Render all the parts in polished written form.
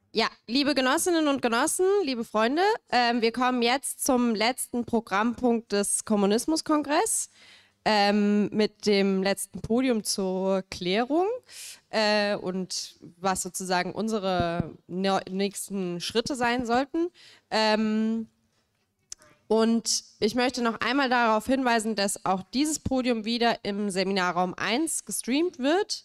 Ja, liebe Genossinnen und Genossen, liebe Freunde, wir kommen jetzt zum letzten Programmpunkt des Kommunismuskongress mit dem letzten Podium zur Klärung und was sozusagen unsere nächsten Schritte sein sollten. Und ich möchte noch einmal darauf hinweisen, dass auch dieses Podium wieder im Seminarraum 1 gestreamt wird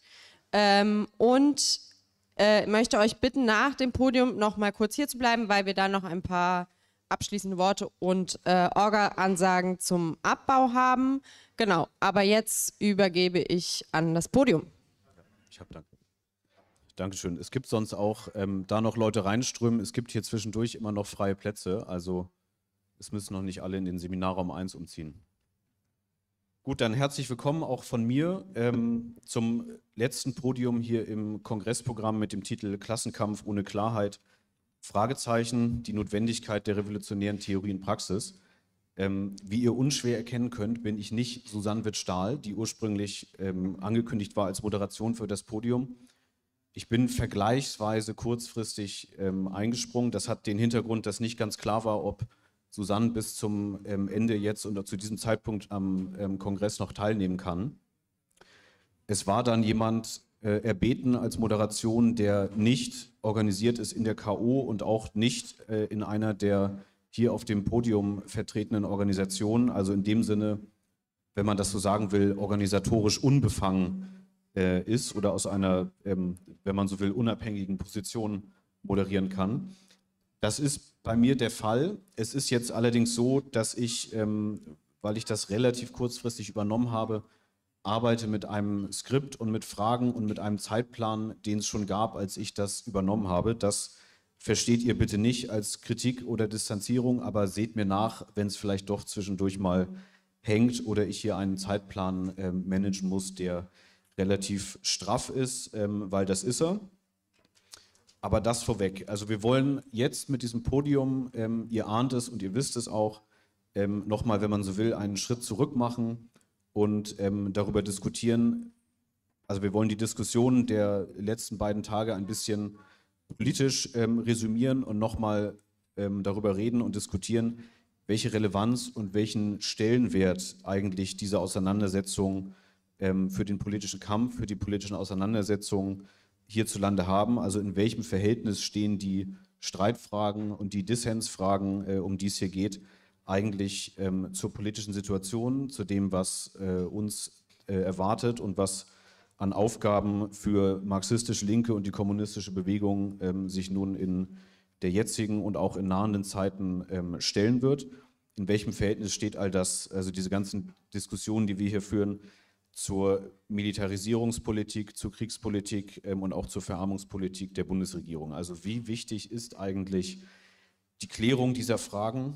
und möchte euch bitten, nach dem Podium noch mal kurz hier zu bleiben, weil wir da noch ein paar abschließende Worte und Orga-Ansagen zum Abbau haben. Genau, aber jetzt übergebe ich an das Podium. Ich habe Danke. Dankeschön. Es gibt sonst auch da noch Leute reinströmen. Es gibt hier zwischendurch immer noch freie Plätze, also es müssen noch nicht alle in den Seminarraum 1 umziehen. Gut, dann herzlich willkommen auch von mir zum letzten Podium hier im Kongressprogramm mit dem Titel Klassenkampf ohne Klarheit, Fragezeichen, die Notwendigkeit der revolutionären Theorie und Praxis. Wie ihr unschwer erkennen könnt, bin ich nicht Susanne Witt-Stahl, die ursprünglich angekündigt war als Moderation für das Podium. Ich bin vergleichsweise kurzfristig eingesprungen. Das hat den Hintergrund, dass nicht ganz klar war, ob Susanne bis zum Ende jetzt und zu diesem Zeitpunkt am Kongress noch teilnehmen kann. Es war dann jemand erbeten als Moderation, der nicht organisiert ist in der K.O. und auch nicht in einer der hier auf dem Podium vertretenen Organisationen, also in dem Sinne, wenn man das so sagen will, organisatorisch unbefangen ist oder aus einer, wenn man so will, unabhängigen Position moderieren kann. Das ist bei mir der Fall. Es ist jetzt allerdings so, dass ich, weil ich das relativ kurzfristig übernommen habe, arbeite mit einem Skript und mit Fragen und mit einem Zeitplan, den es schon gab, als ich das übernommen habe. Das versteht ihr bitte nicht als Kritik oder Distanzierung, aber seht mir nach, wenn es vielleicht doch zwischendurch mal hängt oder ich hier einen Zeitplan managen muss, der relativ straff ist, weil das ist er. Aber das vorweg. Also wir wollen jetzt mit diesem Podium, ihr ahnt es und ihr wisst es auch, nochmal, wenn man so will, einen Schritt zurück machen und darüber diskutieren. Also wir wollen die Diskussionen der letzten beiden Tage ein bisschen politisch resümieren und nochmal darüber reden und diskutieren, welche Relevanz und welchen Stellenwert eigentlich diese Auseinandersetzung für den politischen Kampf, für die politischen Auseinandersetzungen hierzulande haben, also in welchem Verhältnis stehen die Streitfragen und die Dissensfragen, um die es hier geht, eigentlich zur politischen Situation, zu dem, was uns erwartet und was an Aufgaben für marxistische Linke und die kommunistische Bewegung sich nun in der jetzigen und auch in nahenden Zeiten stellen wird. In welchem Verhältnis steht all das, also diese ganzen Diskussionen, die wir hier führen, zur Militarisierungspolitik, zur Kriegspolitik und auch zur Verarmungspolitik der Bundesregierung. Also wie wichtig ist eigentlich die Klärung dieser Fragen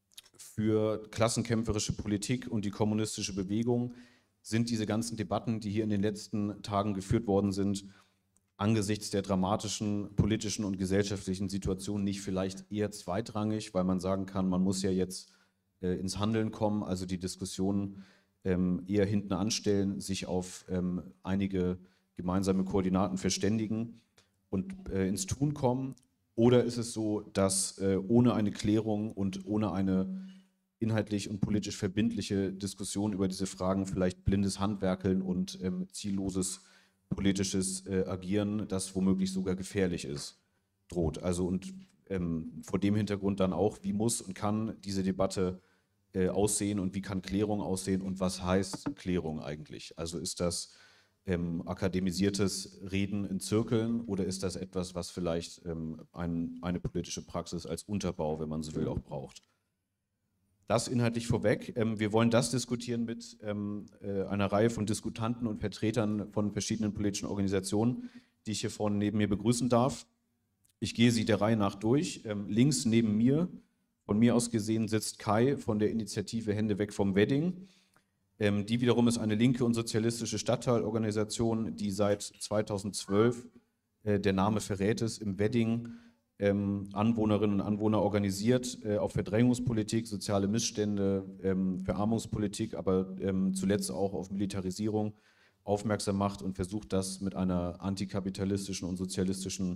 für klassenkämpferische Politik und die kommunistische Bewegung? Sind diese ganzen Debatten, die hier in den letzten Tagen geführt worden sind, angesichts der dramatischen politischen und gesellschaftlichen Situation nicht vielleicht eher zweitrangig, weil man sagen kann, man muss ja jetzt ins Handeln kommen, also die Diskussionen eher hinten anstellen, sich auf einige gemeinsame Koordinaten verständigen und ins Tun kommen? Oder ist es so, dass ohne eine Klärung und ohne eine inhaltlich und politisch verbindliche Diskussion über diese Fragen vielleicht blindes Handwerkeln und zielloses politisches Agieren, das womöglich sogar gefährlich ist, droht? Also und vor dem Hintergrund dann auch, wie muss und kann diese Debatte aussehen und wie kann Klärung aussehen und was heißt Klärung eigentlich? Also ist das akademisiertes Reden in Zirkeln oder ist das etwas, was vielleicht eine politische Praxis als Unterbau, wenn man so will, auch braucht? Das inhaltlich vorweg. Wir wollen das diskutieren mit einer Reihe von Diskutanten und Vertretern von verschiedenen politischen Organisationen, die ich hier vorne neben mir begrüßen darf. Ich gehe sie der Reihe nach durch. Links neben mir, von mir aus gesehen, sitzt Kai von der Initiative Hände weg vom Wedding. Die wiederum ist eine linke und sozialistische Stadtteilorganisation, die seit 2012, der Name verrät es, im Wedding Anwohnerinnen und Anwohner organisiert, auf Verdrängungspolitik, soziale Missstände, Verarmungspolitik, aber zuletzt auch auf Militarisierung aufmerksam macht und versucht, das mit einer antikapitalistischen und sozialistischen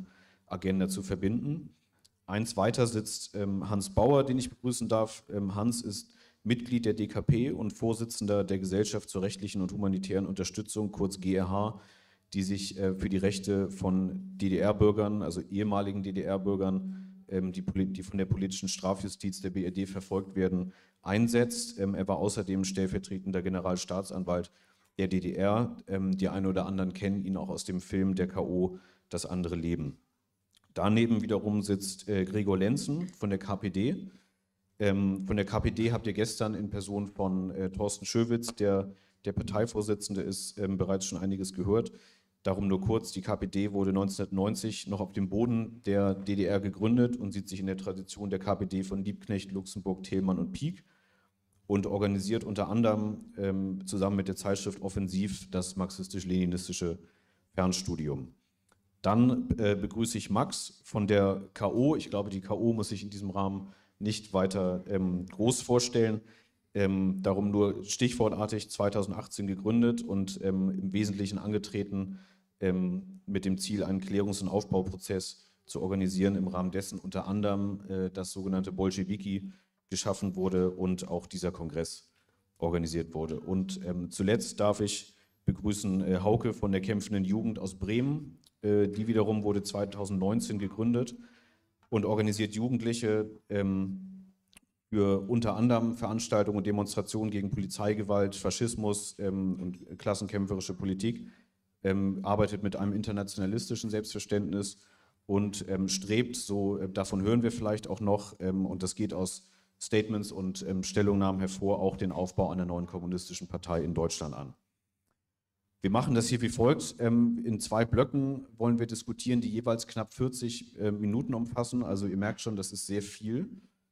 Agenda zu verbinden. Eins weiter sitzt Hans Bauer, den ich begrüßen darf. Hans ist Mitglied der DKP und Vorsitzender der Gesellschaft zur rechtlichen und humanitären Unterstützung, kurz GRH, die sich für die Rechte von DDR-Bürgern, also ehemaligen DDR-Bürgern, die von der politischen Strafjustiz der BRD verfolgt werden, einsetzt. Er war außerdem stellvertretender Generalstaatsanwalt der DDR. Die einen oder anderen kennen ihn auch aus dem Film Der K.O. Das andere Leben. Daneben wiederum sitzt Gregor Lenzen von der KPD. Von der KPD habt ihr gestern in Person von Thorsten Schöwitz, der Parteivorsitzende ist, bereits schon einiges gehört. Darum nur kurz, die KPD wurde 1990 noch auf dem Boden der DDR gegründet und sieht sich in der Tradition der KPD von Liebknecht, Luxemburg, Thälmann und Pieck und organisiert unter anderem zusammen mit der Zeitschrift Offensiv das marxistisch-leninistische Fernstudium. Dann begrüße ich Max von der K.O. Ich glaube, die K.O. muss sich in diesem Rahmen nicht weiter groß vorstellen. Darum nur stichwortartig 2018 gegründet und im Wesentlichen angetreten mit dem Ziel, einen Klärungs- und Aufbauprozess zu organisieren, im Rahmen dessen unter anderem das sogenannte Bolschewiki geschaffen wurde und auch dieser Kongress organisiert wurde. Und zuletzt darf ich begrüßen Hauke von der Kämpfenden Jugend aus Bremen. Die wiederum wurde 2019 gegründet und organisiert Jugendliche für unter anderem Veranstaltungen und Demonstrationen gegen Polizeigewalt, Faschismus und klassenkämpferische Politik, arbeitet mit einem internationalistischen Selbstverständnis und strebt, so davon hören wir vielleicht auch noch, und das geht aus Statements und Stellungnahmen hervor, auch den Aufbau einer neuen kommunistischen Partei in Deutschland an. Wir machen das hier wie folgt. In 2 Blöcken wollen wir diskutieren, die jeweils knapp 40 Minuten umfassen. Also ihr merkt schon, das ist sehr viel.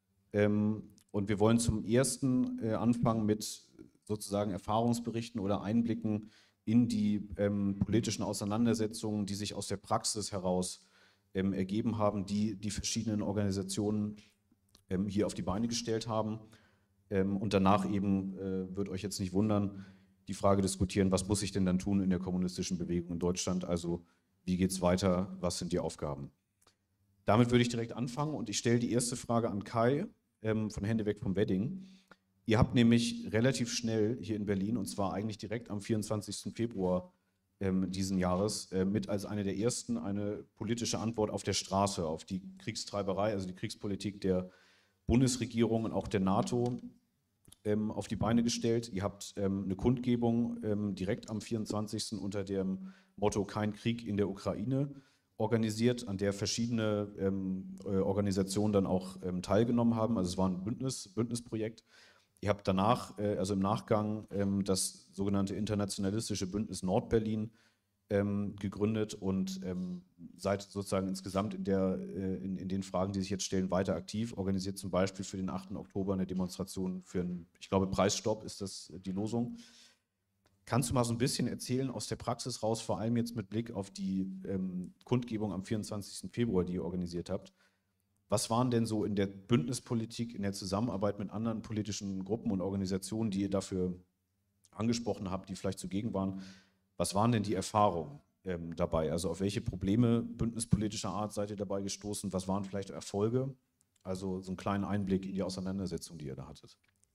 Und wir wollen zum ersten anfangen mit sozusagen Erfahrungsberichten oder Einblicken in die politischen Auseinandersetzungen, die sich aus der Praxis heraus ergeben haben, die die verschiedenen Organisationen hier auf die Beine gestellt haben. Und danach eben, wird euch jetzt nicht wundern, die Frage diskutieren, was muss ich denn dann tun in der kommunistischen Bewegung in Deutschland? Also wie geht es weiter? Was sind die Aufgaben? Damit würde ich direkt anfangen und ich stelle die erste Frage an Kai von Hände weg vom Wedding. Ihr habt nämlich relativ schnell hier in Berlin, und zwar eigentlich direkt am 24. Februar diesen Jahres, mit als eine der ersten eine politische Antwort auf der Straße, auf die Kriegstreiberei, also die Kriegspolitik der Bundesregierung und auch der NATO auf die Beine gestellt. Ihr habt eine Kundgebung direkt am 24. unter dem Motto Kein Krieg in der Ukraine organisiert, an der verschiedene Organisationen dann auch teilgenommen haben. Also es war ein Bündnisprojekt. Ihr habt danach, also im Nachgang, das sogenannte internationalistische Bündnis Nordberlin gegründet und seid sozusagen insgesamt in den Fragen, die sich jetzt stellen, weiter aktiv. Organisiert zum Beispiel für den 8. Oktober eine Demonstration für einen, ich glaube, Preisstopp ist das die Losung. Kannst du mal so ein bisschen erzählen aus der Praxis raus, vor allem jetzt mit Blick auf die Kundgebung am 24. Februar, die ihr organisiert habt? Was waren denn so in der Bündnispolitik, in der Zusammenarbeit mit anderen politischen Gruppen und Organisationen, die ihr dafür angesprochen habt, die vielleicht zugegen waren? Was waren denn die Erfahrungen dabei? Also auf welche Probleme bündnispolitischer Art seid ihr dabei gestoßen? Was waren vielleicht Erfolge? Also so einen kleinen Einblick in die Auseinandersetzung, die ihr da hattet.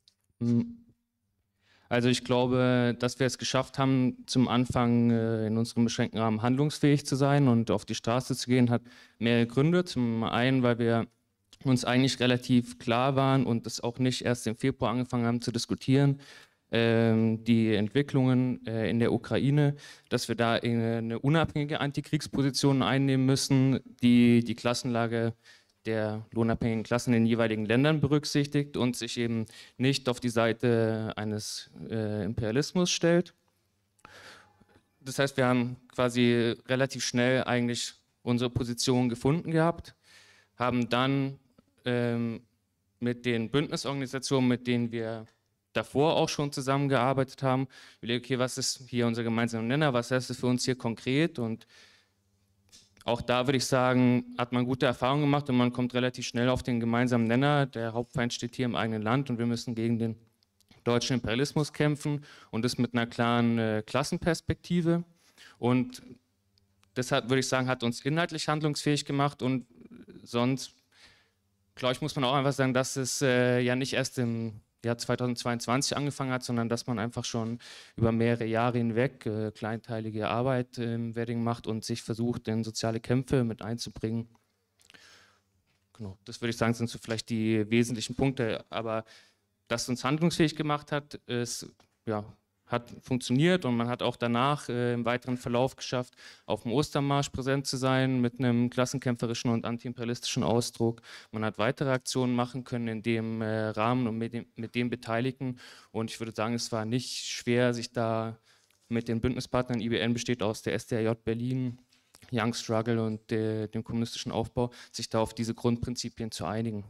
Also ich glaube, dass wir es geschafft haben, zum Anfang in unserem beschränkten Rahmen handlungsfähig zu sein und auf die Straße zu gehen, hat mehrere Gründe. Zum einen, weil wir uns eigentlich relativ klar waren und das auch nicht erst im Februar angefangen haben zu diskutieren, die Entwicklungen in der Ukraine, dass wir da eine unabhängige Antikriegsposition einnehmen müssen, die die Klassenlage der lohnabhängigen Klassen in den jeweiligen Ländern berücksichtigt und sich eben nicht auf die Seite eines Imperialismus stellt. Das heißt, wir haben quasi relativ schnell eigentlich unsere Position gefunden gehabt, haben dann mit den Bündnisorganisationen, mit denen wir davor auch schon zusammengearbeitet haben, überlegt, okay, was ist hier unser gemeinsamer Nenner, was heißt das für uns hier konkret? Und auch da würde ich sagen, hat man gute Erfahrungen gemacht und man kommt relativ schnell auf den gemeinsamen Nenner. Der Hauptfeind steht hier im eigenen Land und wir müssen gegen den deutschen Imperialismus kämpfen und das mit einer klaren Klassenperspektive. Und deshalb würde ich sagen, hat uns inhaltlich handlungsfähig gemacht und sonst, glaube ich, muss man auch einfach sagen, dass es ja nicht erst im Jahr 2022 angefangen hat, sondern dass man einfach schon über mehrere Jahre hinweg kleinteilige Arbeit im Wedding macht und sich versucht, in soziale Kämpfe mit einzubringen. Genau, das würde ich sagen, sind so vielleicht die wesentlichen Punkte, aber dass uns handlungsfähig gemacht hat, ist, ja, hat funktioniert und man hat auch danach im weiteren Verlauf geschafft, auf dem Ostermarsch präsent zu sein mit einem klassenkämpferischen und antiimperialistischen Ausdruck. Man hat weitere Aktionen machen können in dem Rahmen und mit den Beteiligten und ich würde sagen, es war nicht schwer, sich da mit den Bündnispartnern, IBN besteht aus der SDRJ Berlin, Young Struggle und dem kommunistischen Aufbau, sich da auf diese Grundprinzipien zu einigen.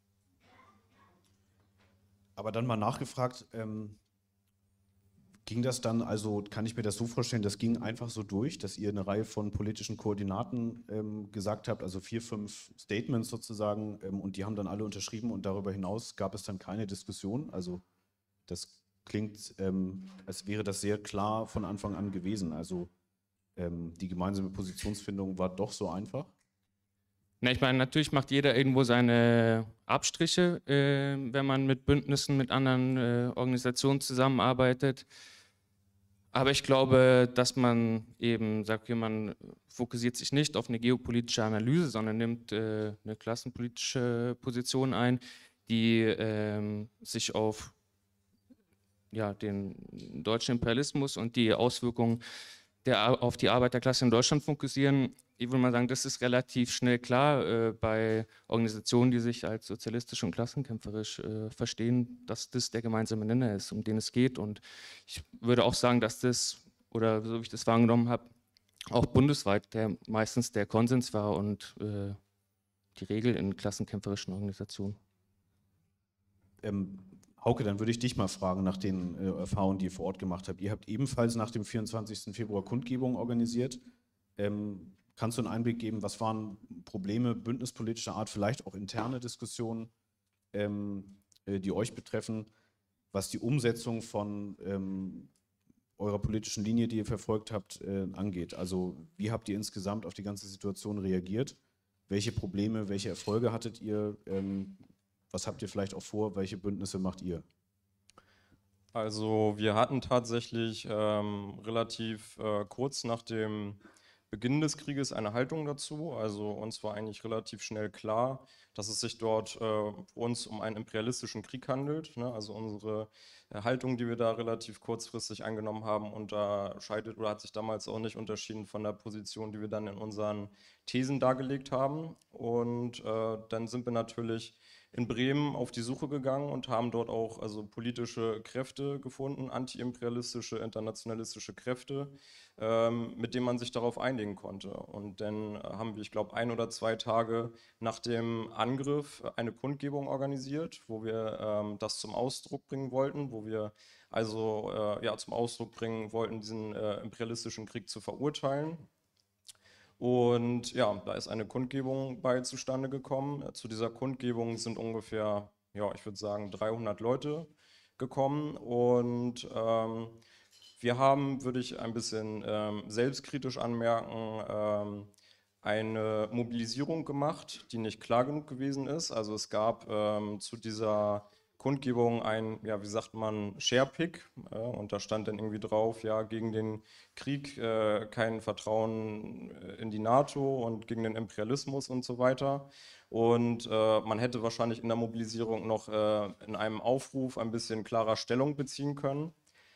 Aber dann mal nachgefragt, ging das dann, also kann ich mir das so vorstellen, das ging einfach so durch, dass ihr eine Reihe von politischen Koordinaten gesagt habt, also 4, 5 Statements sozusagen, und die haben dann alle unterschrieben und darüber hinaus gab es dann keine Diskussion? Also das klingt, als wäre das sehr klar von Anfang an gewesen. Also die gemeinsame Positionsfindung war doch so einfach? Na, ich meine, natürlich macht jeder irgendwo seine Abstriche, wenn man mit Bündnissen, mit anderen Organisationen zusammenarbeitet. Aber ich glaube, dass man eben sagt, man fokussiert sich nicht auf eine geopolitische Analyse, sondern nimmt eine klassenpolitische Position ein, die sich auf den deutschen Imperialismus und die Auswirkungen auf die Arbeiterklasse in Deutschland fokussieren. Ich würde mal sagen, das ist relativ schnell klar bei Organisationen, die sich als sozialistisch und klassenkämpferisch verstehen, dass das der gemeinsame Nenner ist, um den es geht. Und ich würde auch sagen, dass das, oder so wie ich das wahrgenommen habe, auch bundesweit meistens der Konsens war und die Regel in klassenkämpferischen Organisationen. Hauke, dann würde ich dich mal fragen nach den Erfahrungen, die ihr vor Ort gemacht habt. Ihr habt ebenfalls nach dem 24. Februar Kundgebungen organisiert. Kannst du einen Einblick geben, was waren Probleme bündnispolitischer Art, vielleicht auch interne Diskussionen, die euch betreffen, was die Umsetzung von eurer politischen Linie, die ihr verfolgt habt, angeht? Also wie habt ihr insgesamt auf die ganze Situation reagiert? Welche Probleme, welche Erfolge hattet ihr? Was habt ihr vielleicht auch vor? Welche Bündnisse macht ihr? Also wir hatten tatsächlich relativ kurz nach dem Beginn des Krieges eine Haltung dazu. Also uns war eigentlich relativ schnell klar, dass es sich dort für uns um einen imperialistischen Krieg handelt. Ne? Also unsere Haltung, die wir da relativ kurzfristig eingenommen haben, unterscheidet oder hat sich damals auch nicht unterschieden von der Position, die wir dann in unseren Thesen dargelegt haben. Und dann sind wir natürlich in Bremen auf die Suche gegangen und haben dort auch also politische Kräfte gefunden, antiimperialistische, internationalistische Kräfte, mit denen man sich darauf einigen konnte. Und dann haben wir, ich glaube, 1 oder 2 Tage nach dem Angriff eine Kundgebung organisiert, wo wir das zum Ausdruck bringen wollten, wo wir also zum Ausdruck bringen wollten, diesen imperialistischen Krieg zu verurteilen. Und ja, da ist eine Kundgebung bei zustande gekommen. Zu dieser Kundgebung sind ungefähr, ich würde sagen, 300 Leute gekommen. Und wir haben, würde ich ein bisschen selbstkritisch anmerken, eine Mobilisierung gemacht, die nicht klar genug gewesen ist. Also es gab zu dieser Kundgebung ein, wie sagt man, Sharepick, und da stand dann irgendwie drauf, gegen den Krieg kein Vertrauen in die NATO und gegen den Imperialismus und so weiter. Und man hätte wahrscheinlich in der Mobilisierung noch in einem Aufruf ein bisschen klarer Stellung beziehen können.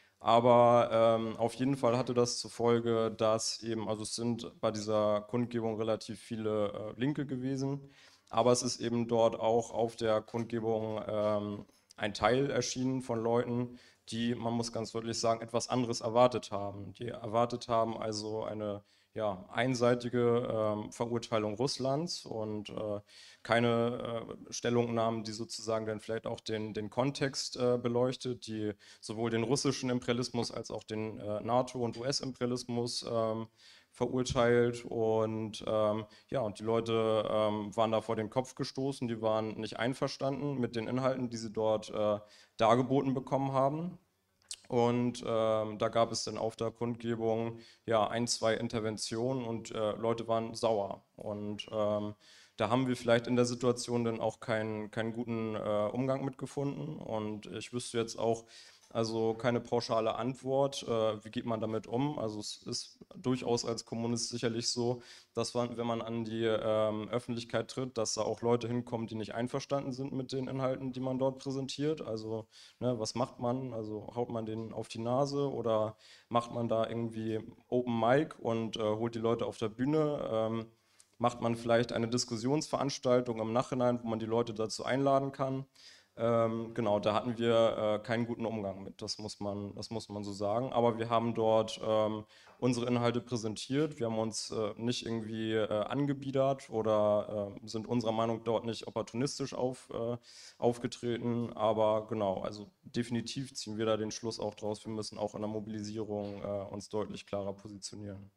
Aber auf jeden Fall hatte das zur Folge, dass eben, also es sind bei dieser Kundgebung relativ viele Linke gewesen, aber es ist eben dort auch auf der Kundgebung ein Teil erschienen von Leuten, die, man muss ganz deutlich sagen, etwas anderes erwartet haben. Die erwartet haben also eine einseitige Verurteilung Russlands und keine Stellungnahmen, die sozusagen dann vielleicht auch den Kontext beleuchtet, die sowohl den russischen Imperialismus als auch den NATO- und US-Imperialismus verurteilt und und die Leute waren da vor den Kopf gestoßen, die waren nicht einverstanden mit den Inhalten, die sie dort dargeboten bekommen haben. Und da gab es dann auf der Kundgebung ja 1, 2 Interventionen und Leute waren sauer. Und da haben wir vielleicht in der Situation dann auch keinen guten Umgang mitgefunden. Und ich wüsste jetzt auch also keine pauschale Antwort. Wie geht man damit um? Also es ist durchaus als Kommunist sicherlich so, dass man, wenn man an die Öffentlichkeit tritt, dass da auch Leute hinkommen, die nicht einverstanden sind mit den Inhalten, die man dort präsentiert. Also ne, was macht man? Also haut man denen auf die Nase oder macht man da irgendwie Open Mic und holt die Leute auf der Bühne? Macht man vielleicht eine Diskussionsveranstaltung im Nachhinein, wo man die Leute dazu einladen kann? Genau, da hatten wir keinen guten Umgang mit, das muss man so sagen. Aber wir haben dort unsere Inhalte präsentiert, wir haben uns nicht irgendwie angebiedert oder sind unserer Meinung dort nicht opportunistisch aufgetreten. Aber genau, also definitiv ziehen wir da den Schluss auch draus, wir müssen auch in der Mobilisierung uns deutlich klarer positionieren.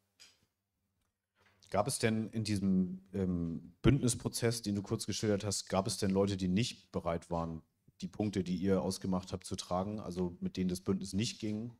Gab es denn in diesem Bündnisprozess, den du kurz geschildert hast, gab es denn Leute, die nicht bereit waren, die Punkte, die ihr ausgemacht habt, zu tragen, also mit denen das Bündnis nicht ging?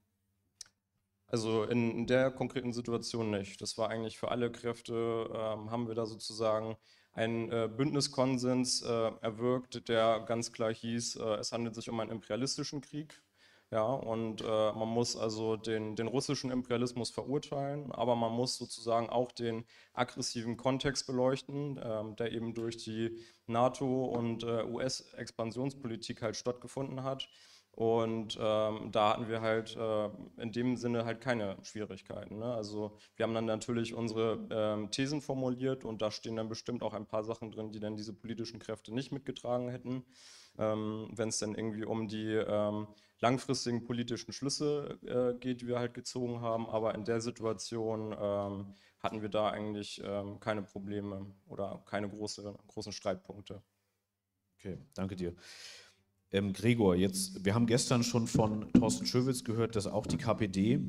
Also in der konkreten Situation nicht. Das war eigentlich für alle Kräfte, haben wir da sozusagen einen Bündniskonsens erwirkt, der ganz klar hieß, es handelt sich um einen imperialistischen Krieg. Ja, und man muss also den russischen Imperialismus verurteilen, aber man muss sozusagen auch den aggressiven Kontext beleuchten, der eben durch die NATO- und US-Expansionspolitik halt stattgefunden hat. Und da hatten wir halt in dem Sinne halt keine Schwierigkeiten. Ne? Also wir haben dann natürlich unsere Thesen formuliert und da stehen dann bestimmt auch ein paar Sachen drin, die dann diese politischen Kräfte nicht mitgetragen hätten. Wenn es dann irgendwie um die langfristigen politischen Schlüsse geht, die wir halt gezogen haben. Aber in der Situation hatten wir da eigentlich keine Probleme oder keine großen Streitpunkte. Okay, danke dir. Gregor, wir haben gestern schon von Thorsten Schöwitz gehört, dass auch die KPD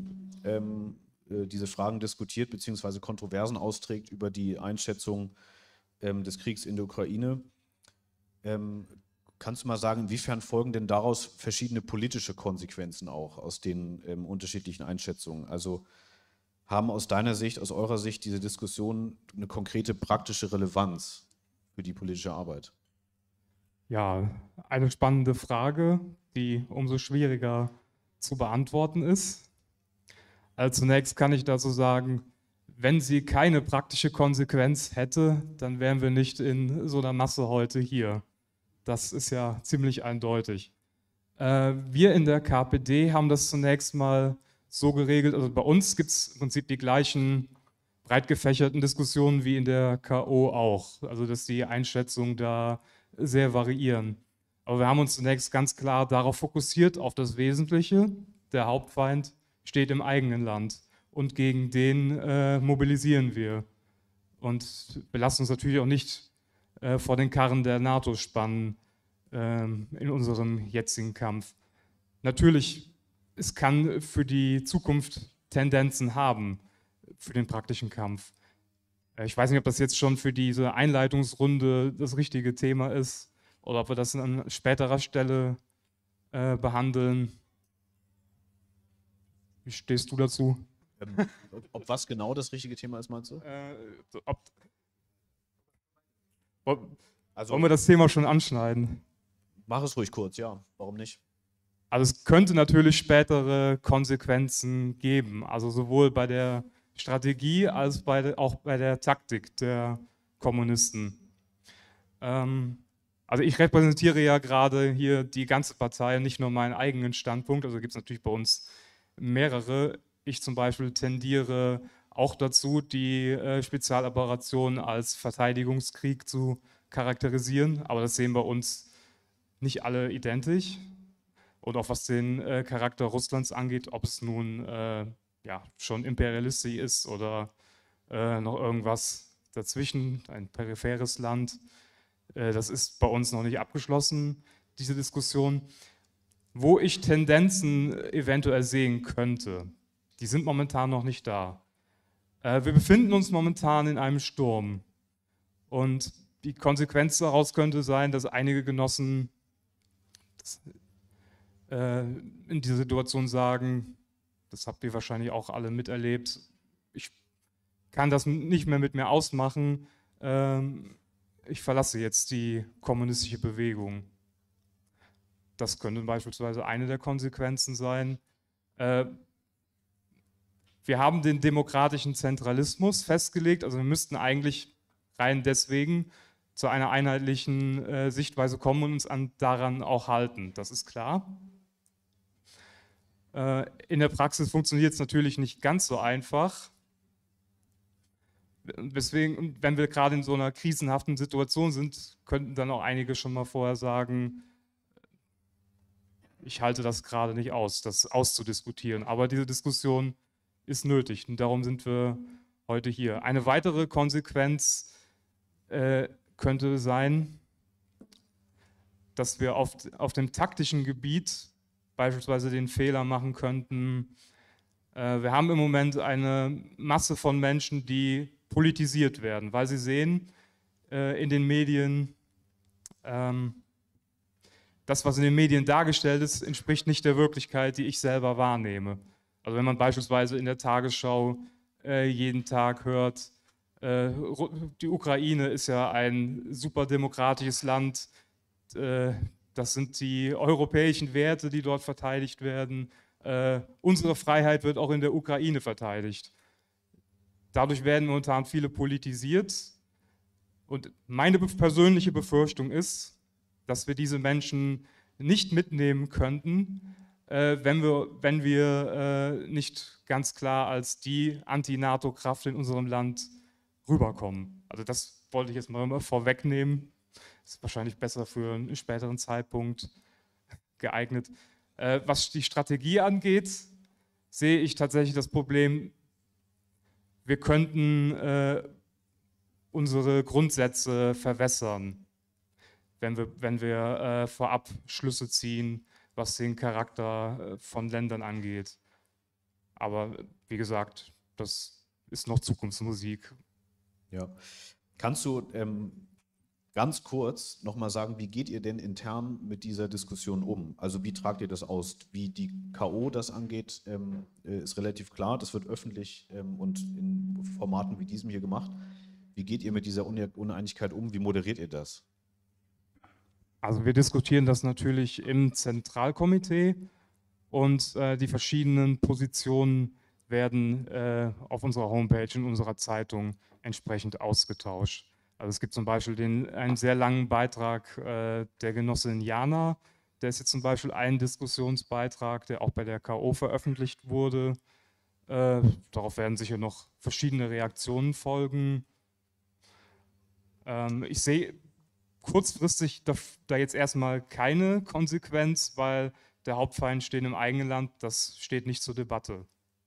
diese Fragen diskutiert bzw. Kontroversen austrägt über die Einschätzung des Kriegs in der Ukraine. Kannst du mal sagen, inwiefern folgen denn daraus verschiedene politische Konsequenzen auch aus den unterschiedlichen Einschätzungen? Also haben aus deiner Sicht, aus eurer Sicht diese Diskussionen eine konkrete praktische Relevanz für die politische Arbeit? Ja, eine spannende Frage, die umso schwieriger zu beantworten ist. Also zunächst kann ich dazu sagen, wenn sie keine praktische Konsequenz hätte, dann wären wir nicht in so einer Masse heute hier. Das ist ja ziemlich eindeutig. Wir in der KPD haben das zunächst mal so geregelt, also bei uns gibt es im Prinzip die gleichen breit gefächerten Diskussionen wie in der KO auch, also dass die Einschätzungen da sehr variieren. Aber wir haben uns zunächst ganz klar darauf fokussiert, auf das Wesentliche. Der Hauptfeind steht im eigenen Land und gegen den mobilisieren wir. Und wir lassen uns natürlich auch nicht vor den Karren der NATO spannen in unserem jetzigen Kampf. Natürlich, es kann für die Zukunft Tendenzen haben, für den praktischen Kampf. Ich weiß nicht, ob das jetzt schon für diese Einleitungsrunde das richtige Thema ist oder ob wir das an späterer Stelle behandeln. Wie stehst du dazu? Ob was genau das richtige Thema ist, meinst du? Wollen wir das Thema schon anschneiden? Mach es ruhig kurz, ja. Warum nicht? Also es könnte natürlich spätere Konsequenzen geben, also sowohl bei der Strategie als auch bei der Taktik der Kommunisten. Also ich repräsentiere ja gerade hier die ganze Partei, nicht nur meinen eigenen Standpunkt, also gibt es natürlich bei uns mehrere. Ich zum Beispiel tendiere auch dazu, die Spezialoperation als Verteidigungskrieg zu charakterisieren, aber das sehen bei uns nicht alle identisch. Und auch was den Charakter Russlands angeht, ob es nun ja, schon imperialistisch ist oder noch irgendwas dazwischen, ein peripheres Land. Das ist bei uns noch nicht abgeschlossen, diese Diskussion. Wo ich Tendenzen eventuell sehen könnte, die sind momentan noch nicht da. Wir befinden uns momentan in einem Sturm und die Konsequenz daraus könnte sein, dass einige Genossen in dieser Situation sagen, das habt ihr wahrscheinlich auch alle miterlebt, ich kann das nicht mehr mit mir ausmachen, ich verlasse jetzt die kommunistische Bewegung. Das könnte beispielsweise eine der Konsequenzen sein. Wir haben den demokratischen Zentralismus festgelegt, also wir müssten eigentlich rein deswegen zu einer einheitlichen Sichtweise kommen und uns daran auch halten, das ist klar. In der Praxis funktioniert es natürlich nicht ganz so einfach. Deswegen, wenn wir gerade in so einer krisenhaften Situation sind, könnten dann auch einige schon mal vorher sagen, ich halte das gerade nicht aus, das auszudiskutieren. Aber diese Diskussion ist nötig und darum sind wir heute hier. Eine weitere Konsequenz könnte sein, dass wir auf dem taktischen Gebiet beispielsweise den Fehler machen könnten. Wir haben im Moment eine Masse von Menschen, die politisiert werden, weil sie sehen in den Medien, das, was in den Medien dargestellt ist, entspricht nicht der Wirklichkeit, die ich selber wahrnehme. Also wenn man beispielsweise in der Tagesschau jeden Tag hört, die Ukraine ist ja ein super demokratisches Land, das sind die europäischen Werte, die dort verteidigt werden. Unsere Freiheit wird auch in der Ukraine verteidigt. Dadurch werden momentan viele politisiert. Und meine persönliche Befürchtung ist, dass wir diese Menschen nicht mitnehmen könnten, wenn wir nicht ganz klar als die Anti-NATO-Kraft in unserem Land rüberkommen. Also das wollte ich jetzt mal vorwegnehmen. Das ist wahrscheinlich besser für einen späteren Zeitpunkt geeignet. Was die Strategie angeht, sehe ich tatsächlich das Problem, wir könnten unsere Grundsätze verwässern, wenn wir vorab Schlüsse ziehen, was den Charakter von Ländern angeht. Aber wie gesagt, das ist noch Zukunftsmusik. Ja. Kannst du ganz kurz nochmal sagen, wie geht ihr denn intern mit dieser Diskussion um? Also wie tragt ihr das aus? Wie die K.O. das angeht, ist relativ klar. Das wird öffentlich und in Formaten wie diesem hier gemacht. Wie geht ihr mit dieser Uneinigkeit um? Wie moderiert ihr das? Also wir diskutieren das natürlich im Zentralkomitee und die verschiedenen Positionen werden auf unserer Homepage, in unserer Zeitung entsprechend ausgetauscht. Also es gibt zum Beispiel einen sehr langen Beitrag der Genossin Jana, der ist jetzt zum Beispiel ein Diskussionsbeitrag, der auch bei der K.O. veröffentlicht wurde. Darauf werden sicher noch verschiedene Reaktionen folgen. Ich sehe kurzfristig da jetzt erstmal keine Konsequenz, weil der Hauptfeind steht im eigenen Land, das steht nicht zur Debatte.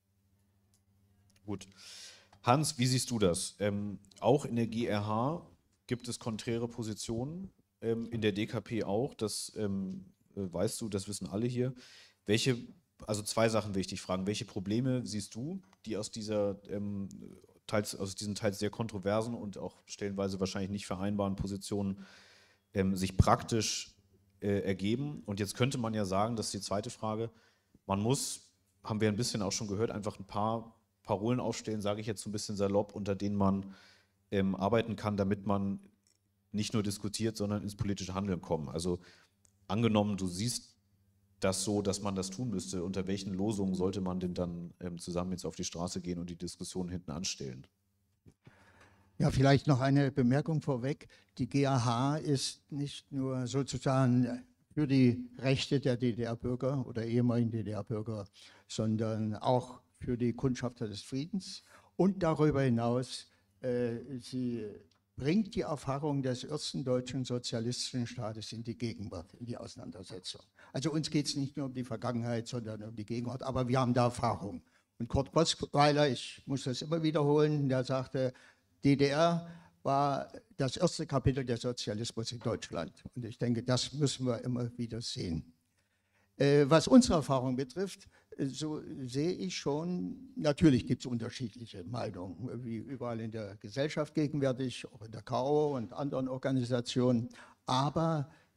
Gut. Hans, wie siehst du das? Auch in der GRH gibt es konträre Positionen, in der DKP auch, das weißt du, das wissen alle hier. Also zwei Sachen will ich dich fragen. Welche Probleme siehst du, die aus diesen teils sehr kontroversen und auch stellenweise wahrscheinlich nicht vereinbaren Positionen sich praktisch ergeben? Und jetzt könnte man ja sagen, das ist die zweite Frage, man muss, haben wir ein bisschen auch schon gehört, einfach ein paar Parolen aufstellen, sage ich jetzt so ein bisschen salopp, unter denen man arbeiten kann, damit man nicht nur diskutiert, sondern ins politische Handeln kommt. Also angenommen, du siehst das so, dass man das tun müsste, unter welchen Losungen sollte man denn dann zusammen jetzt auf die Straße gehen und die Diskussion hinten anstellen? Ja, vielleicht noch eine Bemerkung vorweg. Die GAH ist nicht nur sozusagen für die Rechte der DDR-Bürger oder ehemaligen DDR-Bürger, sondern auch für die Kundschafter des Friedens. Und darüber hinaus, sie bringt die Erfahrung des ersten deutschen sozialistischen Staates in die Gegenwart, in die Auseinandersetzung. Also uns geht es nicht nur um die Vergangenheit, sondern um die Gegenwart, aber wir haben da Erfahrung. Und Kurt Gotzweiler, ich muss das immer wiederholen, der sagte, DDR war das erste Kapitel des Sozialismus in Deutschland. Und ich denke, das müssen wir immer wieder sehen. Was unsere Erfahrung betrifft, so sehe ich schon, natürlich gibt es unterschiedliche Meinungen, wie überall in der Gesellschaft gegenwärtig, auch in der K.O. und anderen Organisationen. Aber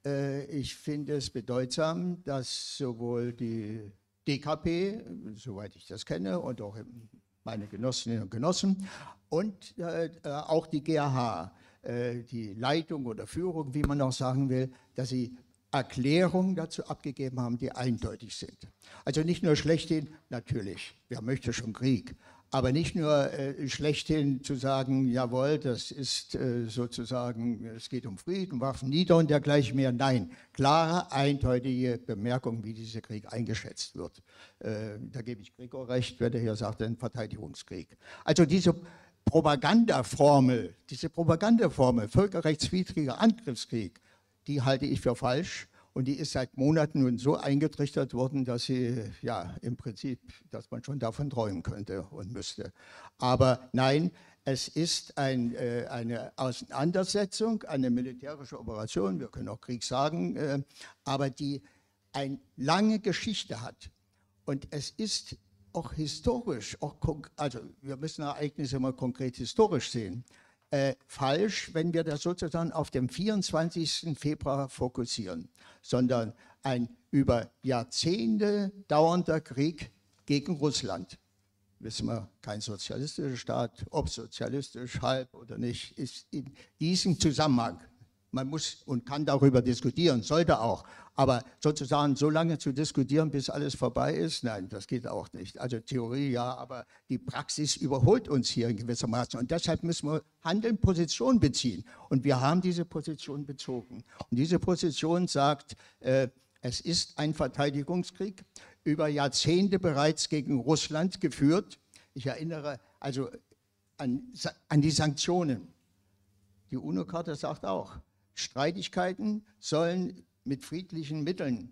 Ich finde es bedeutsam, dass sowohl die DKP, soweit ich das kenne, und auch meine Genossinnen und Genossen und auch die GAH, die Leitung oder Führung, wie man auch sagen will, dass sie Erklärungen dazu abgegeben haben, die eindeutig sind. Also nicht nur schlechthin, natürlich, wer möchte schon Krieg, aber nicht nur schlechthin zu sagen, jawohl, das ist sozusagen, es geht um Frieden, Waffen nieder und dergleichen mehr. Nein, klare, eindeutige Bemerkungen, wie dieser Krieg eingeschätzt wird. Da gebe ich Gregor recht, wenn er hier sagt, ein Verteidigungskrieg. Also diese Propagandaformel, völkerrechtswidriger Angriffskrieg, die halte ich für falsch. Und die ist seit Monaten nun so eingetrichtert worden, dass sie, ja, im Prinzip, dass man schon davon träumen könnte und müsste. Aber nein, es ist eine Auseinandersetzung, eine militärische Operation, wir können auch Krieg sagen, aber die eine lange Geschichte hat. Und es ist auch historisch, also wir müssen Ereignisse immer konkret historisch sehen, falsch, wenn wir das sozusagen auf den 24. Februar fokussieren, sondern ein über Jahrzehnte dauernder Krieg gegen Russland. Wissen wir, kein sozialistischer Staat, ob sozialistisch, halb oder nicht, ist in diesem Zusammenhang. Man muss und kann darüber diskutieren, sollte auch, aber sozusagen so lange zu diskutieren, bis alles vorbei ist, nein, das geht auch nicht. Also Theorie ja, aber die Praxis überholt uns hier in gewissermaßen und deshalb müssen wir handeln, Position beziehen und wir haben diese Position bezogen. Und diese Position sagt, es ist ein Verteidigungskrieg, über Jahrzehnte bereits gegen Russland geführt. Ich erinnere also an die Sanktionen. Die UNO-Charta sagt auch, Streitigkeiten sollen mit friedlichen Mitteln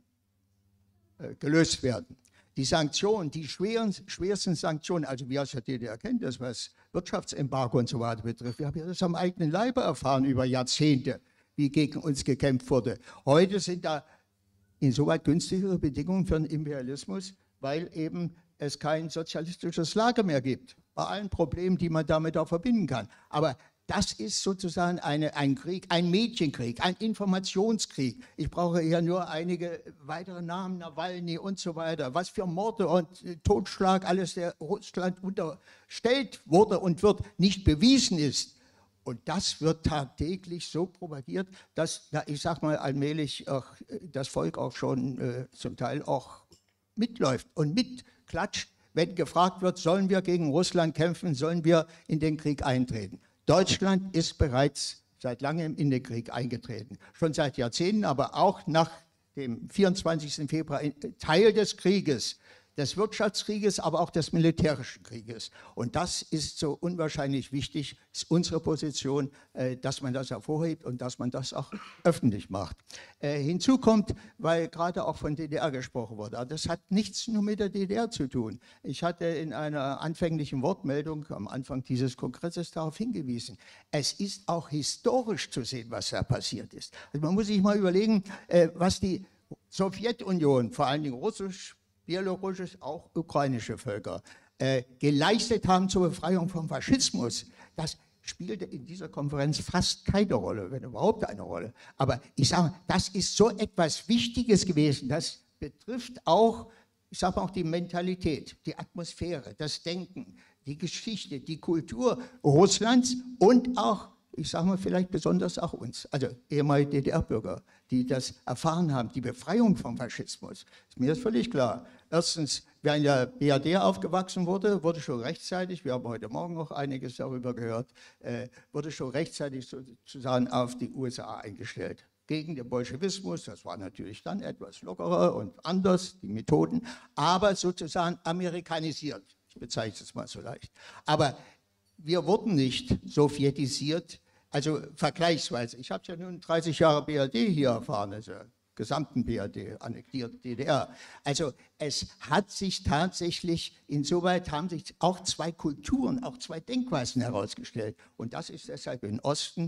gelöst werden. Die Sanktionen, die schwersten Sanktionen, also wir aus der DDR kennen das, was Wirtschaftsembargo und so weiter betrifft, wir haben ja das am eigenen Leibe erfahren über Jahrzehnte, wie gegen uns gekämpft wurde. Heute sind da insoweit günstigere Bedingungen für den Imperialismus, weil eben es kein sozialistisches Lager mehr gibt, bei allen Problemen, die man damit auch verbinden kann. Aber das ist sozusagen ein Krieg, ein Mädchenkrieg, ein Informationskrieg. Ich brauche hier nur einige weitere Namen, Nawalny und so weiter. Was für Morde und Totschlag alles, der Russland unterstellt wurde und wird, nicht bewiesen ist. Und das wird tagtäglich so propagiert, dass, ich sag mal, allmählich auch das Volk auch schon zum Teil auch mitläuft und mitklatscht, wenn gefragt wird, sollen wir gegen Russland kämpfen, sollen wir in den Krieg eintreten. Deutschland ist bereits seit langem in den Krieg eingetreten, schon seit Jahrzehnten, aber auch nach dem 24. Februar Teil des Krieges, des Wirtschaftskrieges, aber auch des militärischen Krieges. Und das ist so unwahrscheinlich wichtig, ist unsere Position, dass man das hervorhebt und dass man das auch öffentlich macht. Hinzu kommt, weil gerade auch von DDR gesprochen wurde, das hat nichts nur mit der DDR zu tun. Ich hatte in einer anfänglichen Wortmeldung am Anfang dieses Kongresses darauf hingewiesen, es ist auch historisch zu sehen, was da passiert ist. Also man muss sich mal überlegen, was die Sowjetunion, vor allen Dingen russisch, bielorussische, auch ukrainische Völker, geleistet haben zur Befreiung vom Faschismus. Das spielte in dieser Konferenz fast keine Rolle, wenn überhaupt eine Rolle. Aber ich sage, das ist so etwas Wichtiges gewesen. Das betrifft auch, ich sage auch die Mentalität, die Atmosphäre, das Denken, die Geschichte, die Kultur Russlands und auch, ich sage mal, vielleicht besonders auch uns, also ehemalige DDR-Bürger, die das erfahren haben, die Befreiung vom Faschismus. Mir ist völlig klar. Erstens, wer in der BRD aufgewachsen wurde, wurde schon rechtzeitig, wir haben heute Morgen noch einiges darüber gehört, wurde schon rechtzeitig sozusagen auf die USA eingestellt. Gegen den Bolschewismus, das war natürlich dann etwas lockerer und anders, die Methoden, aber sozusagen amerikanisiert. Ich bezeichne es mal so leicht. Aber wir wurden nicht sowjetisiert, also vergleichsweise. Ich habe ja nun 30 Jahre BRD hier erfahren, also gesamten BRD, annektiert DDR. Also es hat sich tatsächlich, insoweit haben sich auch zwei Kulturen, auch zwei Denkweisen herausgestellt. Und das ist deshalb im Osten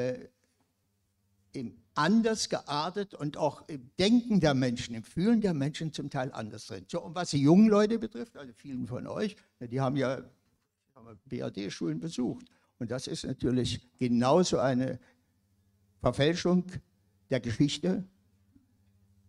anders geartet und auch im Denken der Menschen, im Fühlen der Menschen zum Teil anders drin. So, und was die jungen Leute betrifft, also vielen von euch, die haben ja BRD-Schulen besucht. Und das ist natürlich genauso eine Verfälschung der Geschichte,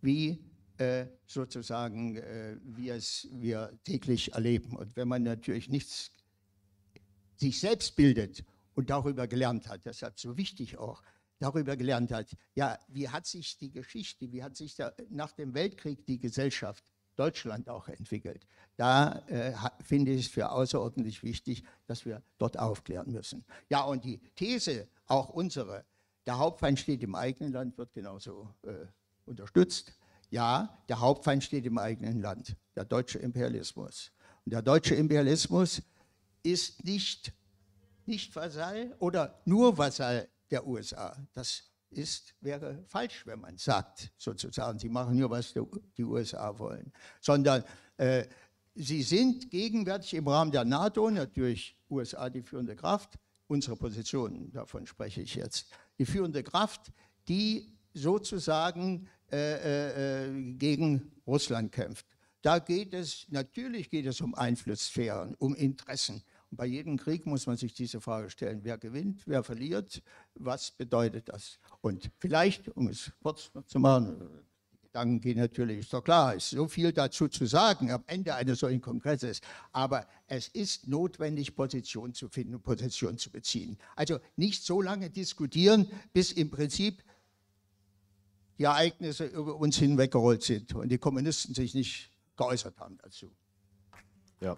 wie sozusagen wir täglich erleben. Und wenn man natürlich nichts sich selbst bildet und darüber gelernt hat, deshalb so wichtig auch, darüber gelernt hat, ja, wie hat sich die Geschichte, wie hat sich nach dem Weltkrieg die Gesellschaft Deutschland auch entwickelt. Da finde ich es für außerordentlich wichtig, dass wir dort aufklären müssen. Ja, und die These, auch unsere, der Hauptfeind steht im eigenen Land, wird genauso unterstützt. Ja, der Hauptfeind steht im eigenen Land, der deutsche Imperialismus. Und der deutsche Imperialismus ist nicht Vasall oder nur Vasall der USA. Das wäre falsch, wenn man sagt, sozusagen, sie machen nur, was die USA wollen. Sondern sie sind gegenwärtig im Rahmen der NATO, natürlich USA die führende Kraft, unsere Position, davon spreche ich jetzt, die führende Kraft, die sozusagen gegen Russland kämpft. Da natürlich geht es um Einflusssphären, um Interessen. Und bei jedem Krieg muss man sich diese Frage stellen, wer gewinnt, wer verliert, was bedeutet das? Und vielleicht, um es kurz noch zu machen, die Gedanken gehen natürlich, ist doch klar, ist so viel dazu zu sagen am Ende eines solchen Kongresses, aber es ist notwendig, Position zu finden und Position zu beziehen. Also nicht so lange diskutieren, bis im Prinzip die Ereignisse über uns hinweggerollt sind und die Kommunisten sich nicht geäußert haben dazu. Ja.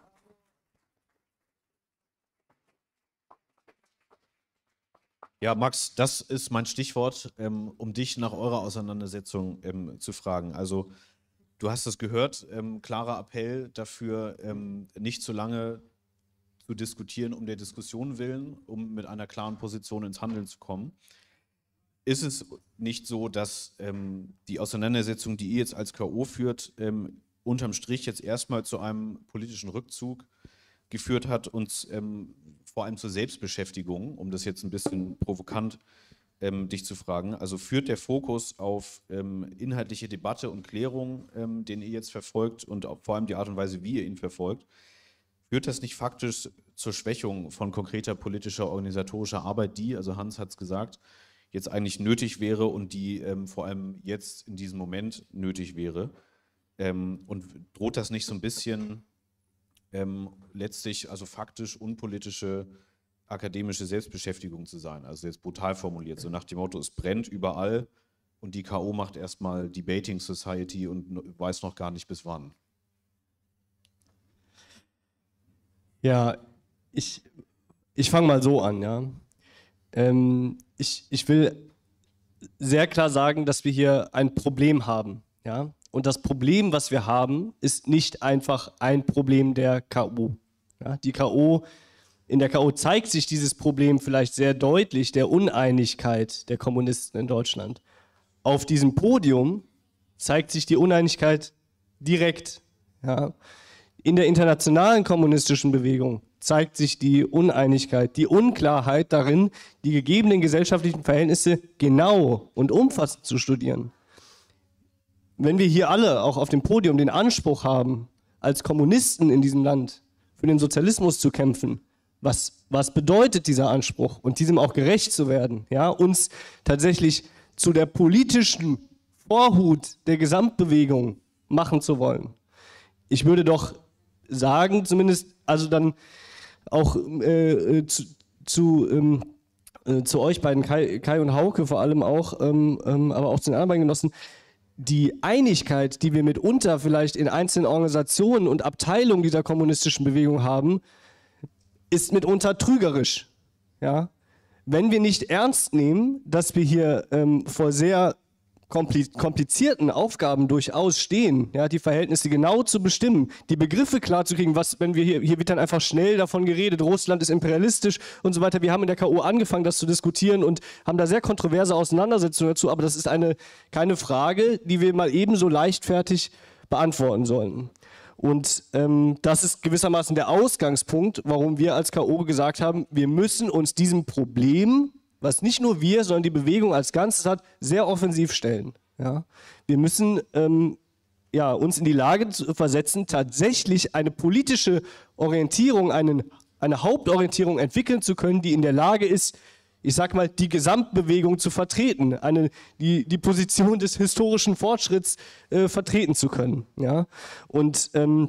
Ja, Max, das ist mein Stichwort, um dich nach eurer Auseinandersetzung zu fragen. Also du hast es gehört, klarer Appell dafür, nicht zu lange zu diskutieren um der Diskussion willen, um mit einer klaren Position ins Handeln zu kommen. Ist es nicht so, dass die Auseinandersetzung, die ihr jetzt als K.O. führt, unterm Strich jetzt erstmal zu einem politischen Rückzug geführt hat und vor allem zur Selbstbeschäftigung, um das jetzt ein bisschen provokant dich zu fragen? Also führt der Fokus auf inhaltliche Debatte und Klärung, den ihr jetzt verfolgt und auch vor allem die Art und Weise, wie ihr ihn verfolgt, führt das nicht faktisch zur Schwächung von konkreter politischer, organisatorischer Arbeit, die, also Hans hat es gesagt, jetzt eigentlich nötig wäre und die vor allem jetzt in diesem Moment nötig wäre? Und droht das nicht so ein bisschen letztlich, also faktisch unpolitische akademische Selbstbeschäftigung zu sein? Also jetzt brutal formuliert, so nach dem Motto, es brennt überall und die K.O. macht erstmal Debating Society und weiß noch gar nicht bis wann. Ja, ich fange mal so an, ja. Ich will sehr klar sagen, dass wir hier ein Problem haben, ja. Und das Problem, was wir haben, ist nicht einfach ein Problem der K.O. Ja, in der K.O. zeigt sich dieses Problem vielleicht sehr deutlich, der Uneinigkeit der Kommunisten in Deutschland. Auf diesem Podium zeigt sich die Uneinigkeit direkt. Ja. In der internationalen kommunistischen Bewegung zeigt sich die Uneinigkeit, die Unklarheit darin, die gegebenen gesellschaftlichen Verhältnisse genau und umfassend zu studieren. Wenn wir hier alle auch auf dem Podium den Anspruch haben, als Kommunisten in diesem Land für den Sozialismus zu kämpfen, was bedeutet dieser Anspruch und diesem auch gerecht zu werden, ja, uns tatsächlich zu der politischen Vorhut der Gesamtbewegung machen zu wollen. Ich würde doch sagen, zumindest, also dann auch zu euch beiden, Kai und Hauke vor allem auch, aber auch zu den anderen beiden Genossen, die Einigkeit, die wir mitunter vielleicht in einzelnen Organisationen und Abteilungen dieser kommunistischen Bewegung haben, ist mitunter trügerisch. Ja? Wenn wir nicht ernst nehmen, dass wir hier vor sehr komplizierten Aufgaben durchaus stehen, ja, die Verhältnisse genau zu bestimmen, die Begriffe klar zu kriegen, wenn wir hier wird dann einfach schnell davon geredet, Russland ist imperialistisch und so weiter. Wir haben in der K.O. angefangen, das zu diskutieren und haben da sehr kontroverse Auseinandersetzungen dazu, aber das ist keine Frage, die wir mal ebenso leichtfertig beantworten sollten. Und das ist gewissermaßen der Ausgangspunkt, warum wir als K.O. gesagt haben, wir müssen uns diesem Problem, was nicht nur wir, sondern die Bewegung als Ganzes hat, sehr offensiv stellen. Ja? Wir müssen uns in die Lage zu versetzen, tatsächlich eine politische Orientierung, eine Hauptorientierung entwickeln zu können, die in der Lage ist, ich sag mal, die Gesamtbewegung zu vertreten, die Position des historischen Fortschritts vertreten zu können. Ja? Und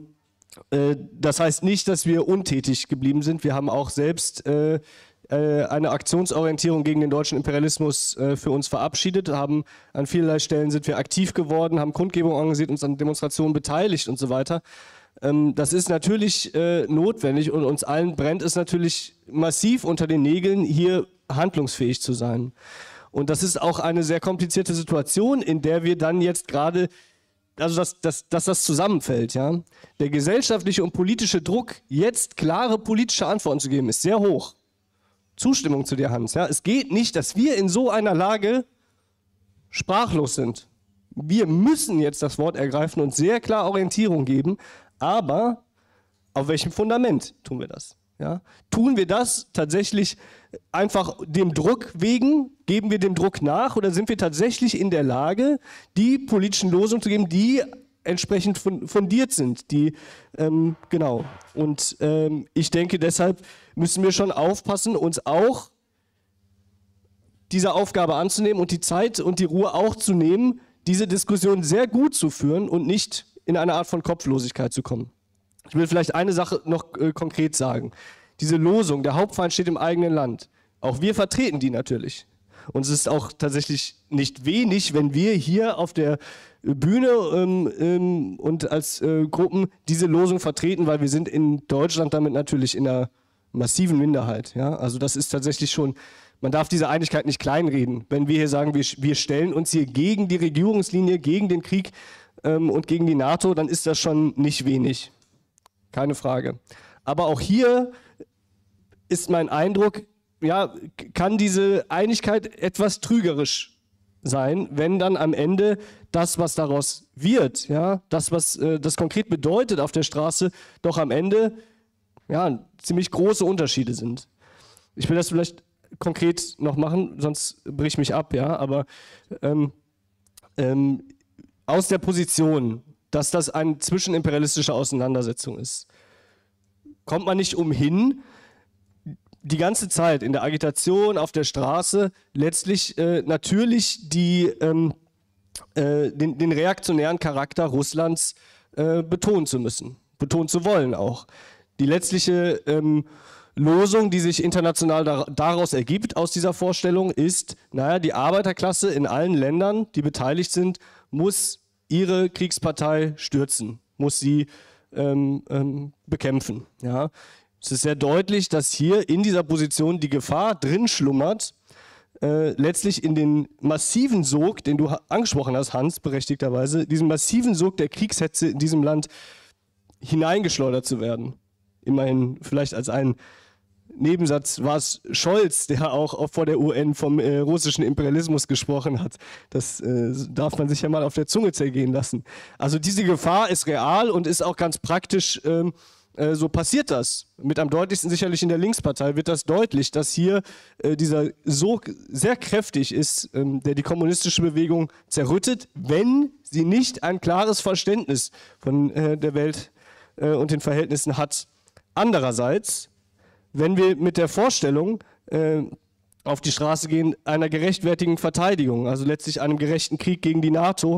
das heißt nicht, dass wir untätig geblieben sind. Wir haben auch selbst eine Aktionsorientierung gegen den deutschen Imperialismus für uns verabschiedet, an vielerlei Stellen sind wir aktiv geworden, haben Kundgebungen organisiert, uns an Demonstrationen beteiligt und so weiter. Das ist natürlich notwendig und uns allen brennt es natürlich massiv unter den Nägeln, hier handlungsfähig zu sein. Und das ist auch eine sehr komplizierte Situation, in der wir dann jetzt gerade, also dass das zusammenfällt. Ja? Der gesellschaftliche und politische Druck, jetzt klare politische Antworten zu geben, ist sehr hoch. Zustimmung zu dir, Hans. Ja? Es geht nicht, dass wir in so einer Lage sprachlos sind. Wir müssen jetzt das Wort ergreifen und sehr klar Orientierung geben, aber auf welchem Fundament tun wir das? Ja? Tun wir das tatsächlich einfach dem Druck wegen? Geben wir dem Druck nach oder sind wir tatsächlich in der Lage, die politischen Losungen zu geben, die entsprechend fundiert sind? Genau. Und ich denke, deshalb müssen wir schon aufpassen, uns auch dieser Aufgabe anzunehmen und die Zeit und die Ruhe auch zu nehmen, diese Diskussion sehr gut zu führen und nicht in eine Art von Kopflosigkeit zu kommen. Ich will vielleicht eine Sache noch konkret sagen. Diese Losung, der Hauptfeind steht im eigenen Land. Auch wir vertreten die natürlich. Und es ist auch tatsächlich nicht wenig, wenn wir hier auf der Bühne und als Gruppen diese Losung vertreten, weil wir sind in Deutschland damit natürlich in einer massiven Minderheit. Ja? Also das ist tatsächlich schon, man darf diese Einigkeit nicht kleinreden. Wenn wir hier sagen, wir stellen uns hier gegen die Regierungslinie, gegen den Krieg und gegen die NATO, dann ist das schon nicht wenig. Keine Frage. Aber auch hier ist mein Eindruck, ja, kann diese Einigkeit etwas trügerisch sein, wenn dann am Ende das, was daraus wird, ja, das, was das konkret bedeutet auf der Straße, doch am Ende ja, ziemlich große Unterschiede sind. Ich will das vielleicht konkret noch machen, sonst brich ich mich ab, ja, aber aus der Position, dass das eine zwischenimperialistische Auseinandersetzung ist, kommt man nicht umhin, die ganze Zeit in der Agitation auf der Straße letztlich natürlich den reaktionären Charakter Russlands betonen zu müssen, betonen zu wollen auch. Die letztliche Losung, die sich international daraus ergibt, aus dieser Vorstellung, ist, naja, die Arbeiterklasse in allen Ländern, die beteiligt sind, muss ihre Kriegspartei stürzen, muss sie bekämpfen. Ja. Es ist sehr deutlich, dass hier in dieser Position die Gefahr drin schlummert, letztlich in den massiven Sog, den du angesprochen hast, Hans, berechtigterweise, diesen massiven Sog der Kriegshetze in diesem Land hineingeschleudert zu werden. Immerhin vielleicht als ein Nebensatz war es Scholz, der auch vor der UN vom russischen Imperialismus gesprochen hat. Das darf man sich ja mal auf der Zunge zergehen lassen. Also diese Gefahr ist real und ist auch ganz praktisch, so passiert das. Mit am deutlichsten sicherlich in der Linkspartei wird das deutlich, dass hier dieser Sog sehr kräftig ist, der die kommunistische Bewegung zerrüttet, wenn sie nicht ein klares Verständnis von der Welt und den Verhältnissen hat. Andererseits, wenn wir mit der Vorstellung auf die Straße gehen, einer gerechtfertigen Verteidigung, also letztlich einem gerechten Krieg gegen die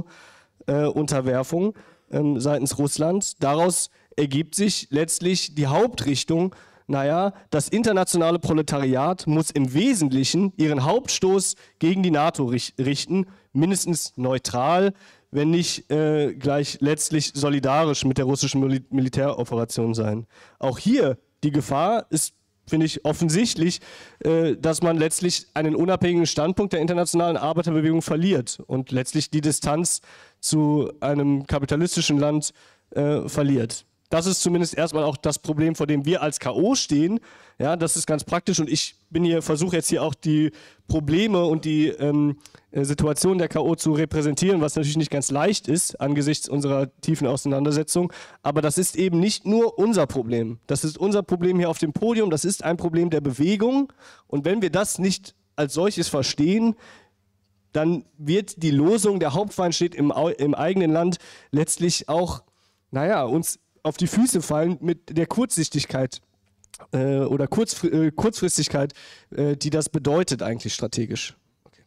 NATO-Unterwerfung seitens Russlands, daraus ergibt sich letztlich die Hauptrichtung, naja, das internationale Proletariat muss im Wesentlichen ihren Hauptstoß gegen die NATO richten, mindestens neutral, wenn nicht gleich letztlich solidarisch mit der russischen Militäroperation sein. Auch hier die Gefahr ist, finde ich, offensichtlich, dass man letztlich einen unabhängigen Standpunkt der internationalen Arbeiterbewegung verliert und letztlich die Distanz zu einem kapitalistischen Land verliert. Das ist zumindest erstmal auch das Problem, vor dem wir als K.O. stehen. Ja, das ist ganz praktisch und ich versuche jetzt hier auch die Probleme und die Situation der K.O. zu repräsentieren, was natürlich nicht ganz leicht ist angesichts unserer tiefen Auseinandersetzung. Aber das ist eben nicht nur unser Problem. Das ist unser Problem hier auf dem Podium. Das ist ein Problem der Bewegung. Und wenn wir das nicht als solches verstehen, dann wird die Losung, der Hauptfeind steht im eigenen Land, letztlich auch, naja, uns auf die Füße fallen mit der Kurzsichtigkeit, oder Kurzfristigkeit, die das bedeutet eigentlich strategisch.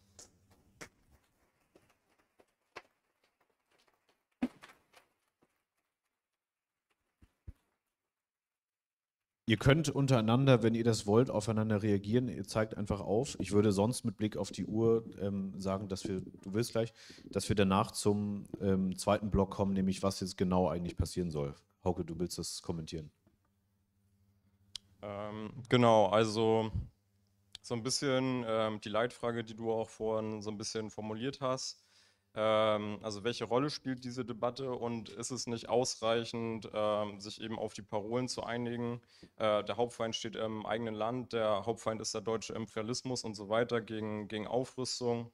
Ihr könnt untereinander, wenn ihr das wollt, aufeinander reagieren. Ihr zeigt einfach auf. Ich würde sonst mit Blick auf die Uhr sagen, dass wir, du willst gleich, dass wir danach zum zweiten Block kommen, nämlich was jetzt genau eigentlich passieren soll. Hauke, du willst das kommentieren. Genau, also so ein bisschen die Leitfrage, die du auch vorhin so ein bisschen formuliert hast. Also welche Rolle spielt diese Debatte und ist es nicht ausreichend, sich eben auf die Parolen zu einigen? Der Hauptfeind steht im eigenen Land, der Hauptfeind ist der deutsche Imperialismus und so weiter gegen Aufrüstung.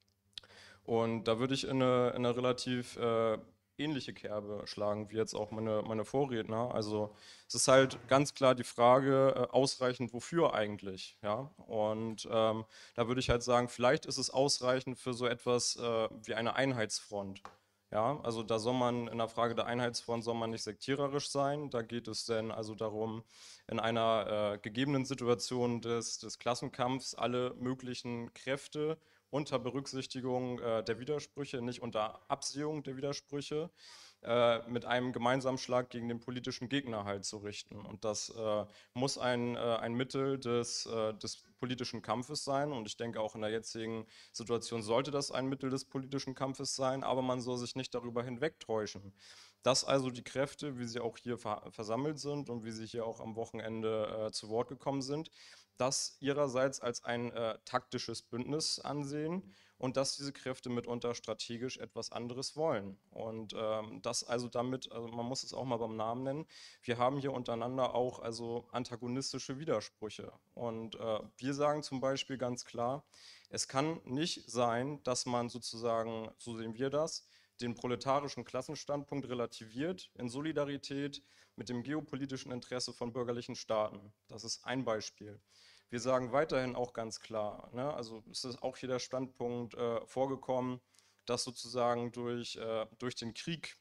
Und da würde ich in eine relativ ähnliche Kerbe schlagen wie jetzt auch meine Vorredner. Also es ist halt ganz klar die Frage, ausreichend wofür eigentlich, ja? Und da würde ich halt sagen, vielleicht ist es ausreichend für so etwas wie eine Einheitsfront. Ja, also da soll man in der Frage der Einheitsfront soll man nicht sektiererisch sein. Da geht es denn also darum, in einer gegebenen Situation des Klassenkampfs alle möglichen Kräfte unter Berücksichtigung der Widersprüche, nicht unter Absehung der Widersprüche, mit einem gemeinsamen Schlag gegen den politischen Gegner halt zu richten. Und das muss ein Mittel des politischen Kampfes sein. Und ich denke, auch in der jetzigen Situation sollte das ein Mittel des politischen Kampfes sein, aber man soll sich nicht darüber hinwegtäuschen. Dass also die Kräfte, wie sie auch hier versammelt sind und wie sie hier auch am Wochenende zu Wort gekommen sind, das ihrerseits als ein taktisches Bündnis ansehen und dass diese Kräfte mitunter strategisch etwas anderes wollen. Und das also damit, also man muss es auch mal beim Namen nennen, wir haben hier untereinander auch also antagonistische Widersprüche. Und wir sagen zum Beispiel ganz klar, es kann nicht sein, dass man sozusagen, so sehen wir das, den proletarischen Klassenstandpunkt relativiert in Solidarität mit dem geopolitischen Interesse von bürgerlichen Staaten. Das ist ein Beispiel. Wir sagen weiterhin auch ganz klar, ne, also es ist auch hier der Standpunkt vorgekommen, dass sozusagen durch den Krieg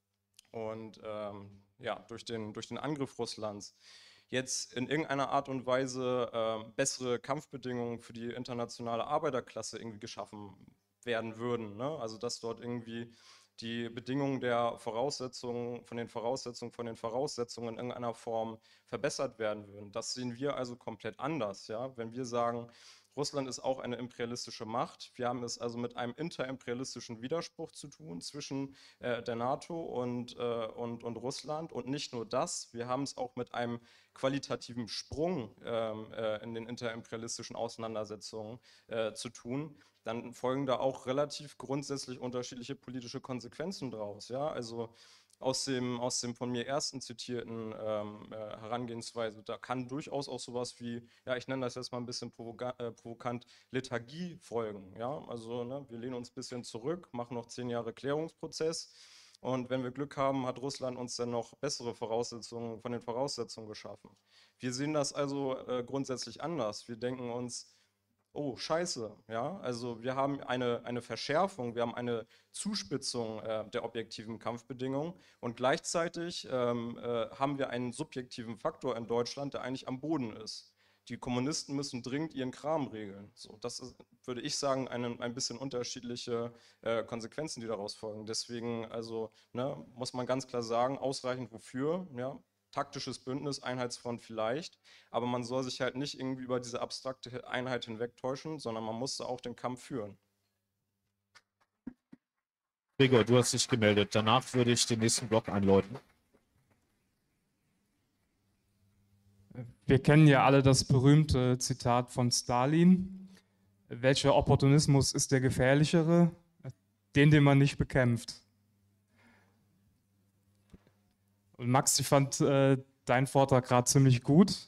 und ja, durch den Angriff Russlands jetzt in irgendeiner Art und Weise bessere Kampfbedingungen für die internationale Arbeiterklasse irgendwie geschaffen werden würden. Ne? Also dass dort irgendwie die Bedingungen der Voraussetzungen, von den Voraussetzungen in irgendeiner Form verbessert werden würden. Das sehen wir also komplett anders. Ja? Wenn wir sagen, Russland ist auch eine imperialistische Macht. Wir haben es also mit einem interimperialistischen Widerspruch zu tun zwischen der NATO und Russland. Und nicht nur das, wir haben es auch mit einem qualitativen Sprung in den interimperialistischen Auseinandersetzungen zu tun. Dann folgen da auch relativ grundsätzlich unterschiedliche politische Konsequenzen draus. Ja? Also aus dem von mir ersten zitierten Herangehensweise, da kann durchaus auch sowas wie, ja, ich nenne das jetzt mal ein bisschen provokant, Lethargie folgen. Ja? Also ne, wir lehnen uns ein bisschen zurück, machen noch 10 Jahre Klärungsprozess und wenn wir Glück haben, hat Russland uns dann noch bessere Voraussetzungen von den Voraussetzungen geschaffen. Wir sehen das also grundsätzlich anders. Wir denken uns, oh, scheiße, ja, also wir haben eine Verschärfung, wir haben eine Zuspitzung der objektiven Kampfbedingungen und gleichzeitig haben wir einen subjektiven Faktor in Deutschland, der eigentlich am Boden ist. Die Kommunisten müssen dringend ihren Kram regeln. So, das ist, würde ich sagen, ein bisschen unterschiedliche Konsequenzen, die daraus folgen. Deswegen also, ne, muss man ganz klar sagen, ausreichend wofür, ja, taktisches Bündnis, Einheitsfront vielleicht, aber man soll sich halt nicht irgendwie über diese abstrakte Einheit hinwegtäuschen, sondern man muss auch den Kampf führen. Gregor, du hast dich gemeldet. Danach würde ich den nächsten Block einläuten. Wir kennen ja alle das berühmte Zitat von Stalin. Welcher Opportunismus ist der gefährlichere? Den man nicht bekämpft. Und Max, ich fand deinen Vortrag gerade ziemlich gut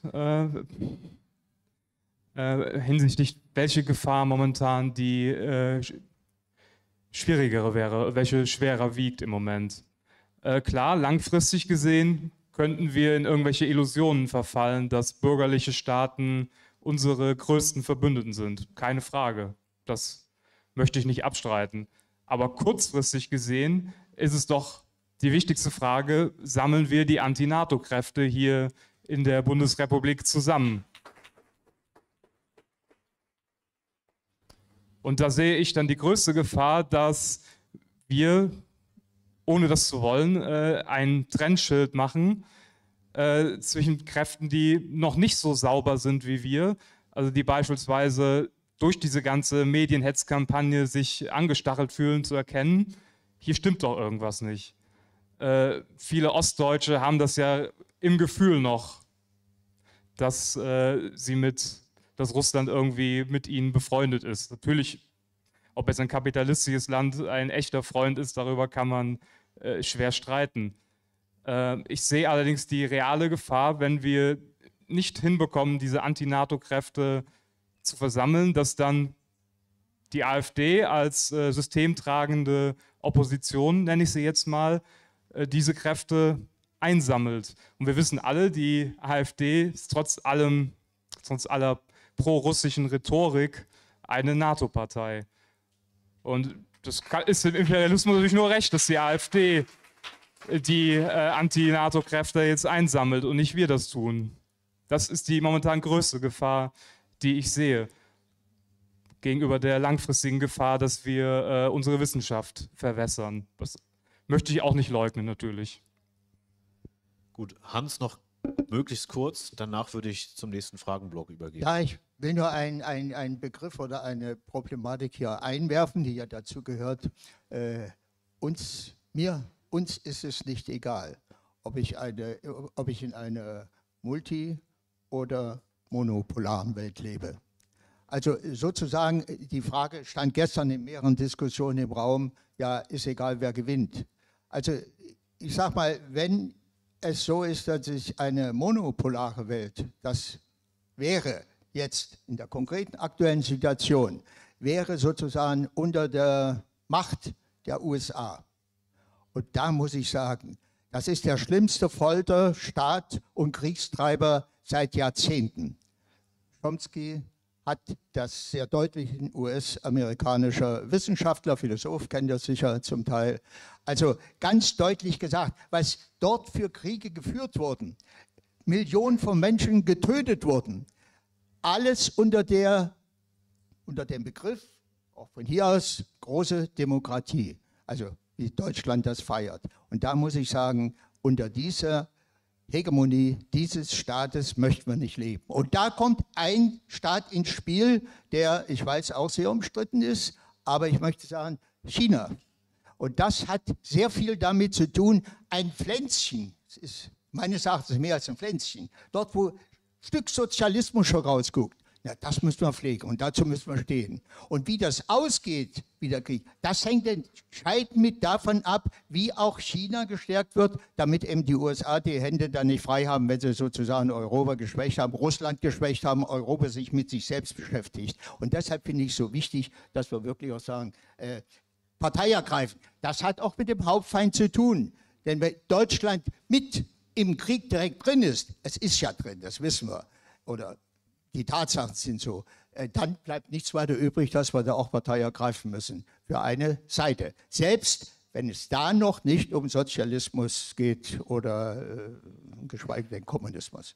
hinsichtlich, welche Gefahr momentan die schwierigere wäre, welche schwerer wiegt im Moment. Klar, langfristig gesehen könnten wir in irgendwelche Illusionen verfallen, dass bürgerliche Staaten unsere größten Verbündeten sind. Keine Frage, das möchte ich nicht abstreiten. Aber kurzfristig gesehen ist es doch die wichtigste Frage, sammeln wir die Anti-NATO-Kräfte hier in der Bundesrepublik zusammen. Und da sehe ich dann die größte Gefahr, dass wir, ohne das zu wollen, ein Trennschild machen zwischen Kräften, die noch nicht so sauber sind wie wir, also die beispielsweise durch diese ganze Medienhetzkampagne sich angestachelt fühlen zu erkennen, hier stimmt doch irgendwas nicht. Viele Ostdeutsche haben das ja im Gefühl noch, dass dass Russland irgendwie mit ihnen befreundet ist. Natürlich, ob jetzt ein kapitalistisches Land ein echter Freund ist, darüber kann man schwer streiten. Ich sehe allerdings die reale Gefahr, wenn wir nicht hinbekommen, diese Anti-NATO-Kräfte zu versammeln, dass dann die AfD als systemtragende Opposition, nenne ich sie jetzt mal, diese Kräfte einsammelt. Und wir wissen alle, die AfD ist trotz aller pro-russischen Rhetorik eine NATO-Partei. Und das ist dem Imperialismus natürlich nur recht, dass die AfD die Anti-NATO-Kräfte jetzt einsammelt und nicht wir das tun. Das ist die momentan größte Gefahr, die ich sehe, gegenüber der langfristigen Gefahr, dass wir unsere Wissenschaft verwässern. Das möchte ich auch nicht leugnen, natürlich. Gut, Hans noch möglichst kurz, danach würde ich zum nächsten Fragenblock übergehen. Ja, ich will nur einen Begriff oder eine Problematik hier einwerfen, die ja dazu gehört. Uns ist es nicht egal, ob ich in einer multi- oder monopolaren Welt lebe. Also sozusagen, die Frage stand gestern in mehreren Diskussionen im Raum, ja, ist egal, wer gewinnt. Also ich sage mal, wenn es so ist, dass sich eine monopolare Welt, das wäre jetzt in der konkreten aktuellen Situation, wäre sozusagen unter der Macht der USA. Und da muss ich sagen, das ist der schlimmste Folterstaat und Kriegstreiber seit Jahrzehnten. Chomsky hat das sehr deutlich, ein US-amerikanischer Wissenschaftler, Philosoph, kennt das sicher zum Teil, also ganz deutlich gesagt, was dort für Kriege geführt wurden, Millionen von Menschen getötet wurden, alles unter dem Begriff, auch von hier aus, große Demokratie, also wie Deutschland das feiert. Und da muss ich sagen, unter dieser Hegemonie dieses Staates möchten wir nicht leben. Und da kommt ein Staat ins Spiel, der, ich weiß, auch sehr umstritten ist, aber ich möchte sagen, China. Und das hat sehr viel damit zu tun, ein Pflänzchen, es ist meines Erachtens mehr als ein Pflänzchen, dort wo ein Stück Sozialismus schon rausguckt, ja, das müssen wir pflegen und dazu müssen wir stehen. Und wie das ausgeht, wie der Krieg, das hängt entscheidend mit davon ab, wie auch China gestärkt wird, damit eben die USA die Hände dann nicht frei haben, wenn sie sozusagen Europa geschwächt haben, Russland geschwächt haben, Europa sich mit sich selbst beschäftigt. Und deshalb finde ich es so wichtig, dass wir wirklich auch sagen, Partei ergreifen. Das hat auch mit dem Hauptfeind zu tun. Denn wenn Deutschland mit im Krieg direkt drin ist, es ist ja drin, das wissen wir, oder die Tatsachen sind so, dann bleibt nichts weiter übrig, dass wir da auch Partei ergreifen müssen für eine Seite. Selbst wenn es da noch nicht um Sozialismus geht oder geschweige denn Kommunismus.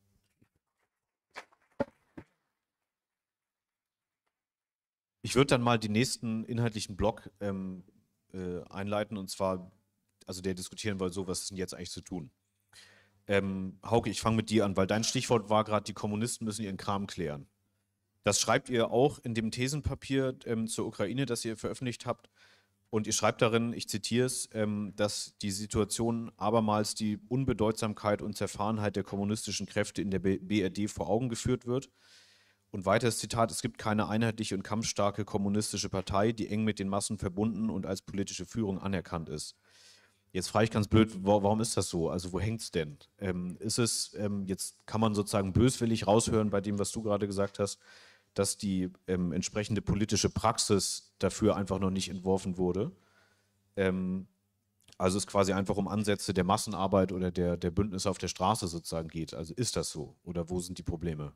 Ich würde dann mal den nächsten inhaltlichen Block einleiten, und zwar, also der diskutieren wir so, was ist denn jetzt eigentlich zu tun? Hauke, ich fange mit dir an, weil dein Stichwort war gerade, die Kommunisten müssen ihren Kram klären. Das schreibt ihr auch in dem Thesenpapier zur Ukraine, das ihr veröffentlicht habt. Und ihr schreibt darin, ich zitiere es, dass die Situation abermals die Unbedeutsamkeit und Zerfahrenheit der kommunistischen Kräfte in der BRD vor Augen geführt wird. Und weiteres Zitat, es gibt keine einheitliche und kampfstarke kommunistische Partei, die eng mit den Massen verbunden und als politische Führung anerkannt ist. Jetzt frage ich ganz blöd, warum ist das so? Also wo hängt es denn? Ist es, jetzt kann man sozusagen böswillig raushören bei dem, was du gerade gesagt hast, dass die entsprechende politische Praxis dafür einfach noch nicht entworfen wurde. Also es quasi einfach um Ansätze der Massenarbeit oder der Bündnisse auf der Straße sozusagen geht. Also ist das so? Oder wo sind die Probleme?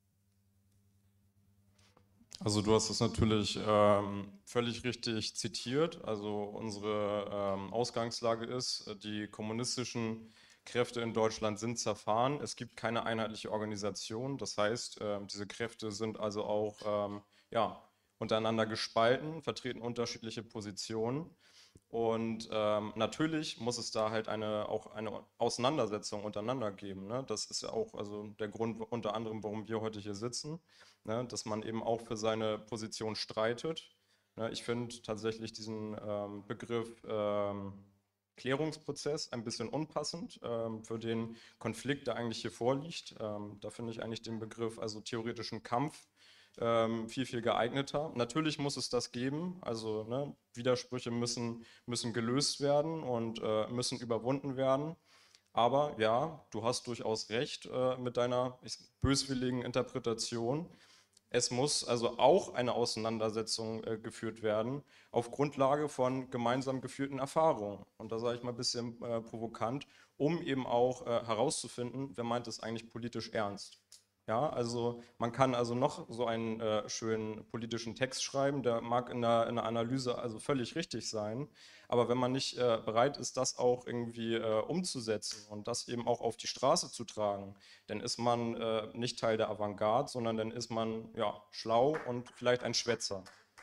Also du hast es natürlich völlig richtig zitiert. Also unsere Ausgangslage ist, die kommunistischen Kräfte in Deutschland sind zerfahren. Es gibt keine einheitliche Organisation. Das heißt, diese Kräfte sind also auch ja, untereinander gespalten, vertreten unterschiedliche Positionen. Und natürlich muss es da halt auch eine Auseinandersetzung untereinander geben. Ne? Das ist ja auch also der Grund unter anderem, warum wir heute hier sitzen, ne? Dass man eben auch für seine Position streitet. Ne? Ich finde tatsächlich diesen Begriff Klärungsprozess ein bisschen unpassend für den Konflikt, der eigentlich hier vorliegt. Da finde ich eigentlich den Begriff also theoretischen Kampf viel, viel geeigneter. Natürlich muss es das geben, also ne, Widersprüche müssen gelöst werden und müssen überwunden werden. Aber ja, du hast durchaus recht mit deiner böswilligen Interpretation. Es muss also auch eine Auseinandersetzung geführt werden auf Grundlage von gemeinsam geführten Erfahrungen. Und da sage ich mal ein bisschen provokant, um eben auch herauszufinden, wer meint es eigentlich politisch ernst. Ja, also man kann also noch so einen schönen politischen Text schreiben, der mag in der Analyse also völlig richtig sein, aber wenn man nicht bereit ist, das auch irgendwie umzusetzen und das eben auch auf die Straße zu tragen, dann ist man nicht Teil der Avantgarde, sondern dann ist man ja schlau und vielleicht ein Schwätzer.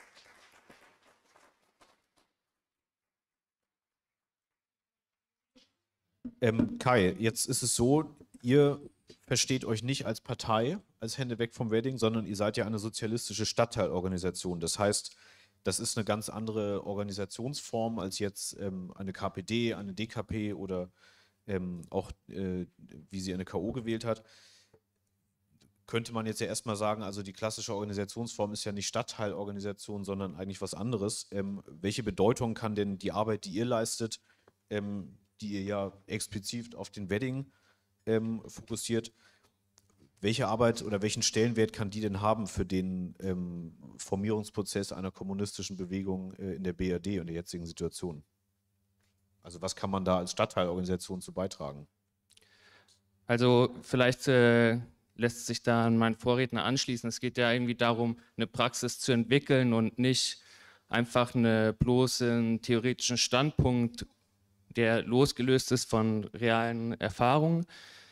Kai, jetzt ist es so, ihr versteht euch nicht als Partei, als Hände weg vom Wedding, sondern ihr seid ja eine sozialistische Stadtteilorganisation. Das heißt, das ist eine ganz andere Organisationsform als jetzt eine KPD, eine DKP oder auch, wie sie eine K.O. gewählt hat. Könnte man jetzt ja erstmal sagen, also die klassische Organisationsform ist ja nicht Stadtteilorganisation, sondern eigentlich was anderes. Welche Bedeutung kann denn die Arbeit, die ihr leistet, die ihr ja explizit auf den Wedding fokussiert, welche Arbeit oder welchen Stellenwert kann die denn haben für den Formierungsprozess einer kommunistischen Bewegung in der BRD und der jetzigen Situation? Also was kann man da als Stadtteilorganisation zu beitragen? Also vielleicht lässt sich da an meinen Vorredner anschließen. Es geht ja irgendwie darum, eine Praxis zu entwickeln und nicht einfach bloß einen theoretischen Standpunkt, der losgelöst ist von realen Erfahrungen,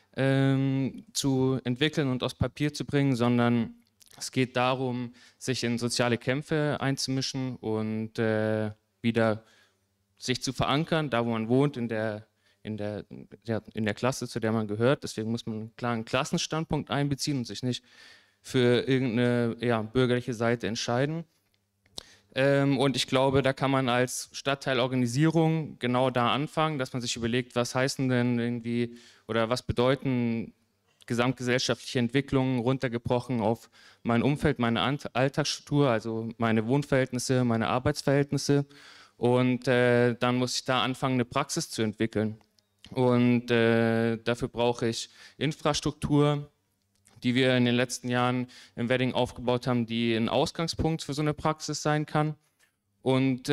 zu entwickeln und aufs Papier zu bringen, sondern es geht darum, sich in soziale Kämpfe einzumischen und wieder sich zu verankern, da wo man wohnt, in der Klasse, zu der man gehört. Deswegen muss man einen klaren Klassenstandpunkt einbeziehen und sich nicht für irgendeine bürgerliche Seite entscheiden. Und ich glaube, da kann man als Stadtteilorganisierung genau da anfangen, dass man sich überlegt, was heißen denn irgendwie oder was bedeuten gesamtgesellschaftliche Entwicklungen runtergebrochen auf mein Umfeld, meine Alltagsstruktur, also meine Wohnverhältnisse, meine Arbeitsverhältnisse. Und dann muss ich da anfangen, eine Praxis zu entwickeln. Und dafür brauche ich Infrastruktur, die wir in den letzten Jahren im Wedding aufgebaut haben, die ein Ausgangspunkt für so eine Praxis sein kann. Und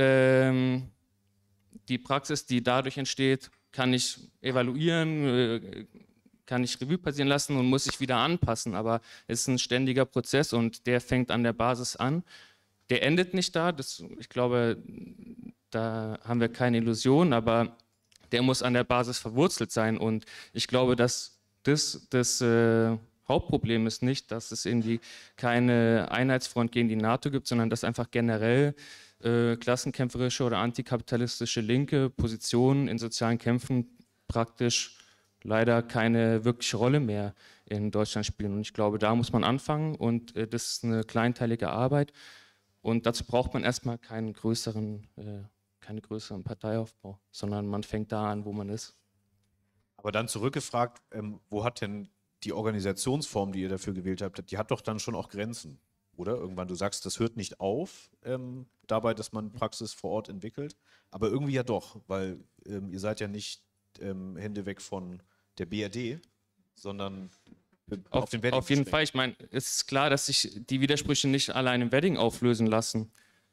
die Praxis, die dadurch entsteht, kann ich evaluieren, kann ich Revue passieren lassen und muss sich wieder anpassen. Aber es ist ein ständiger Prozess und der fängt an der Basis an. Der endet nicht da, ich glaube, da haben wir keine Illusion, aber der muss an der Basis verwurzelt sein. Und ich glaube, dass das Hauptproblem ist nicht, dass es irgendwie keine Einheitsfront gegen die NATO gibt, sondern dass einfach generell klassenkämpferische oder antikapitalistische linke Positionen in sozialen Kämpfen praktisch leider keine wirkliche Rolle mehr in Deutschland spielen. Und ich glaube, da muss man anfangen und das ist eine kleinteilige Arbeit. Und dazu braucht man erstmal keinen größeren Parteiaufbau, sondern man fängt da an, wo man ist. Aber dann zurückgefragt, wo hat denn die Organisationsform, die ihr dafür gewählt habt, die hat doch dann schon auch Grenzen, oder? Irgendwann, du sagst, das hört nicht auf dabei, dass man Praxis vor Ort entwickelt, aber irgendwie ja doch, weil ihr seid ja nicht Hände weg von der BRD, sondern auf den Wedding. Auf jeden Fall, ich meine, es ist klar, dass sich die Widersprüche nicht allein im Wedding auflösen lassen,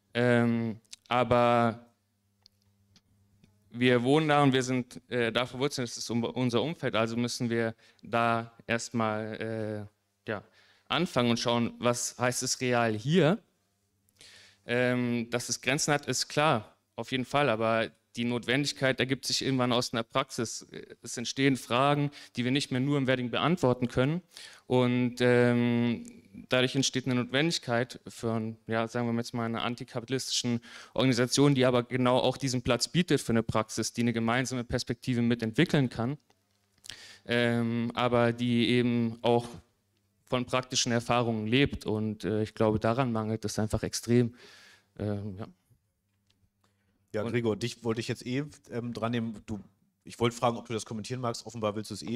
aber wir wohnen da und wir sind da verwurzelt, das ist unser Umfeld, also müssen wir da erstmal anfangen und schauen, was heißt es real hier. Dass es Grenzen hat, ist klar, auf jeden Fall, aber die Notwendigkeit ergibt sich irgendwann aus einer Praxis. Es entstehen Fragen, die wir nicht mehr nur im Wedding beantworten können. Und dadurch entsteht eine Notwendigkeit für, ja, sagen wir jetzt mal, eine antikapitalistischen Organisation, die aber genau auch diesen Platz bietet für eine Praxis, die eine gemeinsame Perspektive mitentwickeln kann, aber die eben auch von praktischen Erfahrungen lebt. Und ich glaube, daran mangelt es einfach extrem. Ja. Ja, Gregor, dich wollte ich jetzt dran nehmen. Ich wollte fragen, ob du das kommentieren magst. Offenbar willst du es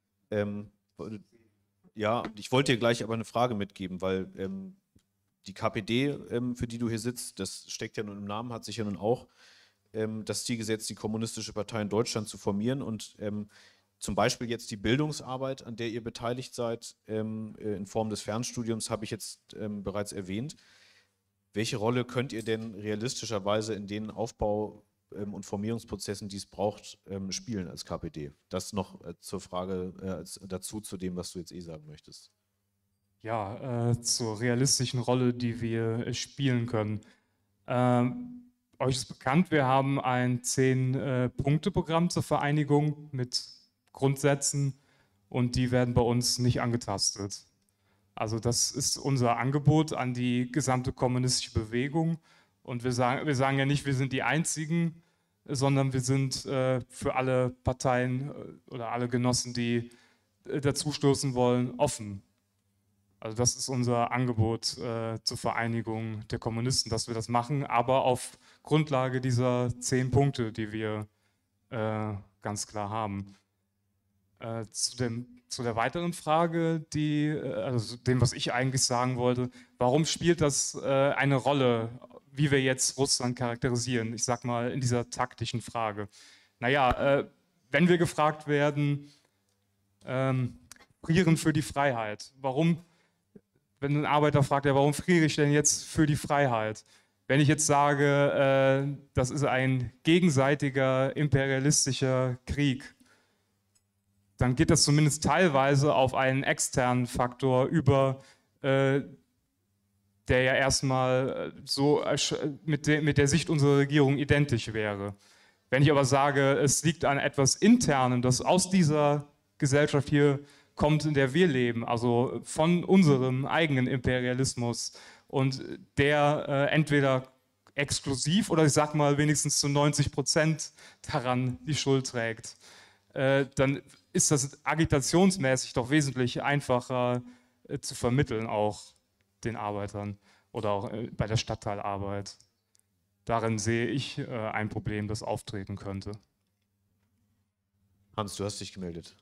Ja, ich wollte dir gleich aber eine Frage mitgeben, weil die KPD, für die du hier sitzt, das steckt ja nun im Namen, hat sich ja nun auch das Ziel gesetzt, die Kommunistische Partei in Deutschland zu formieren und zum Beispiel jetzt die Bildungsarbeit, an der ihr beteiligt seid, in Form des Fernstudiums, habe ich jetzt bereits erwähnt. Welche Rolle könnt ihr denn realistischerweise in den Aufbau- und Formierungsprozessen, die es braucht, spielen als KPD? Das noch zur Frage dazu zu dem, was du jetzt sagen möchtest. Ja, zur realistischen Rolle, die wir spielen können. Euch ist bekannt, wir haben ein 10-Punkte-Programm zur Vereinigung mit Grundsätzen und die werden bei uns nicht angetastet. Also das ist unser Angebot an die gesamte kommunistische Bewegung und wir sagen ja nicht, wir sind die Einzigen, sondern wir sind für alle Parteien oder alle Genossen, die dazustoßen wollen, offen. Also das ist unser Angebot zur Vereinigung der Kommunisten, dass wir das machen, aber auf Grundlage dieser 10 Punkte, die wir ganz klar haben. Zu der weiteren Frage, also dem, was ich eigentlich sagen wollte, warum spielt das eine Rolle, wie wir jetzt Russland charakterisieren? Ich sag mal in dieser taktischen Frage. Naja, wenn wir gefragt werden, frieren für die Freiheit. Warum, wenn ein Arbeiter fragt, ja, warum friere ich denn jetzt für die Freiheit? Wenn ich jetzt sage, das ist ein gegenseitiger imperialistischer Krieg, dann geht das zumindest teilweise auf einen externen Faktor über, der ja erstmal so mit der Sicht unserer Regierung identisch wäre. Wenn ich aber sage, es liegt an etwas Internem, das aus dieser Gesellschaft hier kommt, in der wir leben, also von unserem eigenen Imperialismus und der entweder exklusiv oder ich sag mal wenigstens zu 90% daran die Schuld trägt, dann ist das agitationsmäßig doch wesentlich einfacher zu vermitteln, auch den Arbeitern oder auch bei der Stadtteilarbeit. Darin sehe ich ein Problem, das auftreten könnte. Hans, du hast dich gemeldet.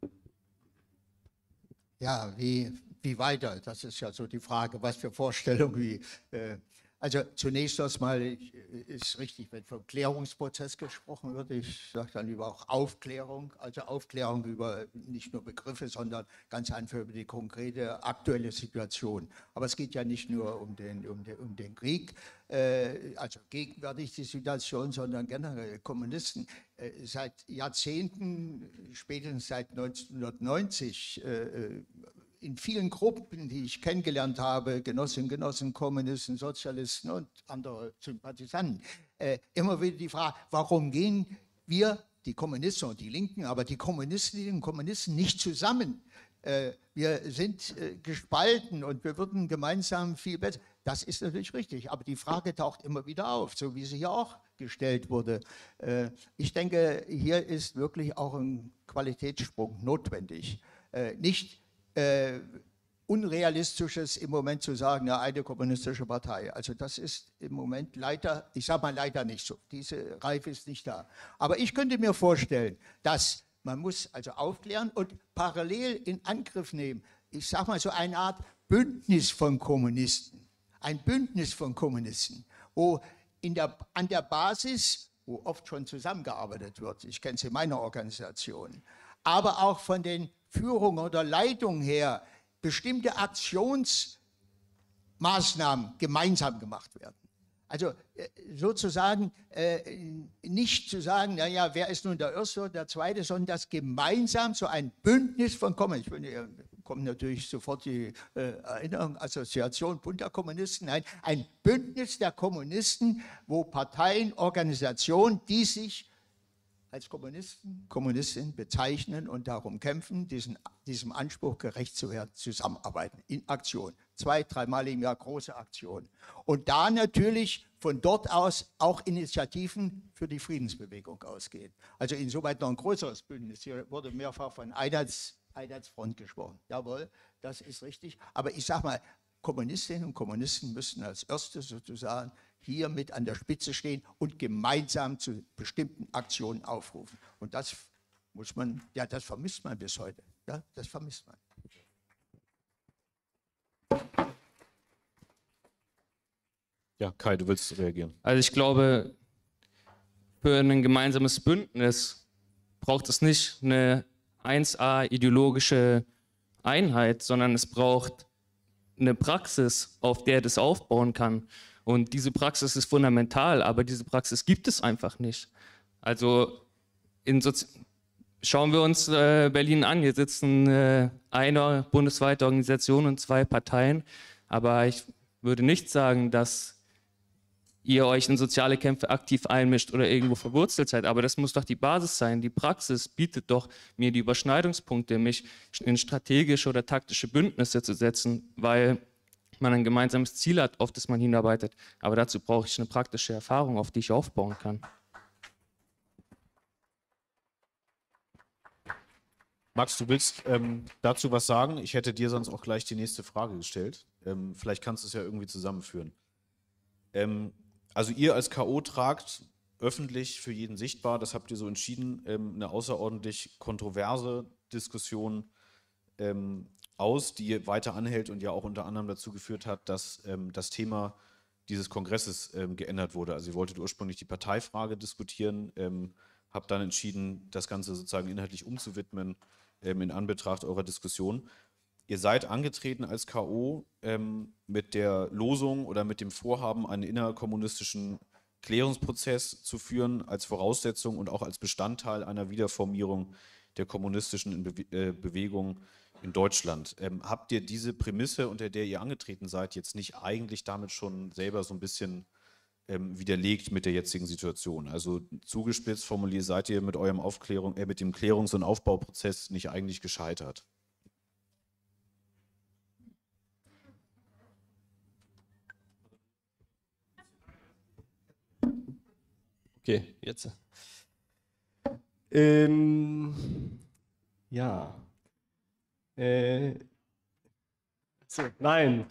Ja, wie weiter? Das ist ja so die Frage, was für Vorstellungen, also zunächst erstmal ist richtig, wenn vom Klärungsprozess gesprochen wird, ich sage dann lieber auch Aufklärung, also Aufklärung über nicht nur Begriffe, sondern ganz einfach über die konkrete aktuelle Situation. Aber es geht ja nicht nur um den Krieg, also gegenwärtig die Situation, sondern generell Kommunisten seit Jahrzehnten, spätestens seit 1990, in vielen Gruppen, die ich kennengelernt habe, Genossinnen, Genossen, Kommunisten, Sozialisten und andere Sympathisanten, immer wieder die Frage, warum gehen wir, die Kommunisten und die Linken, aber die Kommunistinnen und Kommunisten nicht zusammen? Wir sind gespalten und wir würden gemeinsam viel besser. Das ist natürlich richtig, aber die Frage taucht immer wieder auf, so wie sie hier auch gestellt wurde. Ich denke, hier ist wirklich auch ein Qualitätssprung notwendig. Nicht Unrealistisches im Moment zu sagen, ja, eine kommunistische Partei. Also das ist im Moment leider, ich sage mal leider nicht so. Diese Reife ist nicht da. Aber ich könnte mir vorstellen, dass man muss also aufklären und parallel in Angriff nehmen. Ich sage mal so eine Art Bündnis von Kommunisten. Ein Bündnis von Kommunisten, wo an der Basis, wo oft schon zusammengearbeitet wird, ich kenne es in meiner Organisation, aber auch von den Führung oder Leitung her bestimmte Aktionsmaßnahmen gemeinsam gemacht werden. Also sozusagen nicht zu sagen, naja, wer ist nun der Erste oder der Zweite, sondern das gemeinsam so ein Bündnis von kommt natürlich sofort die Erinnerung, Assoziation Bund der Kommunisten, nein, ein Bündnis der Kommunisten, wo Parteien, Organisationen, die sich als Kommunisten, Kommunistinnen bezeichnen und darum kämpfen, diesem Anspruch gerecht zu werden, zusammenarbeiten, in Aktion. 2-, 3-mal im Jahr große Aktionen. Und da natürlich von dort aus auch Initiativen für die Friedensbewegung ausgehen. Also insoweit noch ein größeres Bündnis. Hier wurde mehrfach von Einheitsfront gesprochen. Jawohl, das ist richtig. Aber ich sage mal, Kommunistinnen und Kommunisten müssten als Erste sozusagen hier mit an der Spitze stehen und gemeinsam zu bestimmten Aktionen aufrufen. Und das muss man, ja, das vermisst man bis heute. Ja, das vermisst man. Ja, Kai, du willst reagieren. Also ich glaube, für ein gemeinsames Bündnis braucht es nicht eine 1A ideologische Einheit, sondern es braucht eine Praxis, auf der das aufbauen kann. Und diese Praxis ist fundamental, aber diese Praxis gibt es einfach nicht. Also schauen wir uns Berlin an. Hier sitzen eine bundesweite Organisation und 2 Parteien. Aber ich würde nicht sagen, dass ihr euch in soziale Kämpfe aktiv einmischt oder irgendwo verwurzelt seid. Aber das muss doch die Basis sein. Die Praxis bietet doch mir die Überschneidungspunkte, mich in strategische oder taktische Bündnisse zu setzen, weil man ein gemeinsames Ziel hat, auf das man hinarbeitet. Aber dazu brauche ich eine praktische Erfahrung, auf die ich aufbauen kann. Max, du willst dazu was sagen? Ich hätte dir sonst auch gleich die nächste Frage gestellt. Vielleicht kannst du es ja irgendwie zusammenführen. Also ihr als K.O. tragt öffentlich für jeden sichtbar, das habt ihr so entschieden, eine außerordentlich kontroverse Diskussion aus, die weiter anhält und ja auch unter anderem dazu geführt hat, dass das Thema dieses Kongresses geändert wurde. Also ihr wolltet ursprünglich die Parteifrage diskutieren, habt dann entschieden, das Ganze sozusagen inhaltlich umzuwidmen in Anbetracht eurer Diskussion. Ihr seid angetreten als K.O. Mit der Losung oder mit dem Vorhaben, einen innerkommunistischen Klärungsprozess zu führen als Voraussetzung und auch als Bestandteil einer Wiederformierung der kommunistischen Bewegung in Deutschland. Habt ihr diese Prämisse, unter der ihr angetreten seid, jetzt nicht eigentlich damit schon selber so ein bisschen widerlegt mit der jetzigen Situation? Also zugespitzt formuliert, seid ihr mit eurem mit dem Klärungs- und Aufbauprozess nicht eigentlich gescheitert? Okay, jetzt. Ja. So, nein.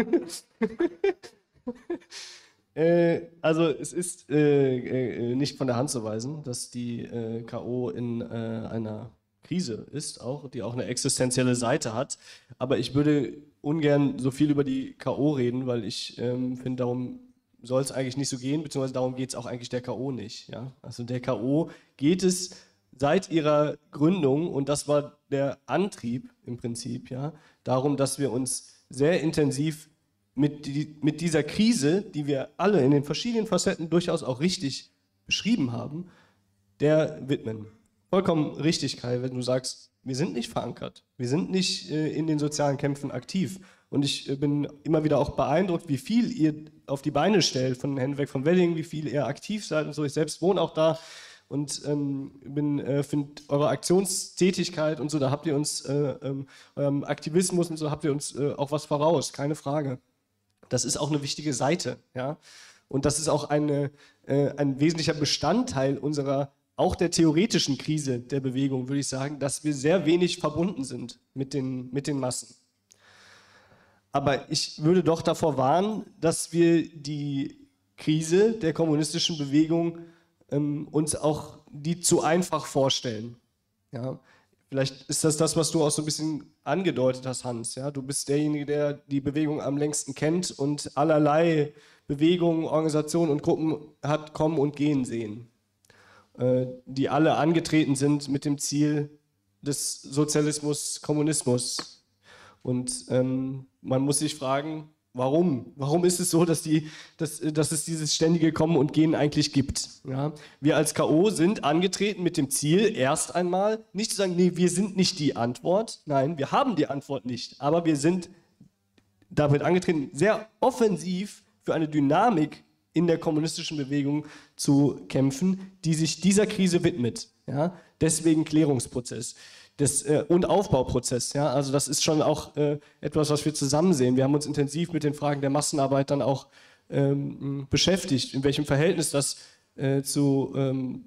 Also es ist nicht von der Hand zu weisen, dass die K.O. in einer Krise ist, die auch eine existenzielle Seite hat. Aber ich würde ungern so viel über die K.O. reden, weil ich finde, darum soll es eigentlich nicht so gehen, beziehungsweise darum geht es auch eigentlich der K.O. nicht. Ja? Also der K.O. geht es seit ihrer Gründung, und das war der Antrieb im Prinzip, ja, darum, dass wir uns sehr intensiv mit dieser Krise, die wir alle in den verschiedenen Facetten durchaus auch richtig beschrieben haben, der widmen. Vollkommen richtig, Kai, wenn du sagst, wir sind nicht verankert, wir sind nicht in den sozialen Kämpfen aktiv. Und ich bin immer wieder auch beeindruckt, wie viel ihr auf die Beine stellt, von Hennebeck von Wedding, wie viel ihr aktiv seid und so. Ich selbst wohne auch da und finde eure Aktionstätigkeit und so, da habt ihr uns, eurem Aktivismus und so, habt ihr uns auch was voraus, keine Frage. Das ist auch eine wichtige Seite, ja. Und das ist auch ein wesentlicher Bestandteil unserer, auch der theoretischen Krise der Bewegung, würde ich sagen, dass wir sehr wenig verbunden sind mit den Massen. Aber ich würde doch davor warnen, dass wir die Krise der kommunistischen Bewegung uns auch die zu einfach vorstellen. Ja? Vielleicht ist das, was du auch so ein bisschen angedeutet hast, Hans. Ja? Du bist derjenige, der die Bewegung am längsten kennt und allerlei Bewegungen, Organisationen und Gruppen hat kommen und gehen sehen, die alle angetreten sind mit dem Ziel des Sozialismus, Kommunismus. Und man muss sich fragen, Warum? Warum ist es so, dass es dieses ständige Kommen und Gehen eigentlich gibt? Ja? Wir als K.O. sind angetreten mit dem Ziel, erst einmal nicht zu sagen, nee, wir sind nicht die Antwort. Nein, wir haben die Antwort nicht. Aber wir sind damit angetreten, sehr offensiv für eine Dynamik in der kommunistischen Bewegung zu kämpfen, die sich dieser Krise widmet. Ja? Deswegen Klärungsprozess. Und Aufbauprozess. Ja? Also das ist schon auch etwas, was wir zusammen sehen. Wir haben uns intensiv mit den Fragen der Massenarbeit dann auch beschäftigt, in welchem Verhältnis das in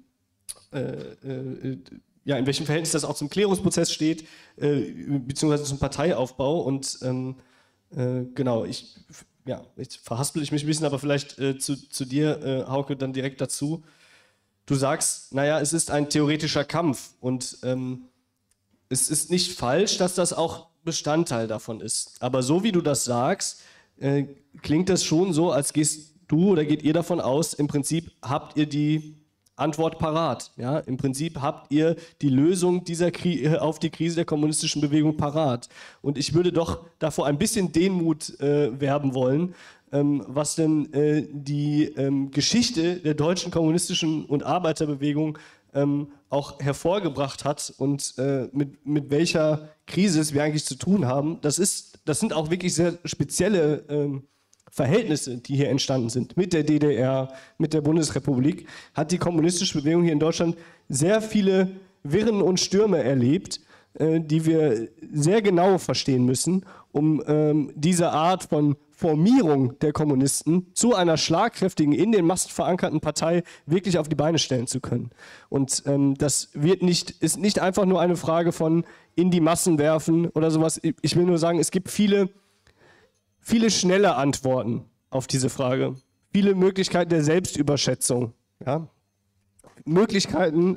welchem Verhältnis das auch zum Klärungsprozess steht, beziehungsweise zum Parteiaufbau. Und genau, jetzt verhaspel ich mich ein bisschen, aber vielleicht zu dir, Hauke, dann direkt dazu. Du sagst, naja, es ist ein theoretischer Kampf und es ist nicht falsch, dass das auch Bestandteil davon ist. Aber so wie du das sagst, klingt das schon so, als gehst du oder geht ihr davon aus, im Prinzip habt ihr die Antwort parat. Ja? Im Prinzip habt ihr die Lösung auf die Krise der kommunistischen Bewegung parat. Und ich würde doch davor ein bisschen Demut werben wollen, was denn die Geschichte der deutschen kommunistischen und Arbeiterbewegung auch hervorgebracht hat und mit welcher Krise wir eigentlich zu tun haben. Das sind auch wirklich sehr spezielle Verhältnisse, die hier entstanden sind. Mit der DDR, mit der Bundesrepublik hat die kommunistische Bewegung hier in Deutschland sehr viele Wirren und Stürme erlebt, die wir sehr genau verstehen müssen, um diese Art von Formierung der Kommunisten zu einer schlagkräftigen, in den Massen verankerten Partei wirklich auf die Beine stellen zu können. Und das ist nicht einfach nur eine Frage von in die Massen werfen oder sowas. Ich will nur sagen, es gibt viele schnelle Antworten auf diese Frage. Viele Möglichkeiten der Selbstüberschätzung. Ja? Möglichkeiten,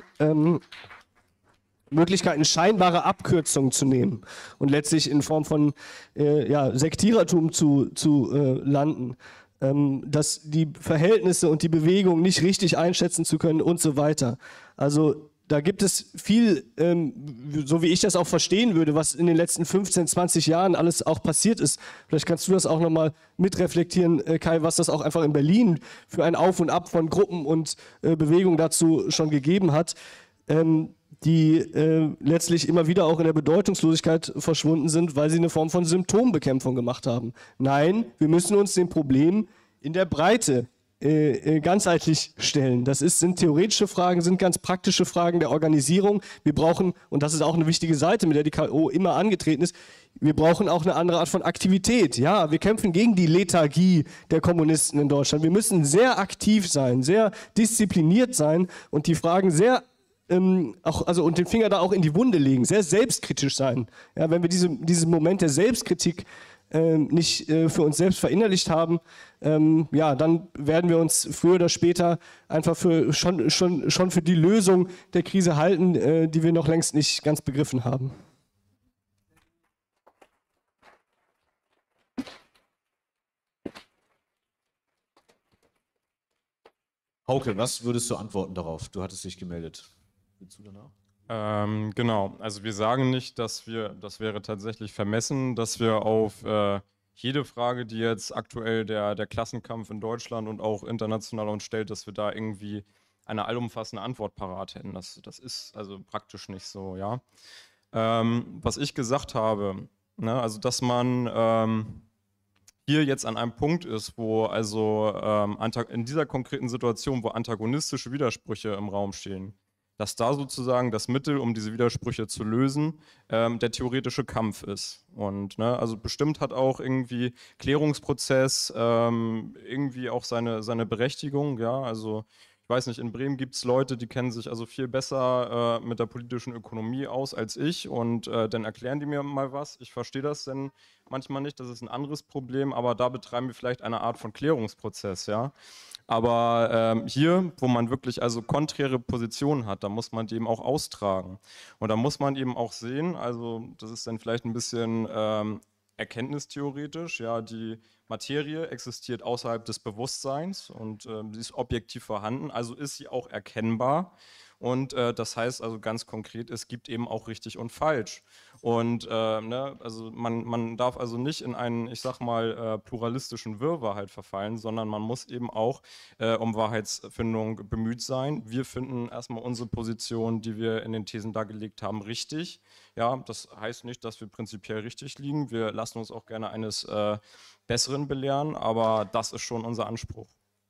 scheinbare Abkürzungen zu nehmen und letztlich in Form von Sektierertum zu landen. Dass die Verhältnisse und die Bewegung nicht richtig einschätzen zu können und so weiter. Also da gibt es viel, so wie ich das auch verstehen würde, was in den letzten 15, 20 Jahren alles auch passiert ist. Vielleicht kannst du das auch nochmal mitreflektieren, Kai, was das auch einfach in Berlin für ein Auf und Ab von Gruppen und Bewegungen dazu schon gegeben hat, die letztlich immer wieder auch in der Bedeutungslosigkeit verschwunden sind, weil sie eine Form von Symptombekämpfung gemacht haben. Nein, wir müssen uns dem Problem in der Breite ganzheitlich stellen. Das sind theoretische Fragen, sind ganz praktische Fragen der Organisierung. Wir brauchen, und das ist auch eine wichtige Seite, mit der die K.O. immer angetreten ist, wir brauchen auch eine andere Art von Aktivität. Ja, wir kämpfen gegen die Lethargie der Kommunisten in Deutschland. Wir müssen sehr aktiv sein, sehr diszipliniert sein und die Fragen sehr und den Finger da auch in die Wunde legen, sehr selbstkritisch sein. Ja, wenn wir diesen Moment der Selbstkritik nicht für uns selbst verinnerlicht haben, dann werden wir uns früher oder später einfach schon für die Lösung der Krise halten, die wir noch längst nicht ganz begriffen haben. Hauke, was würdest du antworten darauf? Du hattest dich gemeldet. Willst du danach? Genau, also wir sagen nicht, das wäre tatsächlich vermessen, dass wir auf jede Frage, die jetzt aktuell der Klassenkampf in Deutschland und auch international uns stellt, dass wir da irgendwie eine allumfassende Antwort parat hätten. Das ist also praktisch nicht so, ja. Was ich gesagt habe, ne, also dass man hier jetzt an einem Punkt ist, wo also in dieser konkreten Situation, wo antagonistische Widersprüche im Raum stehen, dass da sozusagen das Mittel, um diese Widersprüche zu lösen, der theoretische Kampf ist. Und ne, also bestimmt hat auch irgendwie Klärungsprozess irgendwie auch seine Berechtigung. Ja, also ich weiß nicht, in Bremen gibt es Leute, die kennen sich also viel besser mit der politischen Ökonomie aus als ich und dann erklären die mir mal was. Ich verstehe das denn manchmal nicht, das ist ein anderes Problem, aber da betreiben wir vielleicht eine Art von Klärungsprozess, ja. Aber hier, wo man wirklich also konträre Positionen hat, da muss man die eben auch austragen. Und da muss man eben auch sehen, also das ist dann vielleicht ein bisschen erkenntnistheoretisch, ja, die Materie existiert außerhalb des Bewusstseins und sie ist objektiv vorhanden, also ist sie auch erkennbar. Und das heißt also ganz konkret, es gibt eben auch richtig und falsch. Und also man darf also nicht in einen, ich sag mal, pluralistischen Wirrwarr halt verfallen, sondern man muss eben auch um Wahrheitsfindung bemüht sein. Wir finden erstmal unsere Position, die wir in den Thesen dargelegt haben, richtig. Ja, das heißt nicht, dass wir prinzipiell richtig liegen. Wir lassen uns auch gerne eines Besseren belehren, aber das ist schon unser Anspruch.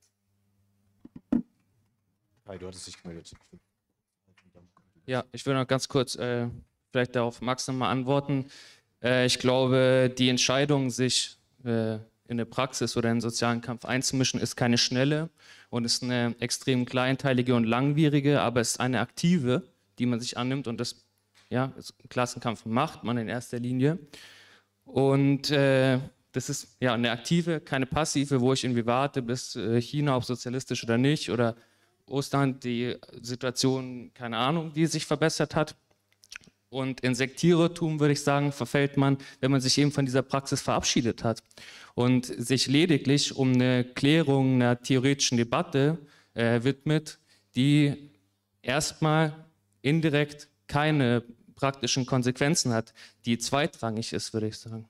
Kai, du hattest dich gemeldet. Ja, ich will noch ganz kurz vielleicht darauf Max nochmal antworten. Ich glaube, die Entscheidung, sich in der Praxis oder in den sozialen Kampf einzumischen, ist keine schnelle und ist eine extrem kleinteilige und langwierige, aber es ist eine aktive, die man sich annimmt und das, ja, Klassenkampf macht man in erster Linie. Und das ist ja eine aktive, keine passive, wo ich irgendwie warte, bis China, ob sozialistisch oder nicht, oder Russland, die Situation, keine Ahnung, wie es sich verbessert hat. Und in Sektierertum, würde ich sagen, verfällt man, wenn man sich eben von dieser Praxis verabschiedet hat und sich lediglich um eine Klärung einer theoretischen Debatte widmet, die erstmal indirekt keine praktischen Konsequenzen hat, die zweitrangig ist, würde ich sagen.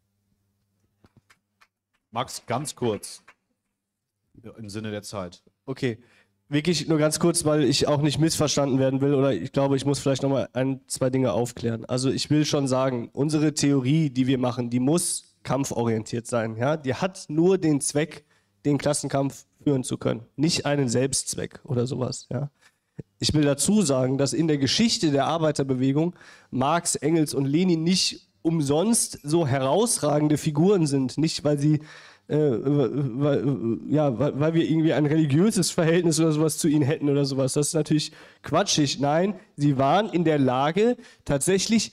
Max, ganz kurz, im Sinne der Zeit. Okay, wirklich nur ganz kurz, weil ich auch nicht missverstanden werden will oder ich glaube, ich muss vielleicht nochmal zwei Dinge aufklären. Also ich will schon sagen, unsere Theorie, die wir machen, die muss kampforientiert sein. Ja? Die hat nur den Zweck, den Klassenkampf führen zu können, nicht einen Selbstzweck oder sowas. Ja? Ich will dazu sagen, dass in der Geschichte der Arbeiterbewegung Marx, Engels und Lenin nicht umsonst so herausragende Figuren sind, nicht weil sie weil wir irgendwie ein religiöses Verhältnis oder sowas zu ihnen hätten oder sowas. Das ist natürlich quatschig. Nein, sie waren in der Lage, tatsächlich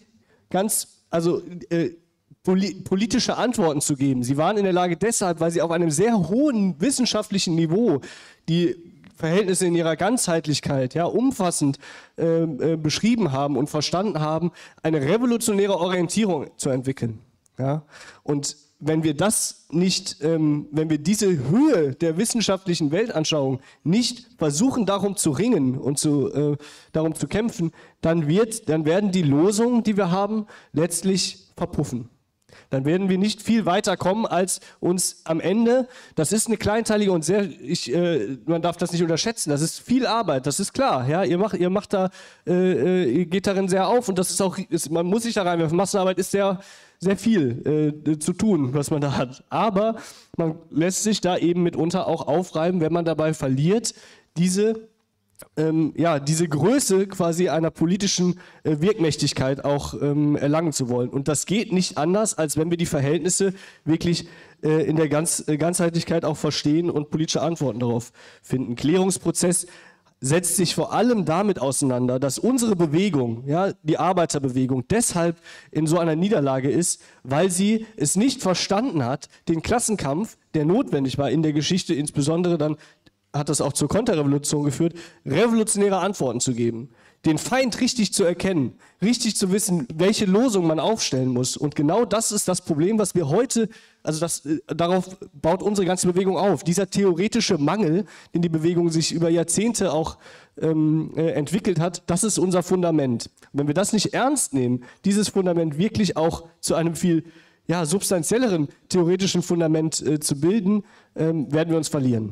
politische Antworten zu geben. Sie waren in der Lage deshalb, weil sie auf einem sehr hohen wissenschaftlichen Niveau die Verhältnisse in ihrer Ganzheitlichkeit, ja, umfassend beschrieben haben und verstanden haben, eine revolutionäre Orientierung zu entwickeln. Ja? Und wenn wir das nicht, wenn wir diese Höhe der wissenschaftlichen Weltanschauung nicht versuchen, darum zu ringen und darum zu kämpfen, dann werden die Losungen, die wir haben, letztlich verpuffen. Dann werden wir nicht viel weiter kommen, als uns am Ende, das ist eine kleinteilige und man darf das nicht unterschätzen, das ist viel Arbeit, das ist klar, ja, ihr geht darin sehr auf und das ist auch, man muss sich da reinwerfen, Massenarbeit ist sehr viel zu tun, was man da hat, aber man lässt sich da eben mitunter auch aufreiben, wenn man dabei verliert, diese Größe quasi einer politischen Wirkmächtigkeit auch erlangen zu wollen. Und das geht nicht anders, als wenn wir die Verhältnisse wirklich in der Ganzheitlichkeit auch verstehen und politische Antworten darauf finden. Klärungsprozess setzt sich vor allem damit auseinander, dass unsere Bewegung, ja, die Arbeiterbewegung, deshalb in so einer Niederlage ist, weil sie es nicht verstanden hat, den Klassenkampf, der notwendig war in der Geschichte, insbesondere dann hat das auch zur Konterrevolution geführt, revolutionäre Antworten zu geben, den Feind richtig zu erkennen, richtig zu wissen, welche Losung man aufstellen muss. Und genau das ist das Problem, was wir heute, darauf baut unsere ganze Bewegung auf. Dieser theoretische Mangel, den die Bewegung sich über Jahrzehnte auch entwickelt hat, das ist unser Fundament. Wenn wir das nicht ernst nehmen, dieses Fundament wirklich auch zu einem viel substanzielleren theoretischen Fundament zu bilden, werden wir uns verlieren.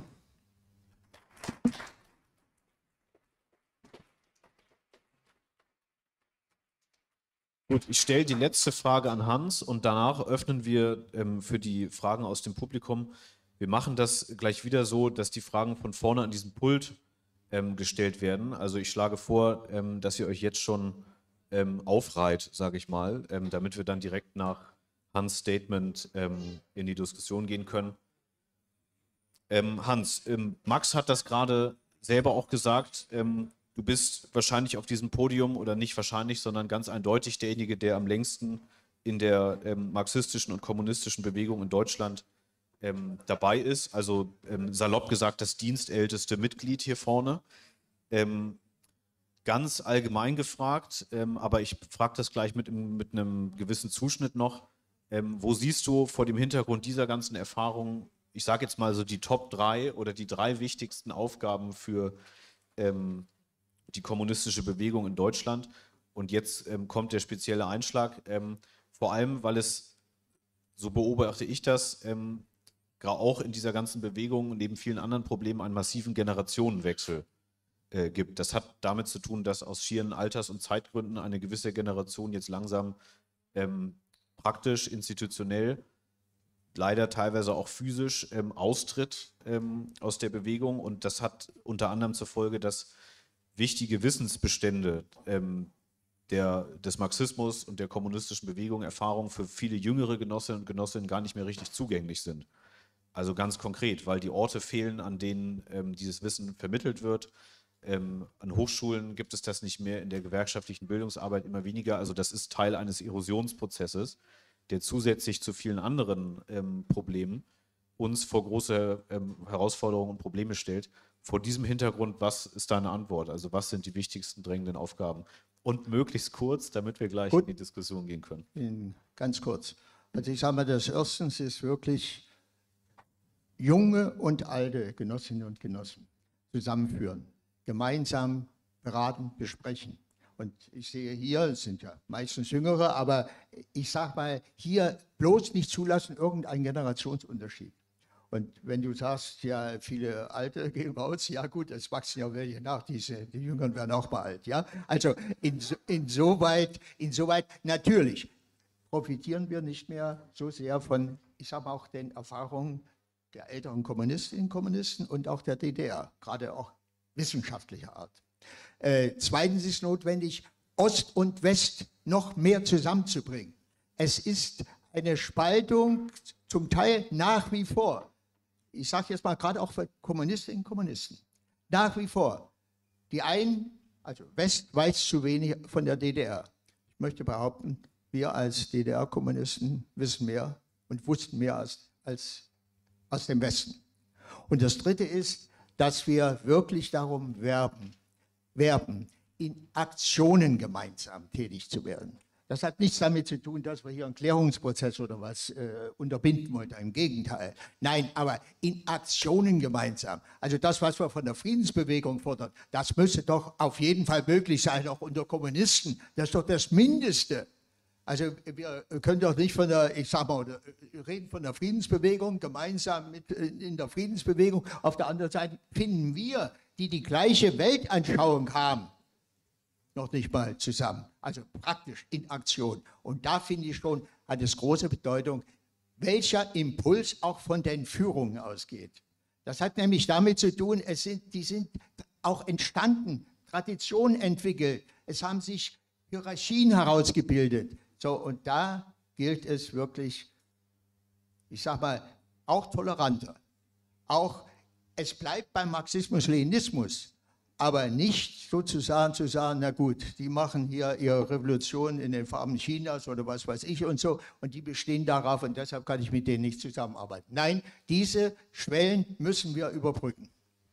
Gut, ich stelle die letzte Frage an Hans und danach öffnen wir für die Fragen aus dem Publikum. Wir machen das gleich wieder so, dass die Fragen von vorne an diesem Pult gestellt werden. Also ich schlage vor, dass ihr euch jetzt schon aufreiht, sage ich mal, damit wir dann direkt nach Hans' Statement in die Diskussion gehen können. Hans, Max hat das gerade selber auch gesagt, du bist wahrscheinlich auf diesem Podium oder nicht wahrscheinlich, sondern ganz eindeutig derjenige, der am längsten in der marxistischen und kommunistischen Bewegung in Deutschland dabei ist. Also salopp gesagt das dienstälteste Mitglied hier vorne. Ganz allgemein gefragt, aber ich frage das gleich mit einem gewissen Zuschnitt noch. Wo siehst du vor dem Hintergrund dieser ganzen Erfahrungen, ich sage jetzt mal so die Top 3 oder die 3 wichtigsten Aufgaben für die kommunistische Bewegung in Deutschland. Und jetzt kommt der spezielle Einschlag, vor allem, weil es, so beobachte ich das, gerade auch in dieser ganzen Bewegung neben vielen anderen Problemen einen massiven Generationenwechsel gibt. Das hat damit zu tun, dass aus schieren Alters- und Zeitgründen eine gewisse Generation jetzt langsam praktisch, institutionell, leider teilweise auch physisch austritt aus der Bewegung. Und das hat unter anderem zur Folge, dass wichtige Wissensbestände des Marxismus und der kommunistischen Bewegung, Erfahrungen für viele jüngere Genossinnen und Genossinnen gar nicht mehr richtig zugänglich sind. Also ganz konkret, weil die Orte fehlen, an denen dieses Wissen vermittelt wird. An Hochschulen gibt es das nicht mehr, in der gewerkschaftlichen Bildungsarbeit immer weniger. Also das ist Teil eines Erosionsprozesses, der zusätzlich zu vielen anderen Problemen uns vor große Herausforderungen und Probleme stellt. Vor diesem Hintergrund, was ist deine Antwort? Also was sind die wichtigsten drängenden Aufgaben? Und möglichst kurz, damit wir gleich in die Diskussion gehen können. Ganz kurz. Also ich sage mal, das erstens ist wirklich junge und alte Genossinnen und Genossen zusammenführen, gemeinsam beraten, besprechen. Und ich sehe hier, es sind ja meistens Jüngere, aber ich sage mal, hier bloß nicht zulassen, irgendeinen Generationsunterschied. Und wenn du sagst, ja, viele Alte gehen raus, ja gut, es wachsen ja welche nach, die Jüngeren werden auch mal alt. Ja? Also insoweit, natürlich profitieren wir nicht mehr so sehr von, ich sage mal, auch den Erfahrungen der älteren Kommunistinnen und Kommunisten und auch der DDR, gerade auch wissenschaftlicher Art. Zweitens ist notwendig, Ost und West noch mehr zusammenzubringen. Es ist eine Spaltung zum Teil nach wie vor. Ich sage jetzt mal gerade auch für Kommunistinnen und Kommunisten. Nach wie vor. Die einen, also West weiß zu wenig von der DDR. Ich möchte behaupten, wir als DDR-Kommunisten wissen mehr und wussten mehr als aus dem Westen. Und das Dritte ist, dass wir wirklich darum werben, in Aktionen gemeinsam tätig zu werden. Das hat nichts damit zu tun, dass wir hier einen Klärungsprozess oder was unterbinden wollen. Im Gegenteil. Nein, aber in Aktionen gemeinsam. Also das, was wir von der Friedensbewegung fordern, das müsste doch auf jeden Fall möglich sein, auch unter Kommunisten. Das ist doch das Mindeste. Also wir können doch nicht von der, ich sag mal, reden von der Friedensbewegung, gemeinsam in der Friedensbewegung. Auf der anderen Seite finden wir, die die gleiche Weltanschauung haben, noch nicht mal zusammen. Also praktisch in Aktion. Und da finde ich schon, hat es große Bedeutung, welcher Impuls auch von den Führungen ausgeht. Das hat nämlich damit zu tun, die sind auch entstanden, Traditionen entwickelt, es haben sich Hierarchien herausgebildet. So, und da gilt es wirklich, ich sage mal, auch toleranter. Auch, es bleibt beim Marxismus-Leninismus, aber nicht sozusagen zu sagen, na gut, die machen hier ihre Revolution in den Farben Chinas oder was weiß ich und so, und die bestehen darauf und deshalb kann ich mit denen nicht zusammenarbeiten. Nein, diese Schwellen müssen wir überbrücken.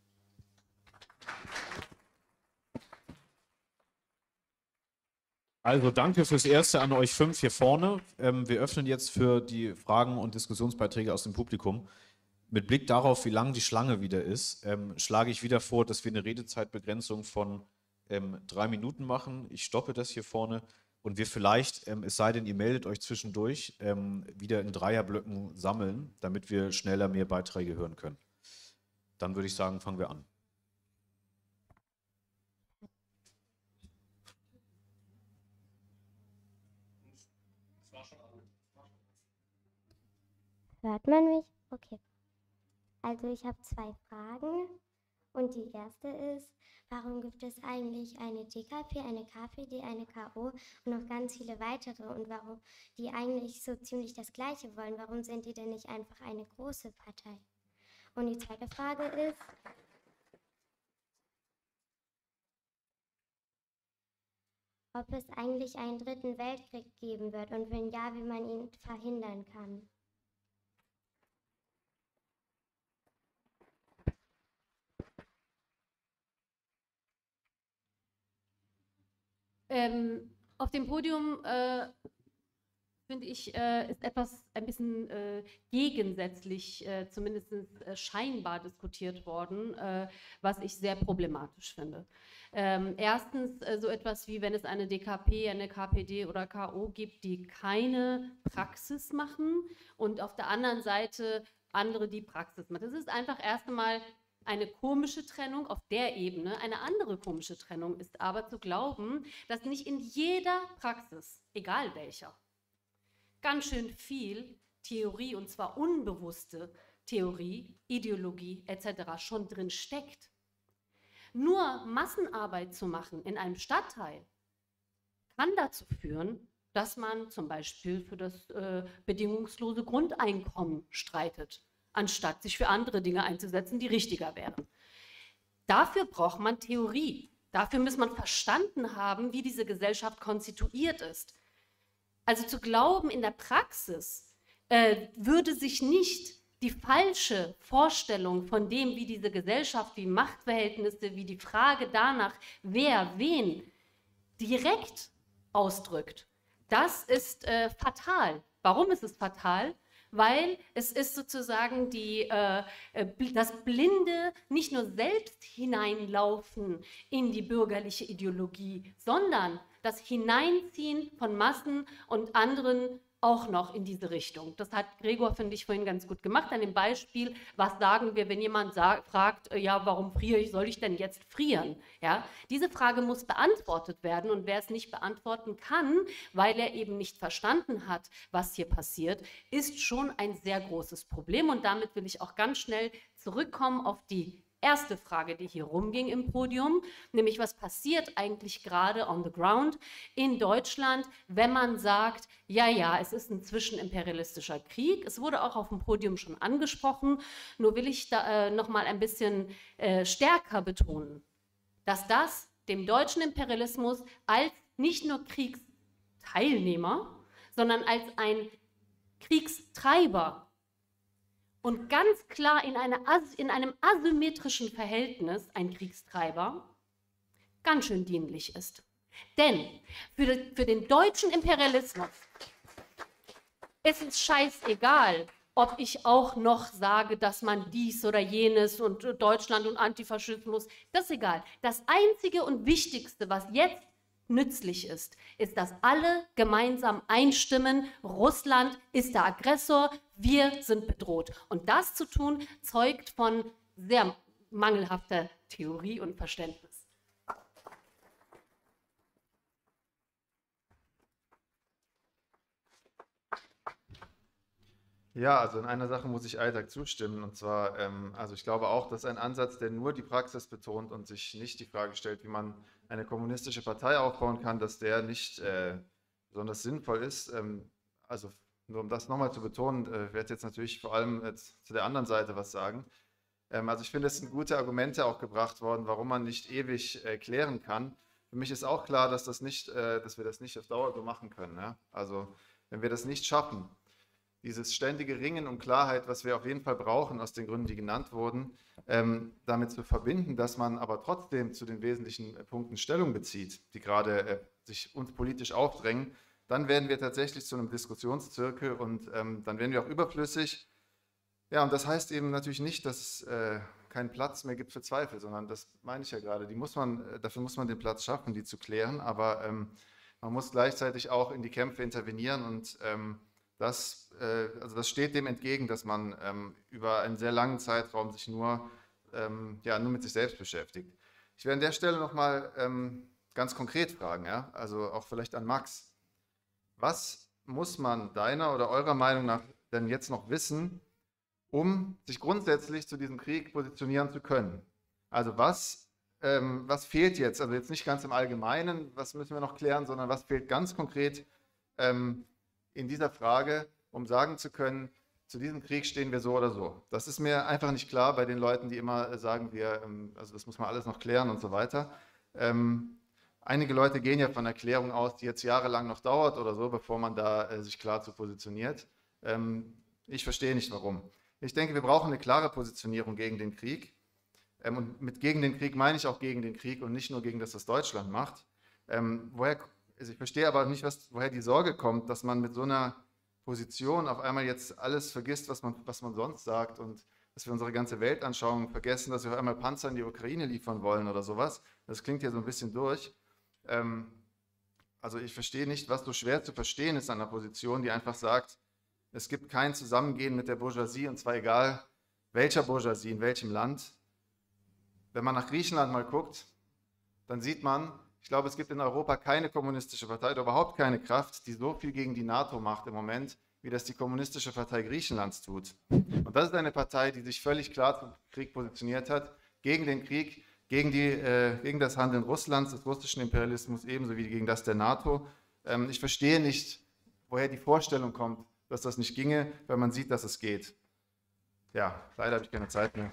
Also danke fürs Erste an euch 5 hier vorne. Wir öffnen jetzt für die Fragen und Diskussionsbeiträge aus dem Publikum. Mit Blick darauf, wie lang die Schlange wieder ist, schlage ich wieder vor, dass wir eine Redezeitbegrenzung von 3 Minuten machen. Ich stoppe das hier vorne und wir vielleicht, es sei denn, ihr meldet euch zwischendurch, wieder in Dreierblöcken sammeln, damit wir schneller mehr Beiträge hören können. Dann würde ich sagen, fangen wir an. Hört man mich? Okay. Also ich habe 2 Fragen und die erste ist, warum gibt es eigentlich eine DKP, eine KPD, eine KO und noch ganz viele weitere und warum die eigentlich so ziemlich das Gleiche wollen? Warum sind die denn nicht einfach eine große Partei? Und die zweite Frage ist, ob es eigentlich einen 3. Weltkrieg geben wird und wenn ja, wie man ihn verhindern kann. Auf dem Podium finde ich, ist etwas ein bisschen gegensätzlich, zumindest scheinbar diskutiert worden, was ich sehr problematisch finde. Erstens so etwas wie, wenn es eine DKP, eine KPD oder KO gibt, die keine Praxis machen und auf der anderen Seite andere, die Praxis machen. Das ist einfach erst einmal eine komische Trennung auf der Ebene. Eine andere komische Trennung ist aber zu glauben, dass nicht in jeder Praxis, egal welcher, ganz schön viel Theorie, und zwar unbewusste Theorie, Ideologie etc. schon drin steckt. Nur Massenarbeit zu machen in einem Stadtteil kann dazu führen, dass man zum Beispiel für das bedingungslose Grundeinkommen streitet, anstatt sich für andere Dinge einzusetzen, die richtiger wären. Dafür braucht man Theorie. Dafür muss man verstanden haben, wie diese Gesellschaft konstituiert ist. Also zu glauben, in der Praxis würde sich nicht die falsche Vorstellung von dem, wie diese Gesellschaft, wie Machtverhältnisse, wie die Frage danach, wer wen direkt ausdrückt, das ist fatal. Warum ist es fatal? Weil es ist sozusagen das blinde, nicht nur selbst hineinlaufen in die bürgerliche Ideologie, sondern das Hineinziehen von Massen und anderen auch noch in diese Richtung. Das hat Gregor, finde ich, vorhin ganz gut gemacht an dem Beispiel, was sagen wir, wenn jemand fragt, ja, warum friere ich, soll ich denn jetzt frieren? Ja, diese Frage muss beantwortet werden, und wer es nicht beantworten kann, weil er eben nicht verstanden hat, was hier passiert, ist schon ein sehr großes Problem, und damit will ich auch ganz schnell zurückkommen auf die erste Frage, die hier rumging im Podium, nämlich was passiert eigentlich gerade on the ground in Deutschland, wenn man sagt, ja, ja, es ist ein zwischenimperialistischer Krieg. Es wurde auch auf dem Podium schon angesprochen, nur will ich da noch mal ein bisschen stärker betonen, dass das dem deutschen Imperialismus als nicht nur Kriegsteilnehmer, sondern als ein Kriegstreiber und ganz klar in einem asymmetrischen Verhältnis ein Kriegstreiber ganz schön dienlich ist. Denn für den deutschen Imperialismus ist es scheißegal, ob ich auch noch sage, dass man dies oder jenes und Deutschland und Antifaschismus, das ist egal. Das Einzige und Wichtigste, was jetzt nützlich ist, dass alle gemeinsam einstimmen, Russland ist der Aggressor, wir sind bedroht. Und das zu tun, zeugt von sehr mangelhafter Theorie und Verständnis. Ja, also in einer Sache muss ich Isaac zustimmen, und zwar, also ich glaube auch, dass ein Ansatz, der nur die Praxis betont und sich nicht die Frage stellt, wie man eine kommunistische Partei aufbauen kann, dass der nicht besonders sinnvoll ist. Also nur um das nochmal zu betonen, werde jetzt natürlich vor allem jetzt zu der anderen Seite was sagen. Also ich finde, es sind gute Argumente auch gebracht worden, warum man nicht ewig klären kann. Für mich ist auch klar, dass dass wir das nicht auf Dauer so machen können. Ja? Also wenn wir das nicht schaffen, dieses ständige Ringen um Klarheit, was wir auf jeden Fall brauchen, aus den Gründen, die genannt wurden, damit zu verbinden, dass man aber trotzdem zu den wesentlichen Punkten Stellung bezieht, die gerade sich uns politisch aufdrängen, dann werden wir tatsächlich zu einem Diskussionszirkel, und dann werden wir auch überflüssig. Ja, und das heißt eben natürlich nicht, dass es keinen Platz mehr gibt für Zweifel, sondern das meine ich ja gerade, dafür muss man den Platz schaffen, die zu klären, aber man muss gleichzeitig auch in die Kämpfe intervenieren, und das steht dem entgegen, dass man über einen sehr langen Zeitraum sich nur mit sich selbst beschäftigt. Ich werde an der Stelle nochmal ganz konkret fragen, ja? Also auch vielleicht an Max. Was muss man deiner oder eurer Meinung nach denn jetzt noch wissen, um sich grundsätzlich zu diesem Krieg positionieren zu können? Also was fehlt jetzt? Also jetzt nicht ganz im Allgemeinen, was müssen wir noch klären, sondern was fehlt ganz konkret in dieser Frage, um sagen zu können, zu diesem Krieg stehen wir so oder so. Das ist mir einfach nicht klar bei den Leuten, die immer sagen, also das muss man alles noch klären und so weiter. Einige Leute gehen ja von einer Klärung aus, die jetzt jahrelang noch dauert oder so, bevor man da sich klar zu positioniert. Ich verstehe nicht, warum. Ich denke, wir brauchen eine klare Positionierung gegen den Krieg. Und mit gegen den Krieg meine ich auch gegen den Krieg und nicht nur gegen das, was Deutschland macht. also ich verstehe aber nicht, woher die Sorge kommt, dass man mit so einer Position auf einmal jetzt alles vergisst, was man sonst sagt und dass wir unsere ganze Weltanschauung vergessen, dass wir auf einmal Panzer in die Ukraine liefern wollen oder sowas. Das klingt hier so ein bisschen durch. Also ich verstehe nicht, was so schwer zu verstehen ist an einer Position, die einfach sagt, es gibt kein Zusammengehen mit der Bourgeoisie, und zwar egal welcher Bourgeoisie, in welchem Land. Wenn man nach Griechenland mal guckt, dann sieht man, ich glaube, es gibt in Europa keine kommunistische Partei oder überhaupt keine Kraft, die so viel gegen die NATO macht im Moment, wie das die Kommunistische Partei Griechenlands tut. Und das ist eine Partei, die sich völlig klar zum Krieg positioniert hat, gegen den Krieg, gegen das Handeln Russlands, des russischen Imperialismus, ebenso wie gegen das der NATO. Ich verstehe nicht, woher die Vorstellung kommt, dass das nicht ginge, weil man sieht, dass es geht. Ja, leider habe ich keine Zeit mehr.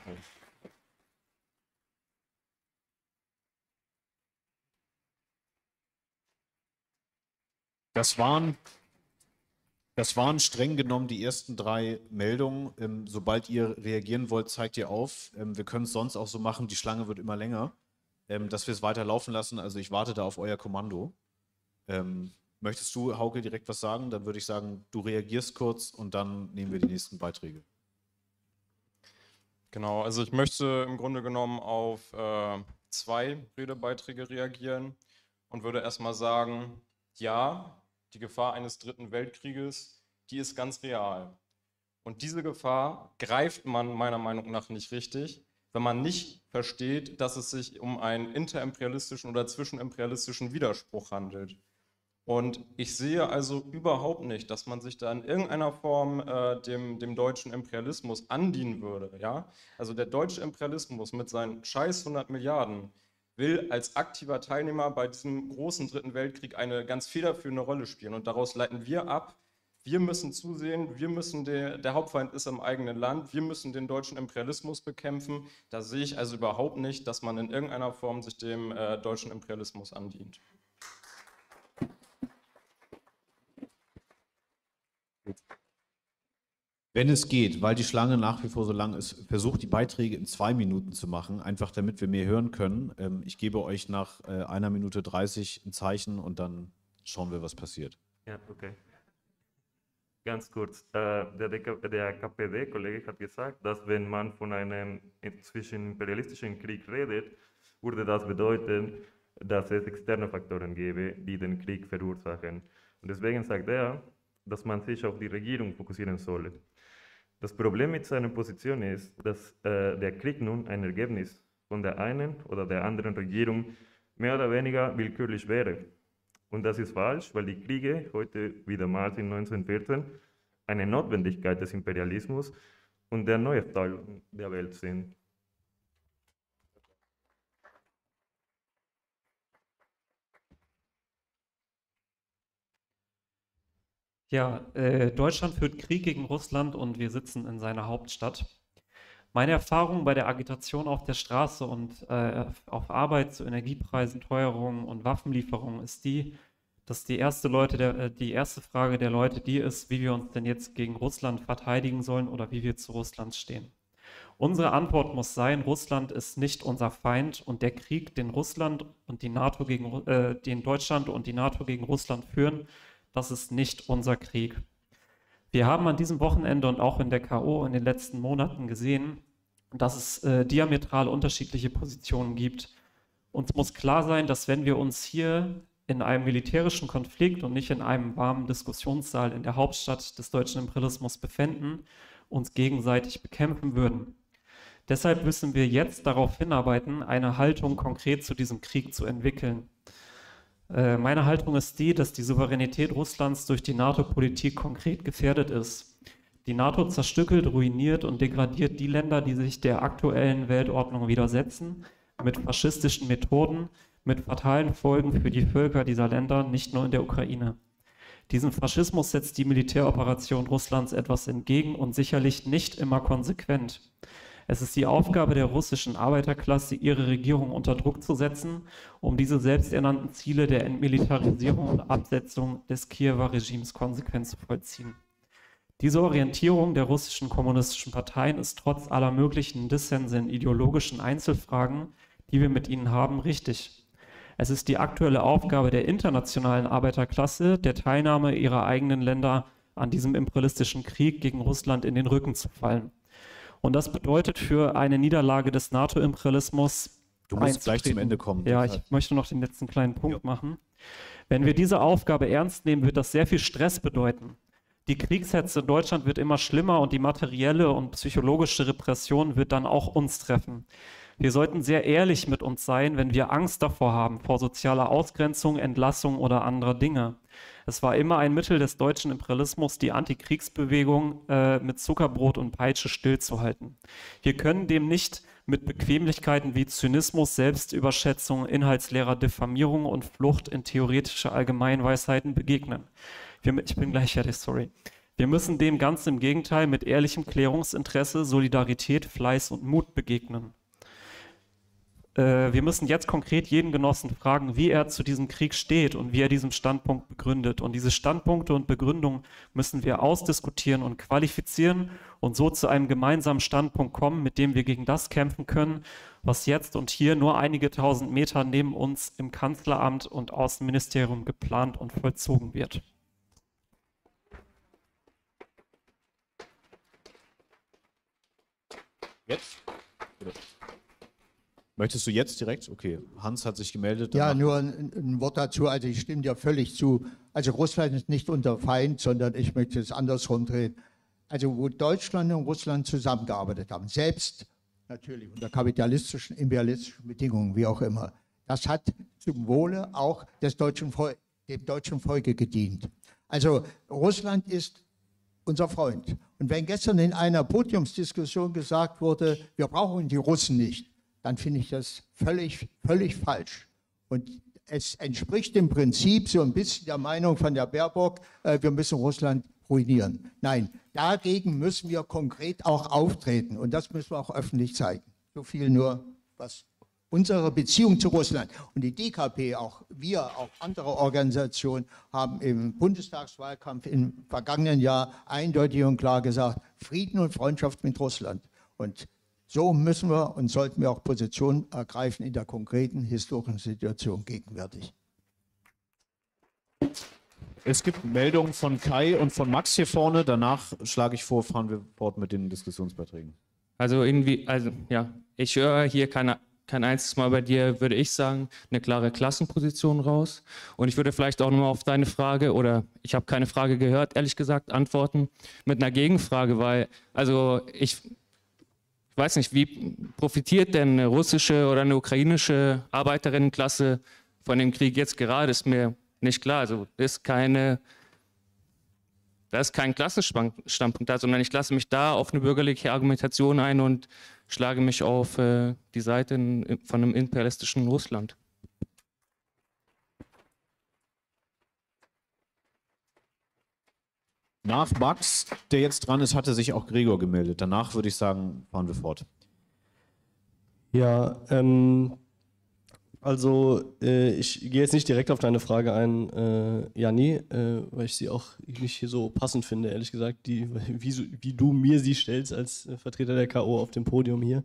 Das waren streng genommen die ersten 3 Meldungen. Sobald ihr reagieren wollt, zeigt ihr auf. Wir können es sonst auch so machen, die Schlange wird immer länger, dass wir es weiter laufen lassen. Also ich warte da auf euer Kommando. Möchtest du, Hauke, direkt was sagen? Dann würde ich sagen, du reagierst kurz und dann nehmen wir die nächsten Beiträge. Genau, also ich möchte im Grunde genommen auf 2 Redebeiträge reagieren und würde erstmal sagen, ja, die Gefahr eines 3. Weltkrieges, die ist ganz real. Und diese Gefahr greift man meiner Meinung nach nicht richtig, wenn man nicht versteht, dass es sich um einen interimperialistischen oder zwischenimperialistischen Widerspruch handelt. Und ich sehe also überhaupt nicht, dass man sich da in irgendeiner Form dem deutschen Imperialismus andienen würde. Ja? Also der deutsche Imperialismus mit seinen scheiß 100 Milliarden will als aktiver Teilnehmer bei diesem großen 3. Weltkrieg eine ganz federführende Rolle spielen. Und daraus leiten wir ab, wir müssen zusehen, der Hauptfeind ist im eigenen Land, wir müssen den deutschen Imperialismus bekämpfen. Da sehe ich also überhaupt nicht, dass man in irgendeiner Form sich dem deutschen Imperialismus andient. Wenn es geht, weil die Schlange nach wie vor so lang ist, versucht die Beiträge in 2 Minuten zu machen, einfach damit wir mehr hören können. Ich gebe euch nach 1 Minute 30 ein Zeichen und dann schauen wir, was passiert. Ja, okay. Ganz kurz. Der KPD-Kollege hat gesagt, dass wenn man von einem zwischenimperialistischen Krieg redet, würde das bedeuten, dass es externe Faktoren gäbe, die den Krieg verursachen. Und deswegen sagt er, dass man sich auf die Regierung fokussieren solle. Das Problem mit seiner Position ist, dass der Krieg nun ein Ergebnis von der einen oder der anderen Regierung mehr oder weniger willkürlich wäre. Und das ist falsch, weil die Kriege heute wiedermals in 1914 eine Notwendigkeit des Imperialismus und der Neuaufteilung der Welt sind. Ja, Deutschland führt Krieg gegen Russland und wir sitzen in seiner Hauptstadt. Meine Erfahrung bei der Agitation auf der Straße und auf Arbeit zu Energiepreisen, Teuerungen und Waffenlieferungen ist die, dass die erste Frage der Leute die ist, wie wir uns denn jetzt gegen Russland verteidigen sollen oder wie wir zu Russland stehen. Unsere Antwort muss sein, Russland ist nicht unser Feind und der Krieg, den Deutschland und die NATO gegen Russland führen, das ist nicht unser Krieg. Wir haben an diesem Wochenende und auch in der K.O. in den letzten Monaten gesehen, dass es diametral unterschiedliche Positionen gibt. Uns muss klar sein, dass wenn wir uns hier in einem militärischen Konflikt und nicht in einem warmen Diskussionssaal in der Hauptstadt des deutschen Imperialismus befänden, uns gegenseitig bekämpfen würden. Deshalb müssen wir jetzt darauf hinarbeiten, eine Haltung konkret zu diesem Krieg zu entwickeln. Meine Haltung ist die, dass die Souveränität Russlands durch die NATO-Politik konkret gefährdet ist. Die NATO zerstückelt, ruiniert und degradiert die Länder, die sich der aktuellen Weltordnung widersetzen, mit faschistischen Methoden, mit fatalen Folgen für die Völker dieser Länder, nicht nur in der Ukraine. Diesem Faschismus setzt die Militäroperation Russlands etwas entgegen und sicherlich nicht immer konsequent. Es ist die Aufgabe der russischen Arbeiterklasse, ihre Regierung unter Druck zu setzen, um diese selbsternannten Ziele der Entmilitarisierung und Absetzung des Kiewer Regimes konsequent zu vollziehen. Diese Orientierung der russischen kommunistischen Parteien ist trotz aller möglichen Dissense in ideologischen Einzelfragen, die wir mit ihnen haben, richtig. Es ist die aktuelle Aufgabe der internationalen Arbeiterklasse, der Teilnahme ihrer eigenen Länder an diesem imperialistischen Krieg gegen Russland in den Rücken zu fallen. Und das bedeutet für eine Niederlage des NATO-Imperialismus. Du musst gleich zum Ende kommen. Ja, ich möchte noch den letzten kleinen Punkt machen. Wenn wir diese Aufgabe ernst nehmen, wird das sehr viel Stress bedeuten. Die Kriegshetze in Deutschland wird immer schlimmer und die materielle und psychologische Repression wird dann auch uns treffen. Wir sollten sehr ehrlich mit uns sein, wenn wir Angst davor haben, vor sozialer Ausgrenzung, Entlassung oder anderer Dinge. Es war immer ein Mittel des deutschen Imperialismus, die Antikriegsbewegung mit Zuckerbrot und Peitsche stillzuhalten. Wir können dem nicht mit Bequemlichkeiten wie Zynismus, Selbstüberschätzung, inhaltsleerer Diffamierung und Flucht in theoretische Allgemeinweisheiten begegnen. Ich bin gleich fertig, sorry. Wir müssen dem ganz im Gegenteil mit ehrlichem Klärungsinteresse, Solidarität, Fleiß und Mut begegnen. Wir müssen jetzt konkret jeden Genossen fragen, wie er zu diesem Krieg steht und wie er diesen Standpunkt begründet. Und diese Standpunkte und Begründungen müssen wir ausdiskutieren und qualifizieren und so zu einem gemeinsamen Standpunkt kommen, mit dem wir gegen das kämpfen können, was jetzt und hier nur einige tausend Meter neben uns im Kanzleramt und Außenministerium geplant und vollzogen wird. Jetzt? Möchtest du jetzt direkt? Okay, Hans hat sich gemeldet. Ja, nur ein Wort dazu. Also ich stimme dir völlig zu. Also Russland ist nicht unser Feind, sondern ich möchte es andersrum drehen. Also wo Deutschland und Russland zusammengearbeitet haben, selbst natürlich unter kapitalistischen, imperialistischen Bedingungen, wie auch immer, das hat zum Wohle auch dem deutschen Volke gedient. Also Russland ist unser Freund. Und wenn gestern in einer Podiumsdiskussion gesagt wurde, wir brauchen die Russen nicht, dann finde ich das völlig falsch. Und es entspricht im Prinzip so ein bisschen der Meinung von der Baerbock, wir müssen Russland ruinieren. Nein, dagegen müssen wir konkret auch auftreten und das müssen wir auch öffentlich zeigen. So viel nur, was unsere Beziehung zu Russland und die DKP, auch wir, auch andere Organisationen, haben im Bundestagswahlkampf im vergangenen Jahr eindeutig und klar gesagt, Frieden und Freundschaft mit Russland. Und so müssen wir und sollten wir auch Position ergreifen in der konkreten historischen Situation gegenwärtig. Es gibt Meldungen von Kai und von Max hier vorne. Danach schlage ich vor, fahren wir fort mit den Diskussionsbeiträgen. Also ja, ich höre hier kein einziges Mal bei dir, würde ich sagen, eine klare Klassenposition raus. Und ich würde vielleicht auch nur auf deine Frage, oder ich habe keine Frage gehört, ehrlich gesagt, antworten mit einer Gegenfrage, weil, also ich weiß nicht, wie profitiert denn eine russische oder eine ukrainische Arbeiterinnenklasse von dem Krieg jetzt gerade, ist mir nicht klar. Also da ist kein Klassenstandpunkt da, sondern ich lasse mich da auf eine bürgerliche Argumentation ein und schlage mich auf die Seite von einem imperialistischen Russland. Nach Max, der jetzt dran ist, hatte sich auch Gregor gemeldet. Danach würde ich sagen, fahren wir fort. Ja, also ich gehe jetzt nicht direkt auf deine Frage ein, Janni, weil ich sie auch nicht so passend finde, ehrlich gesagt, wie du mir sie stellst als Vertreter der K.O. auf dem Podium hier.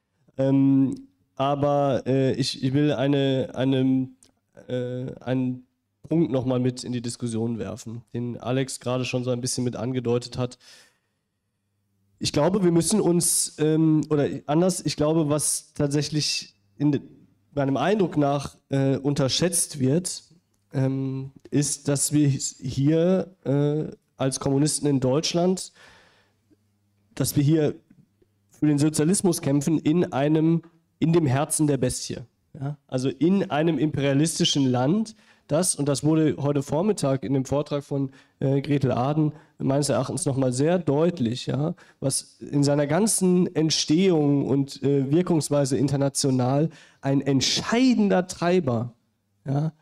Aber ich will einen Punkt nochmal mit in die Diskussion werfen, den Alex gerade schon so ein bisschen mit angedeutet hat. Ich glaube, wir müssen uns, ich glaube, was tatsächlich meinem Eindruck nach unterschätzt wird, ist, dass wir hier als Kommunisten in Deutschland, dass wir hier für den Sozialismus kämpfen in dem Herzen der Bestie. Ja? Also in einem imperialistischen Land, und das wurde heute Vormittag in dem Vortrag von Gretel Aden meines Erachtens nochmal sehr deutlich, ja, was in seiner ganzen Entstehung und Wirkungsweise international ein entscheidender Treiber, ja,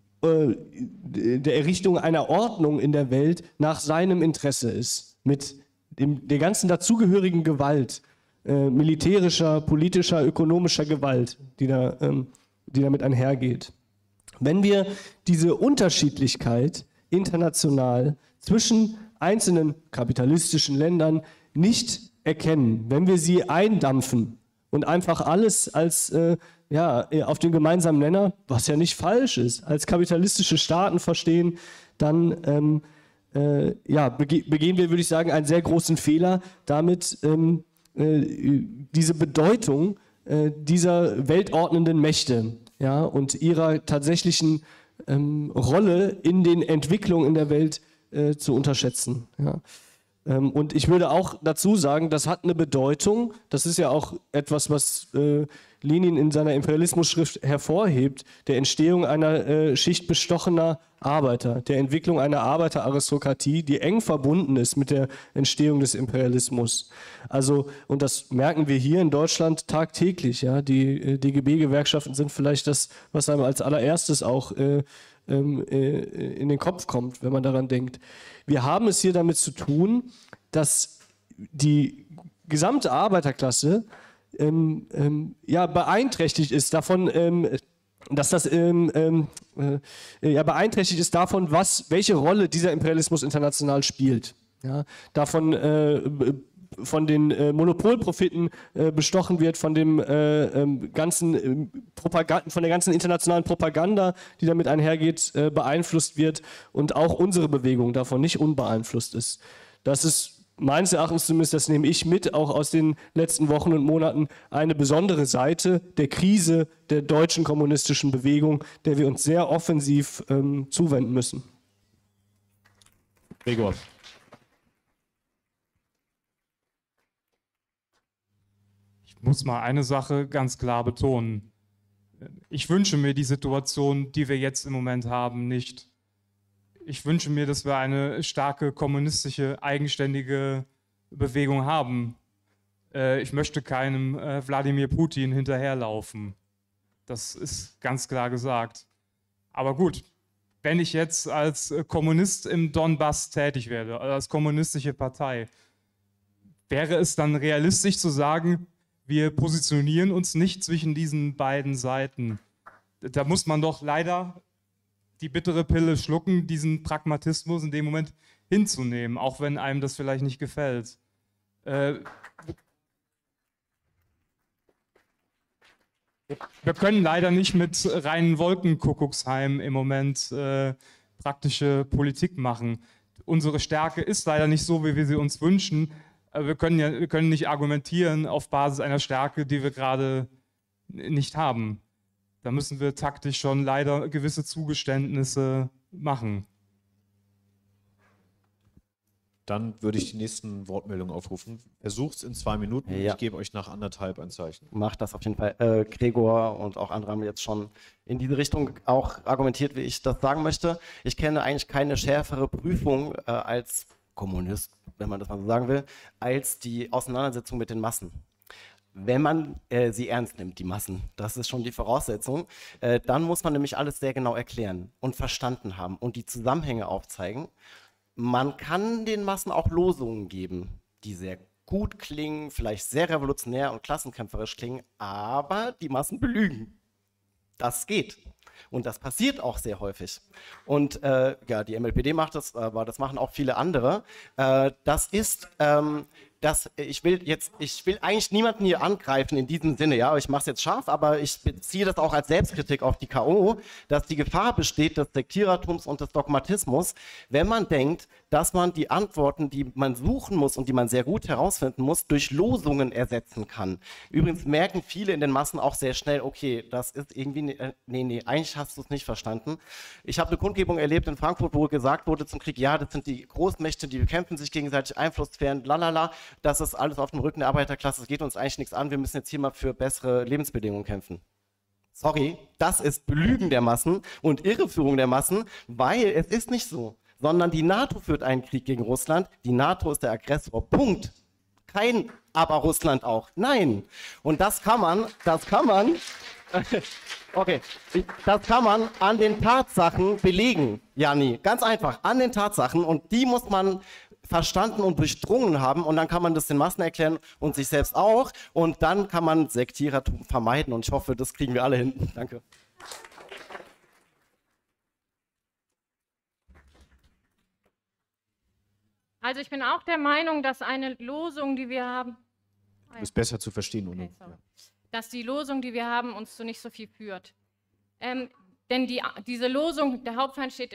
der Errichtung einer Ordnung in der Welt nach seinem Interesse ist, mit der ganzen dazugehörigen Gewalt, militärischer, politischer, ökonomischer Gewalt, die damit einhergeht. Wenn wir diese Unterschiedlichkeit international zwischen einzelnen kapitalistischen Ländern nicht erkennen, wenn wir sie eindampfen und einfach alles als auf den gemeinsamen Nenner, was ja nicht falsch ist, als kapitalistische Staaten verstehen, dann begehen wir, würde ich sagen, einen sehr großen Fehler, damit diese Bedeutung dieser weltordnenden Mächte und ihrer tatsächlichen Rolle in den Entwicklungen in der Welt zu unterschätzen. Ja. Und ich würde auch dazu sagen, das hat eine Bedeutung, das ist ja auch etwas, was Lenin in seiner Imperialismus-Schrift hervorhebt, der Entstehung einer Schicht bestochener Arbeiter, der Entwicklung einer Arbeiteraristokratie, die eng verbunden ist mit der Entstehung des Imperialismus. Also, und das merken wir hier in Deutschland tagtäglich. Ja? Die DGB-Gewerkschaften sind vielleicht das, was einem als allererstes auch in den Kopf kommt, wenn man daran denkt. Wir haben es hier damit zu tun, dass die gesamte Arbeiterklasse beeinträchtigt ist davon, beeinträchtigt ist davon, welche Rolle dieser Imperialismus international spielt. Ja? Davon von den Monopolprofiten bestochen wird, von dem ganzen von der ganzen internationalen Propaganda, die damit einhergeht, beeinflusst wird und auch unsere Bewegung davon nicht unbeeinflusst ist. Das ist meines Erachtens zumindest, das nehme ich mit, auch aus den letzten Wochen und Monaten, eine besondere Seite der Krise der deutschen kommunistischen Bewegung, der wir uns sehr offensiv zuwenden müssen. Gregor. Ich muss mal eine Sache ganz klar betonen. Ich wünsche mir die Situation, die wir jetzt im Moment haben, nicht. Ich wünsche mir, dass wir eine starke kommunistische, eigenständige Bewegung haben. Ich möchte keinem Wladimir Putin hinterherlaufen. Das ist ganz klar gesagt. Aber gut, wenn ich jetzt als Kommunist im Donbass tätig werde, als kommunistische Partei, wäre es dann realistisch zu sagen, wir positionieren uns nicht zwischen diesen beiden Seiten? Da muss man doch leider die bittere Pille schlucken, diesen Pragmatismus in dem Moment hinzunehmen, auch wenn einem das vielleicht nicht gefällt. Wir können leider nicht mit reinen Wolkenkuckucksheim im Moment praktische Politik machen. Unsere Stärke ist leider nicht so, wie wir sie uns wünschen. Wir können nicht argumentieren auf Basis einer Stärke, die wir gerade nicht haben. Da müssen wir taktisch schon leider gewisse Zugeständnisse machen. Dann würde ich die nächsten Wortmeldungen aufrufen. Versucht es in 2 Minuten. Ja. Ich gebe euch nach 1,5 ein Zeichen. Macht das auf jeden Fall. Gregor und auch andere haben jetzt schon in diese Richtung auch argumentiert, wie ich das sagen möchte. Ich kenne eigentlich keine schärfere Prüfung als Kommunist, wenn man das mal so sagen will, als die Auseinandersetzung mit den Massen. Wenn man sie ernst nimmt, die Massen, das ist schon die Voraussetzung, dann muss man nämlich alles sehr genau erklären und verstanden haben und die Zusammenhänge aufzeigen. Man kann den Massen auch Losungen geben, die sehr gut klingen, vielleicht sehr revolutionär und klassenkämpferisch klingen, aber die Massen belügen. Das geht. Und das passiert auch sehr häufig. Und die MLPD macht das, aber das machen auch viele andere. Ich will eigentlich niemanden hier angreifen in diesem Sinne, ja, ich mache es jetzt scharf, aber ich beziehe das auch als Selbstkritik auf die K.O., dass die Gefahr besteht des Sektierertums und des Dogmatismus, wenn man denkt, dass man die Antworten, die man suchen muss und die man sehr gut herausfinden muss, durch Losungen ersetzen kann. Übrigens merken viele in den Massen auch sehr schnell, okay, das ist irgendwie, nee, eigentlich hast du es nicht verstanden. Ich habe eine Kundgebung erlebt in Frankfurt, wo gesagt wurde zum Krieg, ja, das sind die Großmächte, die bekämpfen sich gegenseitig, Einflusssphären, lalala. Das ist alles auf dem Rücken der Arbeiterklasse, es geht uns eigentlich nichts an, wir müssen jetzt hier mal für bessere Lebensbedingungen kämpfen. Sorry, das ist Belügen der Massen und Irreführung der Massen, weil es ist nicht so, sondern die NATO führt einen Krieg gegen Russland, die NATO ist der Aggressor, Punkt. Kein aber Russland auch, nein. Und das kann man an den Tatsachen belegen, Janni, ganz einfach, an den Tatsachen und die muss man verstanden und durchdrungen haben und dann kann man das den Massen erklären und sich selbst auch und dann kann man Sektierertum vermeiden und ich hoffe, das kriegen wir alle hin. Danke. Also ich bin auch der Meinung, dass eine Losung, die wir haben, Du bist besser zu verstehen. Okay, dass die Losung, die wir haben, uns zu nicht so viel führt. Denn diese Losung, der Hauptfeind steht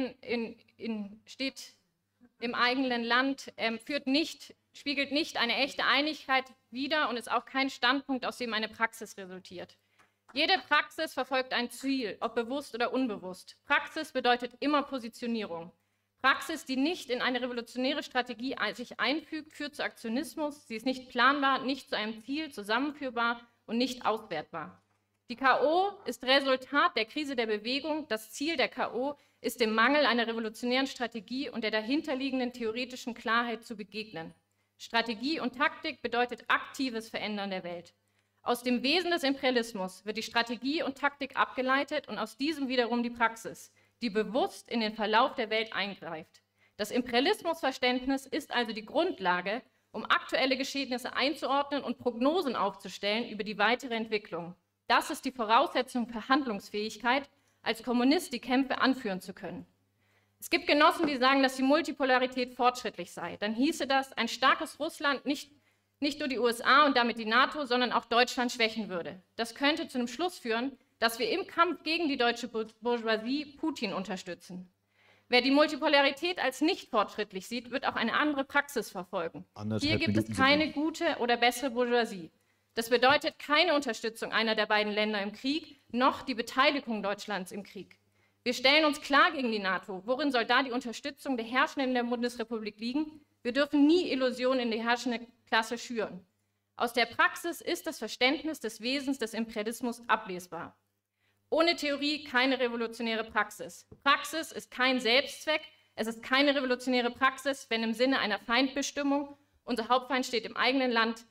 steht im eigenen Land, spiegelt nicht eine echte Einigkeit wider und ist auch kein Standpunkt, aus dem eine Praxis resultiert. Jede Praxis verfolgt ein Ziel, ob bewusst oder unbewusst. Praxis bedeutet immer Positionierung. Praxis, die nicht in eine revolutionäre Strategie sich einfügt, führt zu Aktionismus. Sie ist nicht planbar, nicht zu einem Ziel zusammenführbar und nicht auswertbar. Die K.O. ist Resultat der Krise der Bewegung. Das Ziel der K.O. ist dem Mangel einer revolutionären Strategie und der dahinterliegenden theoretischen Klarheit zu begegnen. Strategie und Taktik bedeutet aktives Verändern der Welt. Aus dem Wesen des Imperialismus wird die Strategie und Taktik abgeleitet und aus diesem wiederum die Praxis, die bewusst in den Verlauf der Welt eingreift. Das Imperialismusverständnis ist also die Grundlage, um aktuelle Geschehnisse einzuordnen und Prognosen aufzustellen über die weitere Entwicklung. Das ist die Voraussetzung für Handlungsfähigkeit, als Kommunist die Kämpfe anführen zu können. Es gibt Genossen, die sagen, dass die Multipolarität fortschrittlich sei. Dann hieße das, ein starkes Russland nicht nur die USA und damit die NATO, sondern auch Deutschland schwächen würde. Das könnte zu dem Schluss führen, dass wir im Kampf gegen die deutsche Bourgeoisie Putin unterstützen. Wer die Multipolarität als nicht fortschrittlich sieht, wird auch eine andere Praxis verfolgen. Hier gibt es keine gute oder bessere Bourgeoisie. Das bedeutet keine Unterstützung einer der beiden Länder im Krieg, noch die Beteiligung Deutschlands im Krieg. Wir stellen uns klar gegen die NATO. Worin soll da die Unterstützung der Herrschenden in der Bundesrepublik liegen? Wir dürfen nie Illusionen in die herrschende Klasse schüren. Aus der Praxis ist das Verständnis des Wesens des Imperialismus ablesbar. Ohne Theorie keine revolutionäre Praxis. Praxis ist kein Selbstzweck, es ist keine revolutionäre Praxis, wenn im Sinne einer Feindbestimmung unser Hauptfeind steht im eigenen Land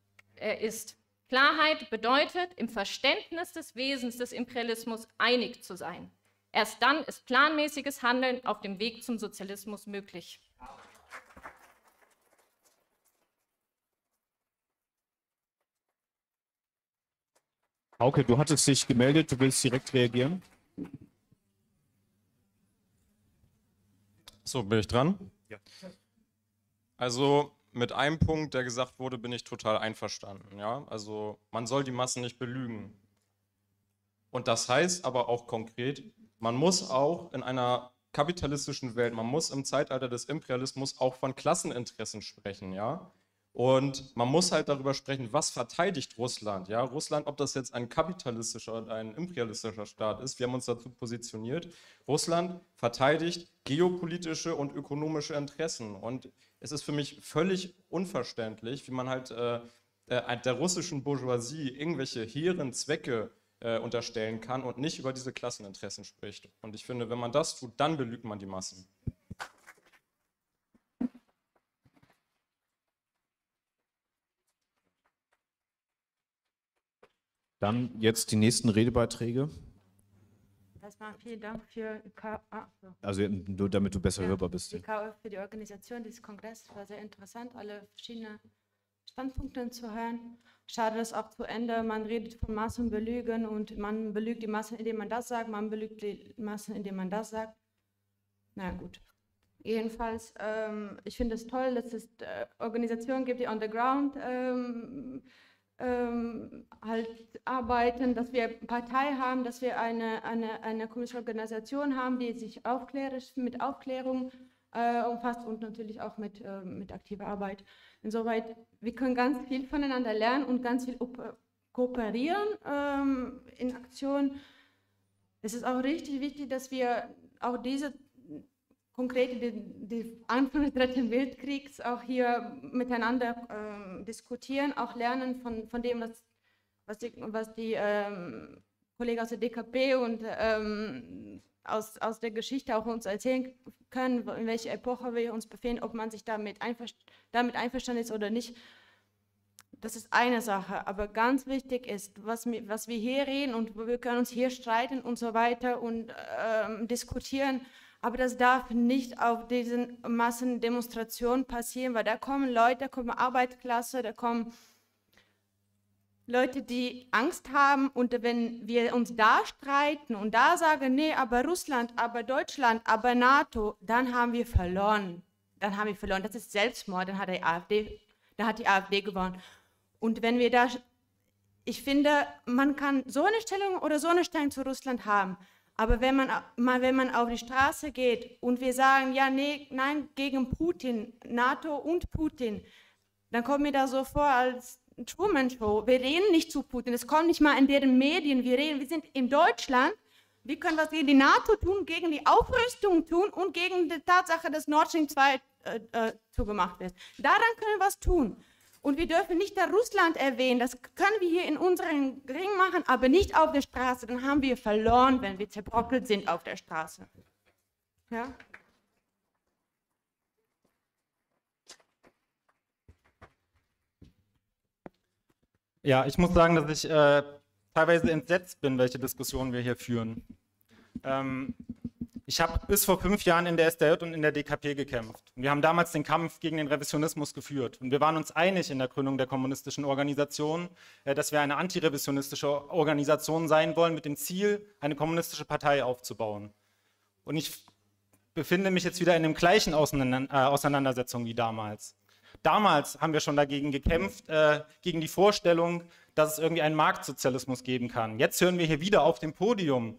ist. Klarheit bedeutet, im Verständnis des Wesens des Imperialismus einig zu sein. Erst dann ist planmäßiges Handeln auf dem Weg zum Sozialismus möglich. Hauke, du hattest dich gemeldet, du willst direkt reagieren? So, bin ich dran? Ja. Also mit einem Punkt, der gesagt wurde, bin ich total einverstanden. Ja? Also man soll die Massen nicht belügen. Und das heißt aber auch konkret, man muss auch in einer kapitalistischen Welt, man muss im Zeitalter des Imperialismus auch von Klasseninteressen sprechen, ja. Und man muss halt darüber sprechen, was verteidigt Russland, ja. Russland, ob das jetzt ein kapitalistischer oder ein imperialistischer Staat ist, wir haben uns dazu positioniert. Russland verteidigt geopolitische und ökonomische Interessen. Und es ist für mich völlig unverständlich, wie man halt der russischen Bourgeoisie irgendwelche hehren Zwecke unterstellen kann und nicht über diese Klasseninteressen spricht. Und ich finde, wenn man das tut, dann belügt man die Massen. Dann jetzt die nächsten Redebeiträge. Erstmal vielen Dank für Also nur damit du besser hörbar bist. Für die Organisation dieses Kongresses. War sehr interessant, alle verschiedenen Standpunkte zu hören. Schade, dass auch zu Ende, man redet von Massenbelügen und man belügt die Massen, indem man das sagt, man belügt die Massen, indem man das sagt. Na gut. Jedenfalls, ich finde es toll, dass es Organisationen gibt, die on the ground halt arbeiten, dass wir eine Partei haben, dass wir eine kommunistische Organisation haben, die sich mit Aufklärung umfasst und natürlich auch mit aktiver Arbeit. Insoweit, wir können ganz viel voneinander lernen und ganz viel kooperieren in Aktionen. Es ist auch richtig wichtig, dass wir auch diese konkrete, die Anfang des Dritten Weltkriegs auch hier miteinander diskutieren, auch lernen von dem, was die Kollegen aus der DKP und aus der Geschichte auch uns erzählen können, in welcher Epoche wir uns befinden, ob man sich damit einverstanden ist oder nicht. Das ist eine Sache, aber ganz wichtig ist, was wir hier reden und wir können uns hier streiten und so weiter und diskutieren, aber das darf nicht auf diesen Massendemonstrationen passieren, weil da kommen Leute, da kommt Arbeitsklasse, da kommen Leute, die Angst haben, und wenn wir uns da streiten und da sagen, nee, aber Russland, aber Deutschland, aber NATO, dann haben wir verloren. Dann haben wir verloren. Das ist Selbstmord, dann hat die AfD gewonnen. Und wenn wir da, ich finde, man kann so eine Stellung oder so eine Stellung zu Russland haben, aber wenn man auf die Straße geht und wir sagen, ja, nee, nein, gegen Putin, NATO und Putin, dann kommt mir da so vor als Truman-Show. Wir reden nicht zu Putin, es kommt nicht mal in deren Medien, wir sind in Deutschland, wir können was gegen die NATO tun, gegen die Aufrüstung tun und gegen die Tatsache, dass Nord Stream 2 zugemacht wird. Daran können wir was tun. Und wir dürfen nicht da Russland erwähnen, das können wir hier in unseren Ring machen, aber nicht auf der Straße. Dann haben wir verloren, wenn wir zerbrockelt sind auf der Straße. Ja? Ja, ich muss sagen, dass ich teilweise entsetzt bin, welche Diskussionen wir hier führen. Ich habe bis vor 5 Jahren in der SDJ und in der DKP gekämpft. Wir haben damals den Kampf gegen den Revisionismus geführt. Und wir waren uns einig in der Gründung der kommunistischen Organisation, dass wir eine antirevisionistische Organisation sein wollen, mit dem Ziel, eine kommunistische Partei aufzubauen. Und ich befinde mich jetzt wieder in den gleichen Auseinandersetzungen wie damals. Damals haben wir schon dagegen gekämpft, gegen die Vorstellung, dass es irgendwie einen Marktsozialismus geben kann. Jetzt hören wir hier wieder auf dem Podium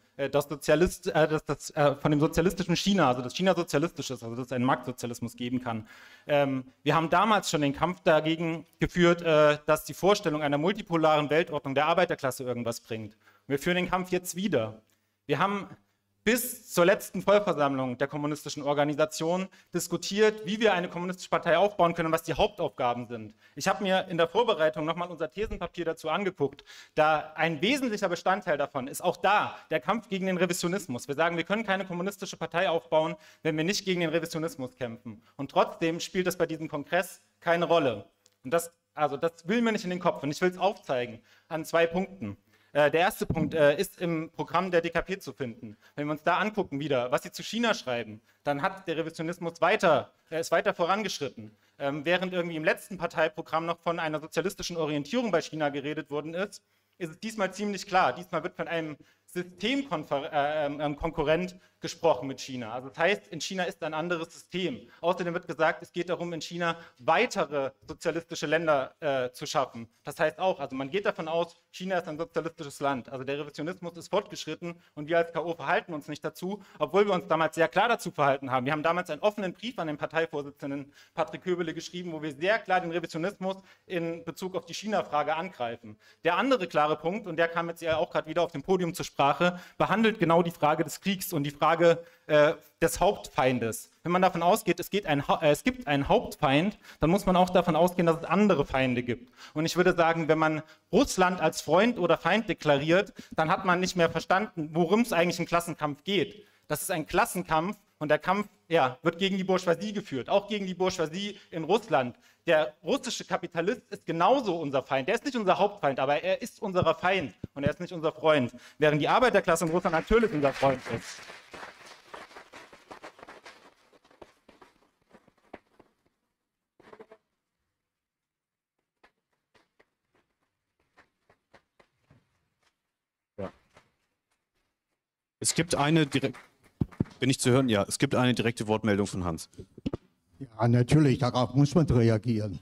von dem sozialistischen China, also das China sozialistisch ist, also dass es einen Marktsozialismus geben kann. Wir haben damals schon den Kampf dagegen geführt, dass die Vorstellung einer multipolaren Weltordnung der Arbeiterklasse irgendwas bringt. Wir führen den Kampf jetzt wieder. Wir haben bis zur letzten Vollversammlung der kommunistischen Organisation diskutiert, wie wir eine kommunistische Partei aufbauen können und was die Hauptaufgaben sind. Ich habe mir in der Vorbereitung nochmal unser Thesenpapier dazu angeguckt. Da ein wesentlicher Bestandteil davon ist auch da der Kampf gegen den Revisionismus. Wir sagen, wir können keine kommunistische Partei aufbauen, wenn wir nicht gegen den Revisionismus kämpfen. Und trotzdem spielt das bei diesem Kongress keine Rolle. Und das will mir nicht in den Kopf. Und ich will es aufzeigen an 2 Punkten. Der erste Punkt ist im Programm der DKP zu finden. Wenn wir uns da angucken wieder, was sie zu China schreiben, dann hat der Revisionismus ist weiter vorangeschritten. Während irgendwie im letzten Parteiprogramm noch von einer sozialistischen Orientierung bei China geredet worden ist, ist es diesmal ziemlich klar. Diesmal wird von einem Systemkonkurrent gesprochen mit China. Also das heißt, in China ist ein anderes System. Außerdem wird gesagt, es geht darum, in China weitere sozialistische Länder zu schaffen. Das heißt auch, also man geht davon aus, China ist ein sozialistisches Land. Also der Revisionismus ist fortgeschritten und wir als K.O. verhalten uns nicht dazu, obwohl wir uns damals sehr klar dazu verhalten haben. Wir haben damals einen offenen Brief an den Parteivorsitzenden Patrick Köbele geschrieben, wo wir sehr klar den Revisionismus in Bezug auf die China-Frage angreifen. Der andere klare Punkt, und der kam jetzt ja auch gerade wieder auf dem Podium zur Sprache, behandelt genau die Frage des Kriegs und die Frage des Hauptfeindes. Wenn man davon ausgeht, es gibt einen Hauptfeind, dann muss man auch davon ausgehen, dass es andere Feinde gibt. Und ich würde sagen, wenn man Russland als Freund oder Feind deklariert, dann hat man nicht mehr verstanden, worum es eigentlich im Klassenkampf geht. Das ist ein Klassenkampf und der Kampf wird gegen die Bourgeoisie geführt, auch gegen die Bourgeoisie in Russland. Der russische Kapitalist ist genauso unser Feind. Der ist nicht unser Hauptfeind, aber er ist unser Feind und er ist nicht unser Freund. Während die Arbeiterklasse in Russland natürlich unser Freund ist. Ja. Es gibt eine bin ich zu hören? Ja, es gibt eine direkte Wortmeldung von Hans. Ja, natürlich, darauf muss man reagieren.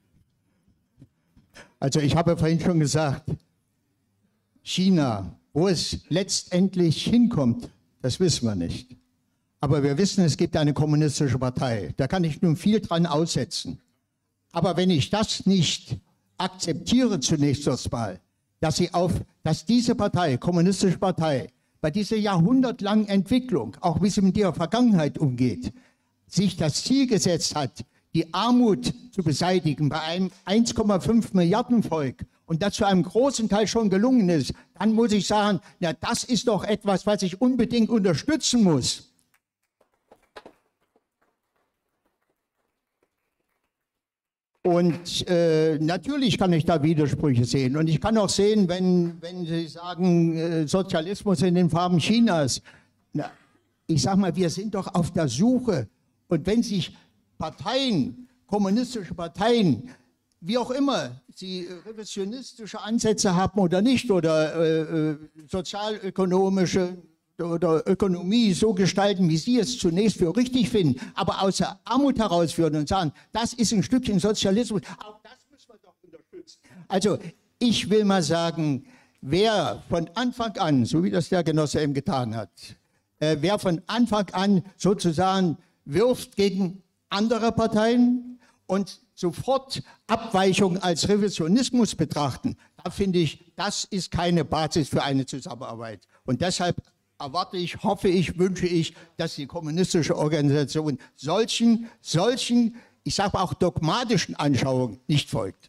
Also ich habe vorhin schon gesagt, China, wo es letztendlich hinkommt, das wissen wir nicht. Aber wir wissen, es gibt eine kommunistische Partei. Da kann ich nun viel dran aussetzen. Aber wenn ich das nicht akzeptiere zunächst erstmal, dass diese Partei, kommunistische Partei, bei dieser jahrhundertlangen Entwicklung, auch wie sie mit ihrer Vergangenheit umgeht, sich das Ziel gesetzt hat, die Armut zu beseitigen bei einem 1,5 Milliarden Volk und das zu einem großen Teil schon gelungen ist, dann muss ich sagen, na, das ist doch etwas, was ich unbedingt unterstützen muss. Und natürlich kann ich da Widersprüche sehen. Und ich kann auch sehen, wenn Sie sagen, Sozialismus in den Farben Chinas. Na, ich sage mal, wir sind doch auf der Suche. Und wenn sich Parteien, kommunistische Parteien, wie auch immer, sie revisionistische Ansätze haben oder nicht, oder sozialökonomische oder Ökonomie so gestalten, wie Sie es zunächst für richtig finden, aber aus der Armut herausführen und sagen, das ist ein Stückchen Sozialismus, auch das müssen wir doch unterstützen. Also ich will mal sagen, wer von Anfang an, so wie das der Genosse eben getan hat, wer von Anfang an sozusagen wirft gegen andere Parteien und sofort Abweichung als Revisionismus betrachten, da finde ich, das ist keine Basis für eine Zusammenarbeit. Und deshalb erwarte ich, hoffe ich, wünsche ich, dass die kommunistische Organisation solchen, ich sage auch dogmatischen Anschauungen nicht folgt.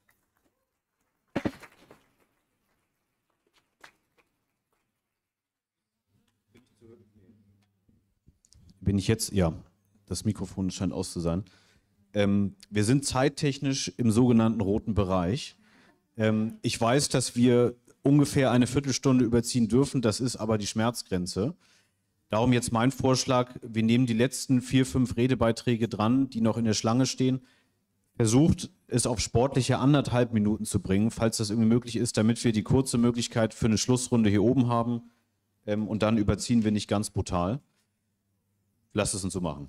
Bin ich jetzt? Ja, das Mikrofon scheint aus zu sein. Wir sind zeittechnisch im sogenannten roten Bereich. Ich weiß, dass wir ungefähr eine Viertelstunde überziehen dürfen, das ist aber die Schmerzgrenze. Darum jetzt mein Vorschlag, wir nehmen die letzten 4, 5 Redebeiträge dran, die noch in der Schlange stehen. Versucht es auf sportliche 1,5 Minuten zu bringen, falls das irgendwie möglich ist, damit wir die kurze Möglichkeit für eine Schlussrunde hier oben haben. Und dann überziehen wir nicht ganz brutal. Lasst es uns so machen.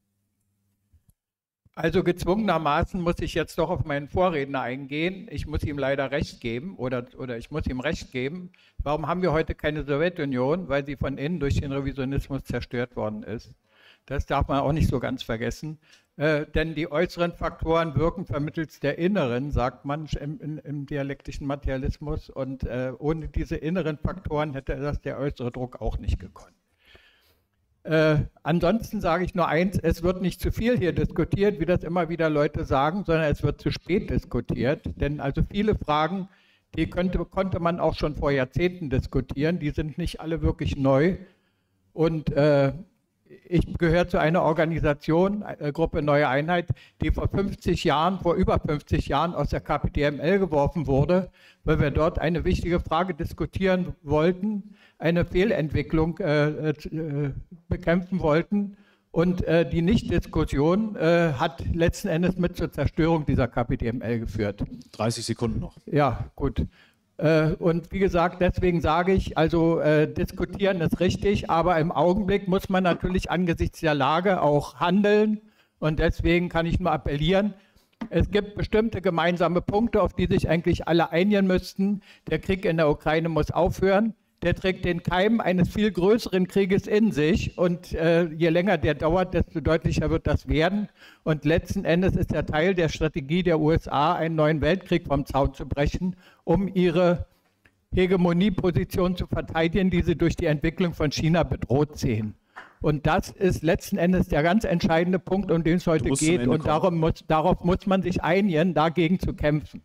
Also gezwungenermaßen muss ich jetzt doch auf meinen Vorredner eingehen. Ich muss ihm leider recht geben oder ich muss ihm recht geben. Warum haben wir heute keine Sowjetunion? Weil sie von innen durch den Revisionismus zerstört worden ist. Das darf man auch nicht so ganz vergessen. Denn die äußeren Faktoren wirken vermittels der inneren, sagt man im dialektischen Materialismus. Und ohne diese inneren Faktoren hätte das der äußere Druck auch nicht gekonnt. Ansonsten sage ich nur eins, es wird nicht zu viel hier diskutiert, wie das immer wieder Leute sagen, sondern es wird zu spät diskutiert. Denn also viele Fragen, die konnte man auch schon vor Jahrzehnten diskutieren, die sind nicht alle wirklich neu. Und ich gehöre zu einer Organisation, Gruppe Neue Einheit, die vor über 50 Jahren aus der KPDML geworfen wurde, weil wir dort eine wichtige Frage diskutieren wollten, eine Fehlentwicklung bekämpfen wollten. Und die Nichtdiskussion hat letzten Endes mit zur Zerstörung dieser KPDML geführt. 30 Sekunden noch. Ja, gut. Und wie gesagt, deswegen sage ich, also diskutieren ist richtig, aber im Augenblick muss man natürlich angesichts der Lage auch handeln. Und deswegen kann ich nur appellieren, es gibt bestimmte gemeinsame Punkte, auf die sich eigentlich alle einigen müssten. Der Krieg in der Ukraine muss aufhören. Der trägt den Keim eines viel größeren Krieges in sich. Und je länger der dauert, desto deutlicher wird das werden. Und letzten Endes ist er Teil der Strategie der USA, einen neuen Weltkrieg vom Zaun zu brechen, um ihre Hegemonieposition zu verteidigen, die sie durch die Entwicklung von China bedroht sehen. Und das ist letzten Endes der ganz entscheidende Punkt, um den es heute geht. Und darauf muss man sich einigen, dagegen zu kämpfen.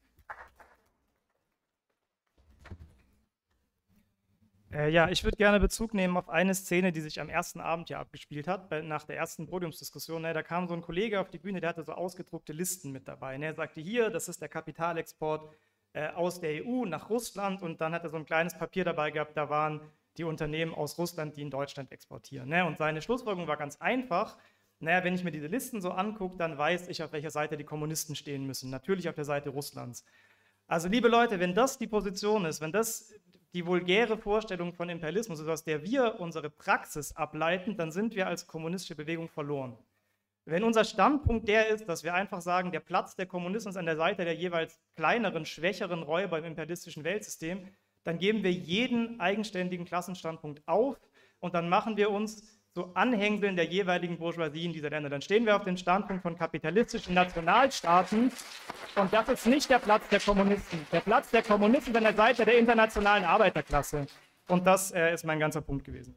Ja, ich würde gerne Bezug nehmen auf eine Szene, die sich am ersten Abend ja abgespielt hat, nach der ersten Podiumsdiskussion. Da kam so ein Kollege auf die Bühne, der hatte so ausgedruckte Listen mit dabei. Er sagte, hier, das ist der Kapitalexport aus der EU nach Russland, und dann hat er so ein kleines Papier dabei gehabt, da waren die Unternehmen aus Russland, die in Deutschland exportieren. Und seine Schlussfolgerung war ganz einfach. Wenn ich mir diese Listen so angucke, dann weiß ich, auf welcher Seite die Kommunisten stehen müssen. Natürlich auf der Seite Russlands. Also liebe Leute, wenn das die Position ist, wenn das die vulgäre Vorstellung von Imperialismus ist, aus der wir unsere Praxis ableiten, dann sind wir als kommunistische Bewegung verloren. Wenn unser Standpunkt der ist, dass wir einfach sagen, der Platz der Kommunisten ist an der Seite der jeweils kleineren, schwächeren Räuber im imperialistischen Weltsystem, dann geben wir jeden eigenständigen Klassenstandpunkt auf und dann machen wir uns so Anhängseln der jeweiligen Bourgeoisien dieser Länder. Dann stehen wir auf dem Standpunkt von kapitalistischen Nationalstaaten und das ist nicht der Platz der Kommunisten. Der Platz der Kommunisten ist an der Seite der internationalen Arbeiterklasse. Und das ist mein ganzer Punkt gewesen.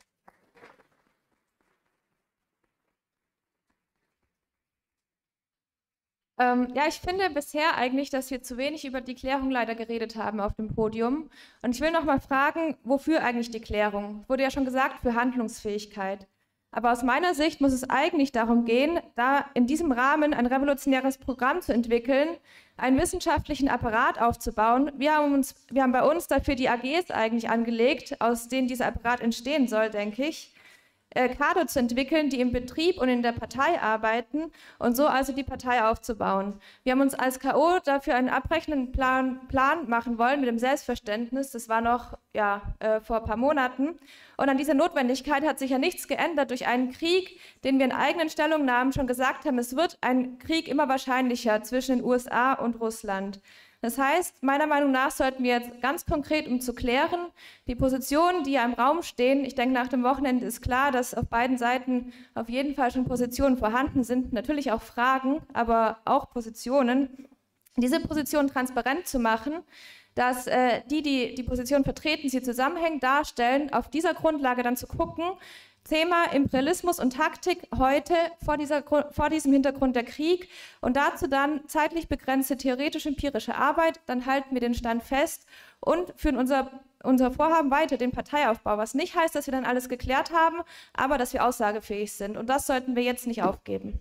Ja, ich finde bisher eigentlich, dass wir zu wenig über die Klärung leider geredet haben auf dem Podium. Und ich will noch mal fragen, wofür eigentlich die Klärung? Wurde ja schon gesagt, für Handlungsfähigkeit. Aber aus meiner Sicht muss es eigentlich darum gehen, da in diesem Rahmen ein revolutionäres Programm zu entwickeln, einen wissenschaftlichen Apparat aufzubauen. Wir haben bei uns dafür die AGs eigentlich angelegt, aus denen dieser Apparat entstehen soll, denke ich. Kader zu entwickeln, die im Betrieb und in der Partei arbeiten und so also die Partei aufzubauen. Wir haben uns als K.O. dafür einen abrechnenden Plan machen wollen mit dem Selbstverständnis. Das war noch vor ein paar Monaten. Und an dieser Notwendigkeit hat sich ja nichts geändert durch einen Krieg, den wir in eigenen Stellungnahmen schon gesagt haben, es wird ein Krieg immer wahrscheinlicher zwischen den USA und Russland. Das heißt, meiner Meinung nach sollten wir jetzt ganz konkret, um zu klären, die Positionen, die ja im Raum stehen, ich denke, nach dem Wochenende ist klar, dass auf beiden Seiten auf jeden Fall schon Positionen vorhanden sind, natürlich auch Fragen, aber auch Positionen, diese Positionen transparent zu machen, dass die Position vertreten, sie zusammenhängend darstellen, auf dieser Grundlage dann zu gucken, Thema Imperialismus und Taktik heute vor diesem Hintergrund der Krieg und dazu dann zeitlich begrenzte theoretisch-empirische Arbeit, dann halten wir den Stand fest und führen unser Vorhaben weiter, den Parteiaufbau, was nicht heißt, dass wir dann alles geklärt haben, aber dass wir aussagefähig sind und das sollten wir jetzt nicht aufgeben.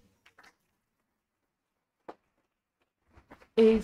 Ich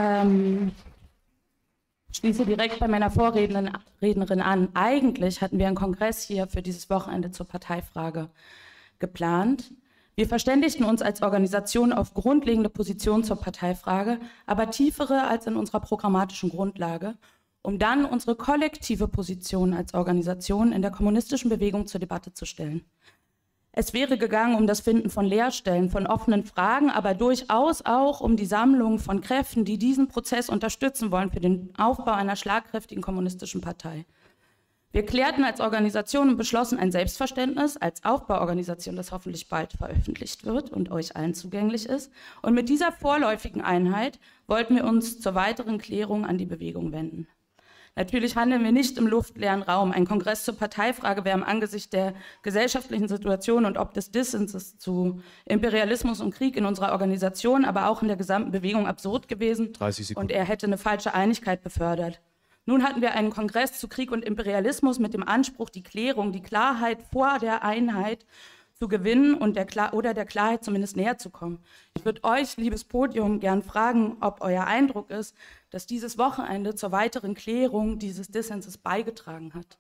schließe direkt bei meiner Vorrednerin an. Eigentlich hatten wir einen Kongress hier für dieses Wochenende zur Parteifrage geplant. Wir verständigten uns als Organisation auf grundlegende Positionen zur Parteifrage, aber tiefere als in unserer programmatischen Grundlage, um dann unsere kollektive Position als Organisation in der kommunistischen Bewegung zur Debatte zu stellen. Es wäre gegangen um das Finden von Leerstellen, von offenen Fragen, aber durchaus auch um die Sammlung von Kräften, die diesen Prozess unterstützen wollen für den Aufbau einer schlagkräftigen kommunistischen Partei. Wir klärten als Organisation und beschlossen ein Selbstverständnis als Aufbauorganisation, das hoffentlich bald veröffentlicht wird und euch allen zugänglich ist. Und mit dieser vorläufigen Einheit wollten wir uns zur weiteren Klärung an die Bewegung wenden. Natürlich handeln wir nicht im luftleeren Raum. Ein Kongress zur Parteifrage wäre im Angesicht der gesellschaftlichen Situation und ob des Dissenses zu Imperialismus und Krieg in unserer Organisation, aber auch in der gesamten Bewegung absurd gewesen. 30 Sekunden. Und er hätte eine falsche Einigkeit befördert. Nun hatten wir einen Kongress zu Krieg und Imperialismus mit dem Anspruch, die Klärung, die Klarheit vor der Einheit zu gewinnen und der Klarheit zumindest näher zu kommen. Ich würde euch, liebes Podium, gern fragen, ob euer Eindruck ist, dass dieses Wochenende zur weiteren Klärung dieses Dissenses beigetragen hat.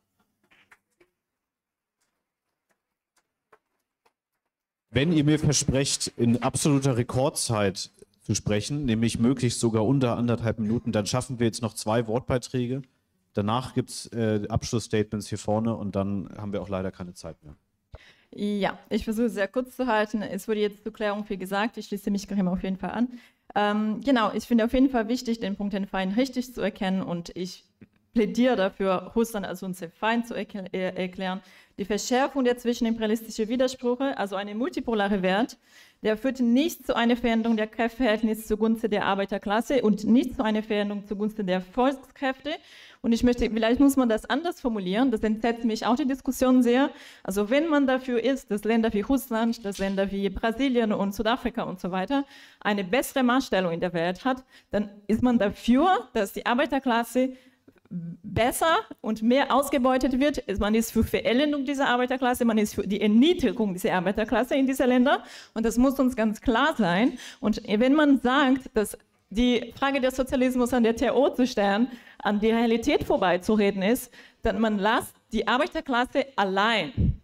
Wenn ihr mir versprecht, in absoluter Rekordzeit zu sprechen, nämlich möglichst sogar unter 1,5 Minuten, dann schaffen wir jetzt noch 2 Wortbeiträge. Danach gibt es Abschlussstatements hier vorne und dann haben wir auch leider keine Zeit mehr. Ja, ich versuche es sehr kurz zu halten. Es wurde jetzt zur Klärung viel gesagt. Ich schließe mich Karim auf jeden Fall an. Genau, ich finde auf jeden Fall wichtig, den Punkt den Feind richtig zu erkennen und ich plädiere dafür, Russland als unseren Feind zu erklären. Die Verschärfung der zwischenimperialistischen Widersprüche, also eine multipolare Welt, der führt nicht zu einer Veränderung der Kräfteverhältnisse zugunsten der Arbeiterklasse und nicht zu einer Veränderung zugunsten der Volkskräfte. Und ich möchte, vielleicht muss man das anders formulieren, das entsetzt mich auch die Diskussion sehr. Also wenn man dafür ist, dass Länder wie Russland, dass Länder wie Brasilien und Südafrika und so weiter eine bessere Machtstellung in der Welt hat, dann ist man dafür, dass die Arbeiterklasse besser und mehr ausgebeutet wird. Man ist für Verelendung dieser Arbeiterklasse, man ist für die Erniedrigung dieser Arbeiterklasse in diesen Ländern und das muss uns ganz klar sein. Und wenn man sagt, dass die Frage des Sozialismus an der TO zu stellen, an die Realität vorbeizureden ist, dann man lasst die Arbeiterklasse allein.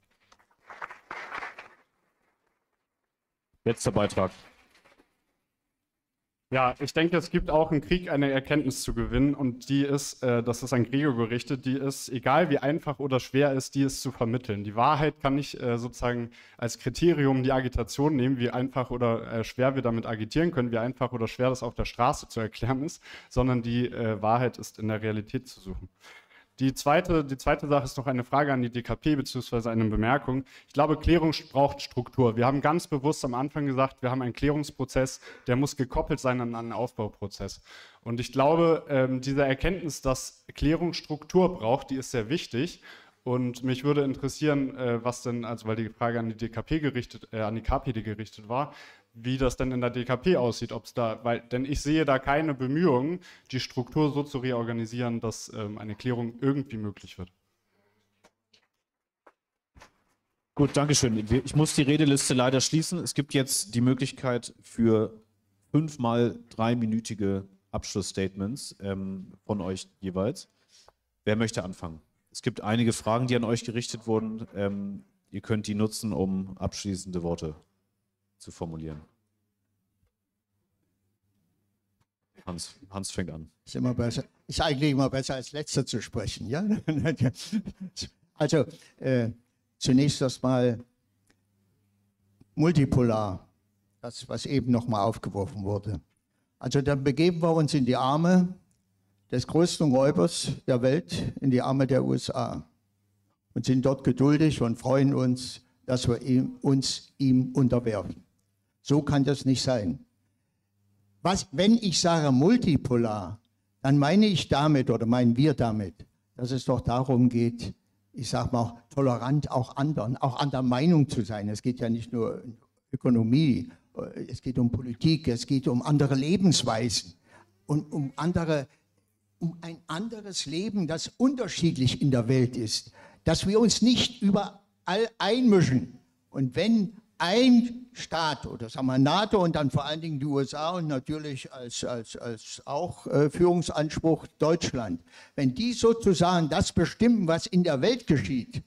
Letzter Beitrag. Ja, ich denke, es gibt auch im Krieg eine Erkenntnis zu gewinnen und die ist, das ist an Gregor gerichtet, die ist, egal wie einfach oder schwer ist, die ist zu vermitteln. Die Wahrheit kann nicht sozusagen als Kriterium die Agitation nehmen, wie einfach oder schwer wir damit agitieren können, wie einfach oder schwer das auf der Straße zu erklären ist, sondern die Wahrheit ist in der Realität zu suchen. Die zweite Sache ist noch eine Frage an die DKP bzw. eine Bemerkung. Ich glaube, Klärung braucht Struktur. Wir haben ganz bewusst am Anfang gesagt, wir haben einen Klärungsprozess, der muss gekoppelt sein an einen Aufbauprozess. Und ich glaube, diese Erkenntnis, dass Klärung Struktur braucht, die ist sehr wichtig. Und mich würde interessieren, was denn, also weil die Frage an die DKP gerichtet, an die KPD gerichtet war, wie das denn in der DKP aussieht, ob es da, denn ich sehe da keine Bemühungen, die Struktur so zu reorganisieren, dass eine Klärung irgendwie möglich wird. Gut, danke schön. Ich muss die Redeliste leider schließen. Es gibt jetzt die Möglichkeit für 5 mal 3-minütige Abschlussstatements von euch jeweils. Wer möchte anfangen? Es gibt einige Fragen, die an euch gerichtet wurden. Ihr könnt die nutzen, um abschließende Worte zu formulieren. Hans fängt an. Ist eigentlich immer besser, als Letzter zu sprechen. Ja? Also, zunächst erstmal multipolar, das, was eben nochmal aufgeworfen wurde. Also, dann begeben wir uns in die Arme des größten Räubers der Welt, in die Arme der USA. Und sind dort geduldig und freuen uns, dass wir uns ihm unterwerfen. So kann das nicht sein. Wenn ich sage multipolar, dann meine ich damit oder meinen wir damit, dass es doch darum geht, ich sage mal, tolerant auch anderer Meinung zu sein. Es geht ja nicht nur um Ökonomie, es geht um Politik, es geht um andere Lebensweisen und um ein anderes Leben, das unterschiedlich in der Welt ist, dass wir uns nicht überall einmischen. Und wenn ein Staat oder sagen wir NATO und dann vor allen Dingen die USA und natürlich als auch Führungsanspruch Deutschland, wenn die sozusagen das bestimmen, was in der Welt geschieht,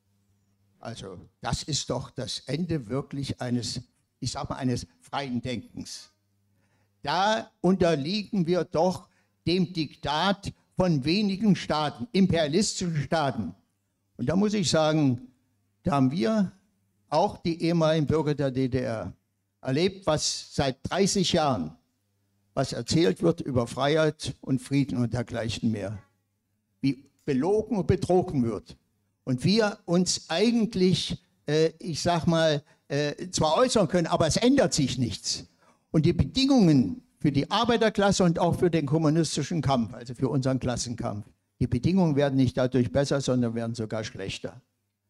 also das ist doch das Ende wirklich eines, ich sag mal, eines freien Denkens. Da unterliegen wir doch dem Diktat von wenigen Staaten, imperialistischen Staaten. Und da muss ich sagen, da haben wir auch die ehemaligen Bürger der DDR erlebt, was seit 30 Jahren, was erzählt wird über Freiheit und Frieden und dergleichen mehr. Wie belogen und betrogen wird. Und wir uns eigentlich, ich sag mal, zwar äußern können, aber es ändert sich nichts. Und die Bedingungen für die Arbeiterklasse und auch für den kommunistischen Kampf, also für unseren Klassenkampf, die Bedingungen werden nicht dadurch besser, sondern werden sogar schlechter.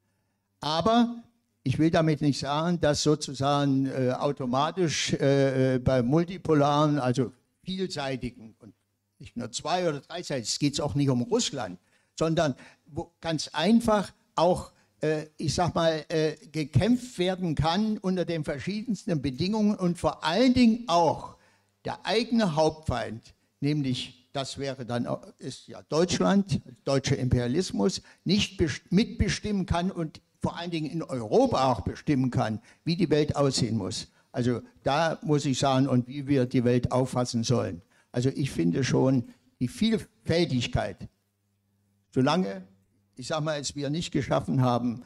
Aber ich will damit nicht sagen, dass sozusagen automatisch bei multipolaren, also vielseitigen und nicht nur zwei- oder dreiseitig, es geht auch nicht um Russland, sondern wo ganz einfach auch, ich sag mal, gekämpft werden kann unter den verschiedensten Bedingungen und vor allen Dingen auch der eigene Hauptfeind, nämlich das wäre dann ist ja Deutschland, deutscher Imperialismus, nicht mitbestimmen kann und vor allen Dingen in Europa auch bestimmen kann, wie die Welt aussehen muss. Also da muss ich sagen, und wie wir die Welt auffassen sollen. Also ich finde schon die Vielfältigkeit, solange, ich sage mal, es wir nicht geschaffen haben,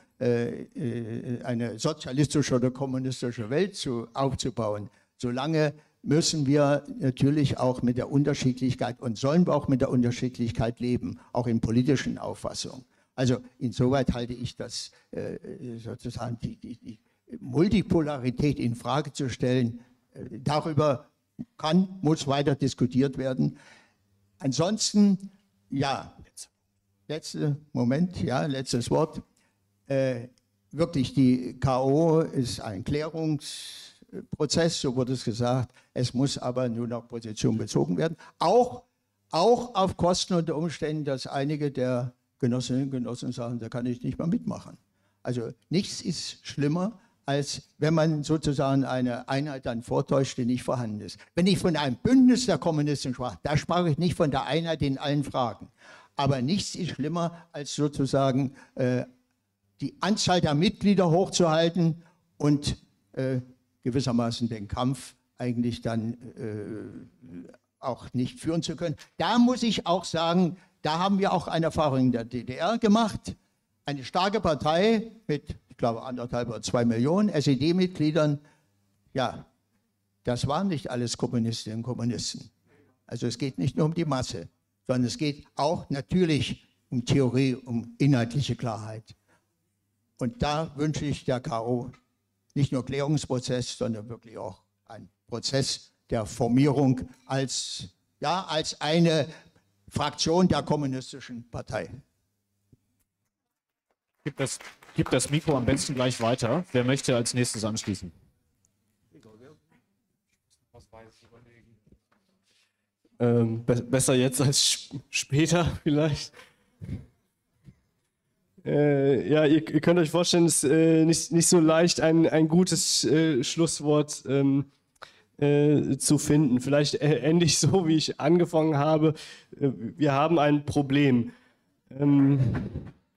eine sozialistische oder kommunistische Welt aufzubauen, solange müssen wir natürlich auch mit der Unterschiedlichkeit und sollen wir auch mit der Unterschiedlichkeit leben, auch in politischen Auffassungen. Also insoweit halte ich das sozusagen die Multipolarität in Frage zu stellen. Darüber muss weiter diskutiert werden. Ansonsten, ja, letztes Wort. Wirklich, die K.O. ist ein Klärungsprozess, so wurde es gesagt. Es muss aber nur noch Position bezogen werden. Auch auf Kosten unter Umständen, dass einige der Genossinnen und Genossen sagen, da kann ich nicht mehr mitmachen. Also nichts ist schlimmer, als wenn man sozusagen eine Einheit dann vortäuscht, die nicht vorhanden ist. Wenn ich von einem Bündnis der Kommunisten sprach, da sprach ich nicht von der Einheit in allen Fragen. Aber nichts ist schlimmer, als sozusagen die Anzahl der Mitglieder hochzuhalten und gewissermaßen den Kampf eigentlich dann auch nicht führen zu können. Da muss ich auch sagen, da haben wir auch eine Erfahrung in der DDR gemacht. Eine starke Partei mit, ich glaube, 1,5 oder 2 Millionen SED-Mitgliedern. Ja, das waren nicht alles Kommunistinnen und Kommunisten. Also es geht nicht nur um die Masse, sondern es geht auch natürlich um Theorie, um inhaltliche Klarheit. Und da wünsche ich der K.O. nicht nur Klärungsprozess, sondern wirklich auch einen Prozess der Formierung als eine Fraktion der Kommunistischen Partei. Gib das Mikro am besten gleich weiter. Wer möchte als nächstes anschließen? Besser jetzt als später vielleicht. Ja, ihr könnt euch vorstellen, es ist nicht so leicht, ein gutes Schlusswort zu finden. Vielleicht ende ich so, wie ich angefangen habe. Wir haben ein Problem.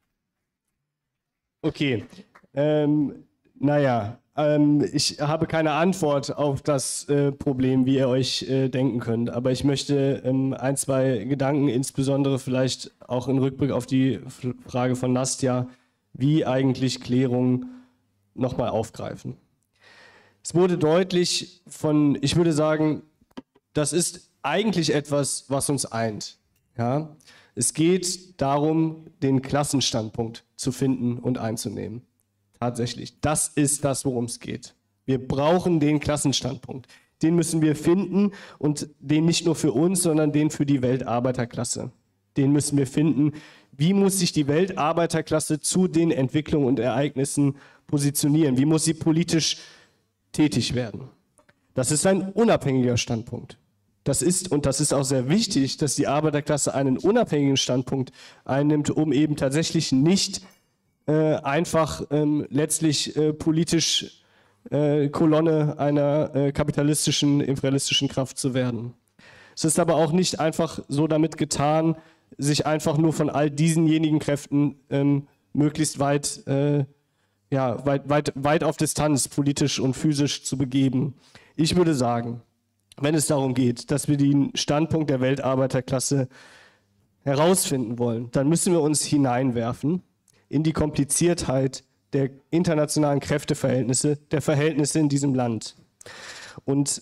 Okay. Ich habe keine Antwort auf das Problem, wie ihr euch denken könnt. Aber ich möchte ein, zwei Gedanken, insbesondere vielleicht auch in Rückblick auf die Frage von Nastja, wie eigentlich Klärung nochmal aufgreifen. Es wurde deutlich ich würde sagen, das ist eigentlich etwas, was uns eint. Ja? Es geht darum, den Klassenstandpunkt zu finden und einzunehmen. Tatsächlich, das ist das, worum es geht. Wir brauchen den Klassenstandpunkt. Den müssen wir finden und den nicht nur für uns, sondern den für die Weltarbeiterklasse. Den müssen wir finden. Wie muss sich die Weltarbeiterklasse zu den Entwicklungen und Ereignissen positionieren? Wie muss sie politisch tätig werden? Das ist ein unabhängiger Standpunkt. Das ist auch sehr wichtig, dass die Arbeiterklasse einen unabhängigen Standpunkt einnimmt, um eben tatsächlich nicht einfach letztlich politisch Kolonne einer kapitalistischen, imperialistischen Kraft zu werden. Es ist aber auch nicht einfach so damit getan, sich einfach nur von all diesenjenigen Kräften möglichst weit auf Distanz politisch und physisch zu begeben. Ich würde sagen, wenn es darum geht, dass wir den Standpunkt der Weltarbeiterklasse herausfinden wollen, dann müssen wir uns hineinwerfen in die Kompliziertheit der internationalen Kräfteverhältnisse, der Verhältnisse in diesem Land. Und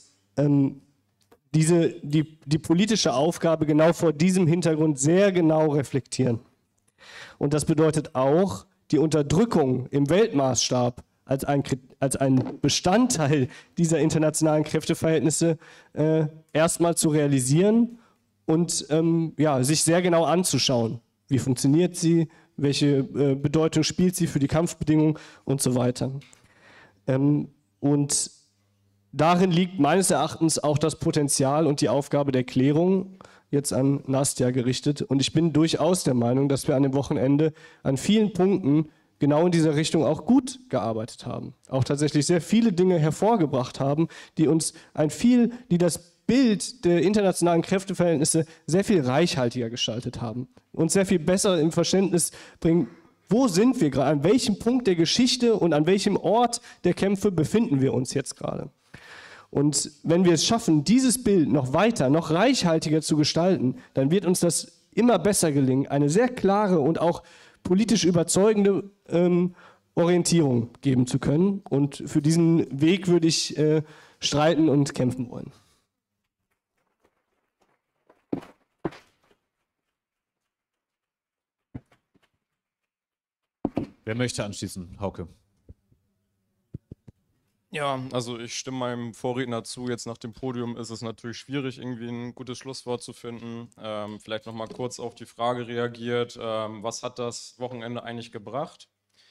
die politische Aufgabe genau vor diesem Hintergrund sehr genau reflektieren. Und das bedeutet auch, die Unterdrückung im Weltmaßstab als ein Bestandteil dieser internationalen Kräfteverhältnisse erstmal zu realisieren und sich sehr genau anzuschauen. Wie funktioniert sie? Welche Bedeutung spielt sie für die Kampfbedingungen und so weiter. Und darin liegt meines Erachtens auch das Potenzial und die Aufgabe der Klärung, jetzt an Nastja gerichtet. Und ich bin durchaus der Meinung, dass wir an dem Wochenende an vielen Punkten genau in dieser Richtung auch gut gearbeitet haben. Auch tatsächlich sehr viele Dinge hervorgebracht haben, die das Bild der internationalen Kräfteverhältnisse sehr viel reichhaltiger gestaltet haben und sehr viel besser im Verständnis bringen, wo sind wir gerade, an welchem Punkt der Geschichte und an welchem Ort der Kämpfe befinden wir uns jetzt gerade. Und wenn wir es schaffen, dieses Bild noch weiter, noch reichhaltiger zu gestalten, dann wird uns das immer besser gelingen, eine sehr klare und auch politisch überzeugende Orientierung geben zu können. Und für diesen Weg würde ich streiten und kämpfen wollen. Wer möchte anschließen? Hauke. Ja, also ich stimme meinem Vorredner zu. Jetzt nach dem Podium ist es natürlich schwierig, irgendwie ein gutes Schlusswort zu finden. Vielleicht noch mal kurz auf die Frage reagiert, was hat das Wochenende eigentlich gebracht?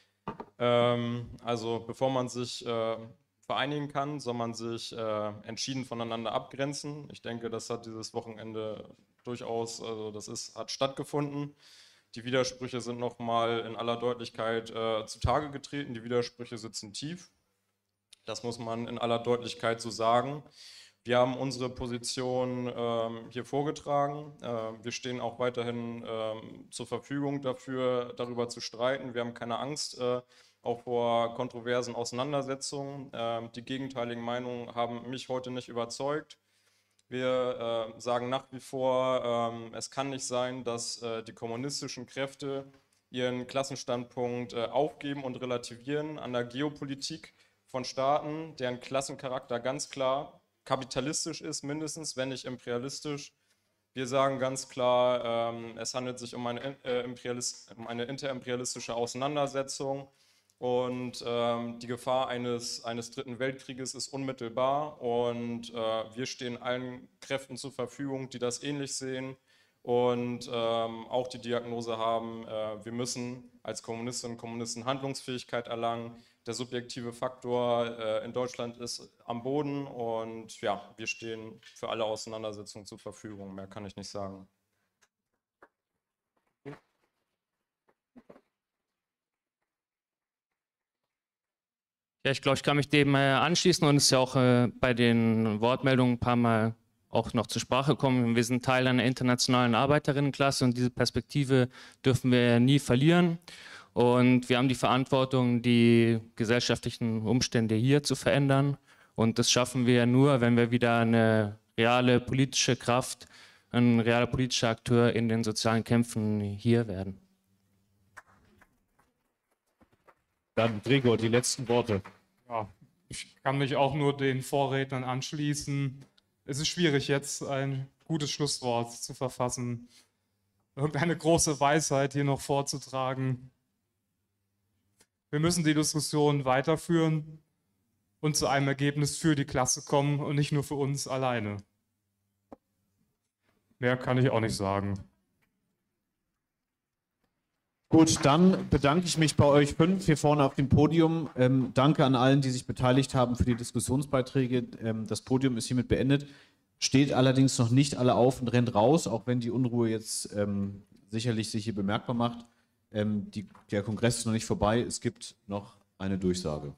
Also bevor man sich vereinigen kann, soll man sich entschieden voneinander abgrenzen. Ich denke, das hat dieses Wochenende durchaus, hat stattgefunden. Die Widersprüche sind nochmal in aller Deutlichkeit zutage getreten. Die Widersprüche sitzen tief. Das muss man in aller Deutlichkeit so sagen. Wir haben unsere Position hier vorgetragen. Wir stehen auch weiterhin zur Verfügung dafür, darüber zu streiten. Wir haben keine Angst, auch vor kontroversen Auseinandersetzungen. Die gegenteiligen Meinungen haben mich heute nicht überzeugt. Wir sagen nach wie vor, es kann nicht sein, dass die kommunistischen Kräfte ihren Klassenstandpunkt aufgeben und relativieren an der Geopolitik von Staaten, deren Klassencharakter ganz klar kapitalistisch ist, mindestens, wenn nicht imperialistisch. Wir sagen ganz klar, es handelt sich um eine interimperialistische Auseinandersetzung. Und die Gefahr eines Dritten Weltkrieges ist unmittelbar und wir stehen allen Kräften zur Verfügung, die das ähnlich sehen und auch die Diagnose haben, wir müssen als Kommunistinnen und Kommunisten Handlungsfähigkeit erlangen. Der subjektive Faktor in Deutschland ist am Boden und ja, wir stehen für alle Auseinandersetzungen zur Verfügung. Mehr kann ich nicht sagen. Ja, ich glaube, ich kann mich dem anschließen und es ist ja auch bei den Wortmeldungen ein paar Mal auch noch zur Sprache gekommen. Wir sind Teil einer internationalen Arbeiterinnenklasse und diese Perspektive dürfen wir nie verlieren. Und wir haben die Verantwortung, die gesellschaftlichen Umstände hier zu verändern. Und das schaffen wir nur, wenn wir wieder eine reale politische Kraft, ein realer politischer Akteur in den sozialen Kämpfen hier werden. Dann Gregor, die letzten Worte. Ja, ich kann mich auch nur den Vorrednern anschließen. Es ist schwierig, jetzt ein gutes Schlusswort zu verfassen, irgendeine große Weisheit hier noch vorzutragen. Wir müssen die Diskussion weiterführen und zu einem Ergebnis für die Klasse kommen und nicht nur für uns alleine. Mehr kann ich auch nicht sagen. Gut, dann bedanke ich mich bei euch 5 hier vorne auf dem Podium. Danke an allen, die sich beteiligt haben für die Diskussionsbeiträge. Das Podium ist hiermit beendet. Steht allerdings noch nicht alle auf und rennt raus, auch wenn die Unruhe jetzt sicherlich sich hier bemerkbar macht. Der Kongress ist noch nicht vorbei. Es gibt noch eine Durchsage.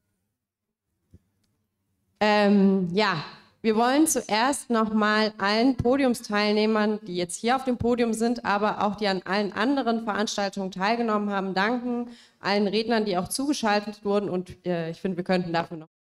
Ja, wir wollen zuerst nochmal allen Podiumsteilnehmern, die jetzt hier auf dem Podium sind, aber auch die an allen anderen Veranstaltungen teilgenommen haben, danken. Allen Rednern, die auch zugeschaltet wurden. Und ich finde, wir könnten dafür noch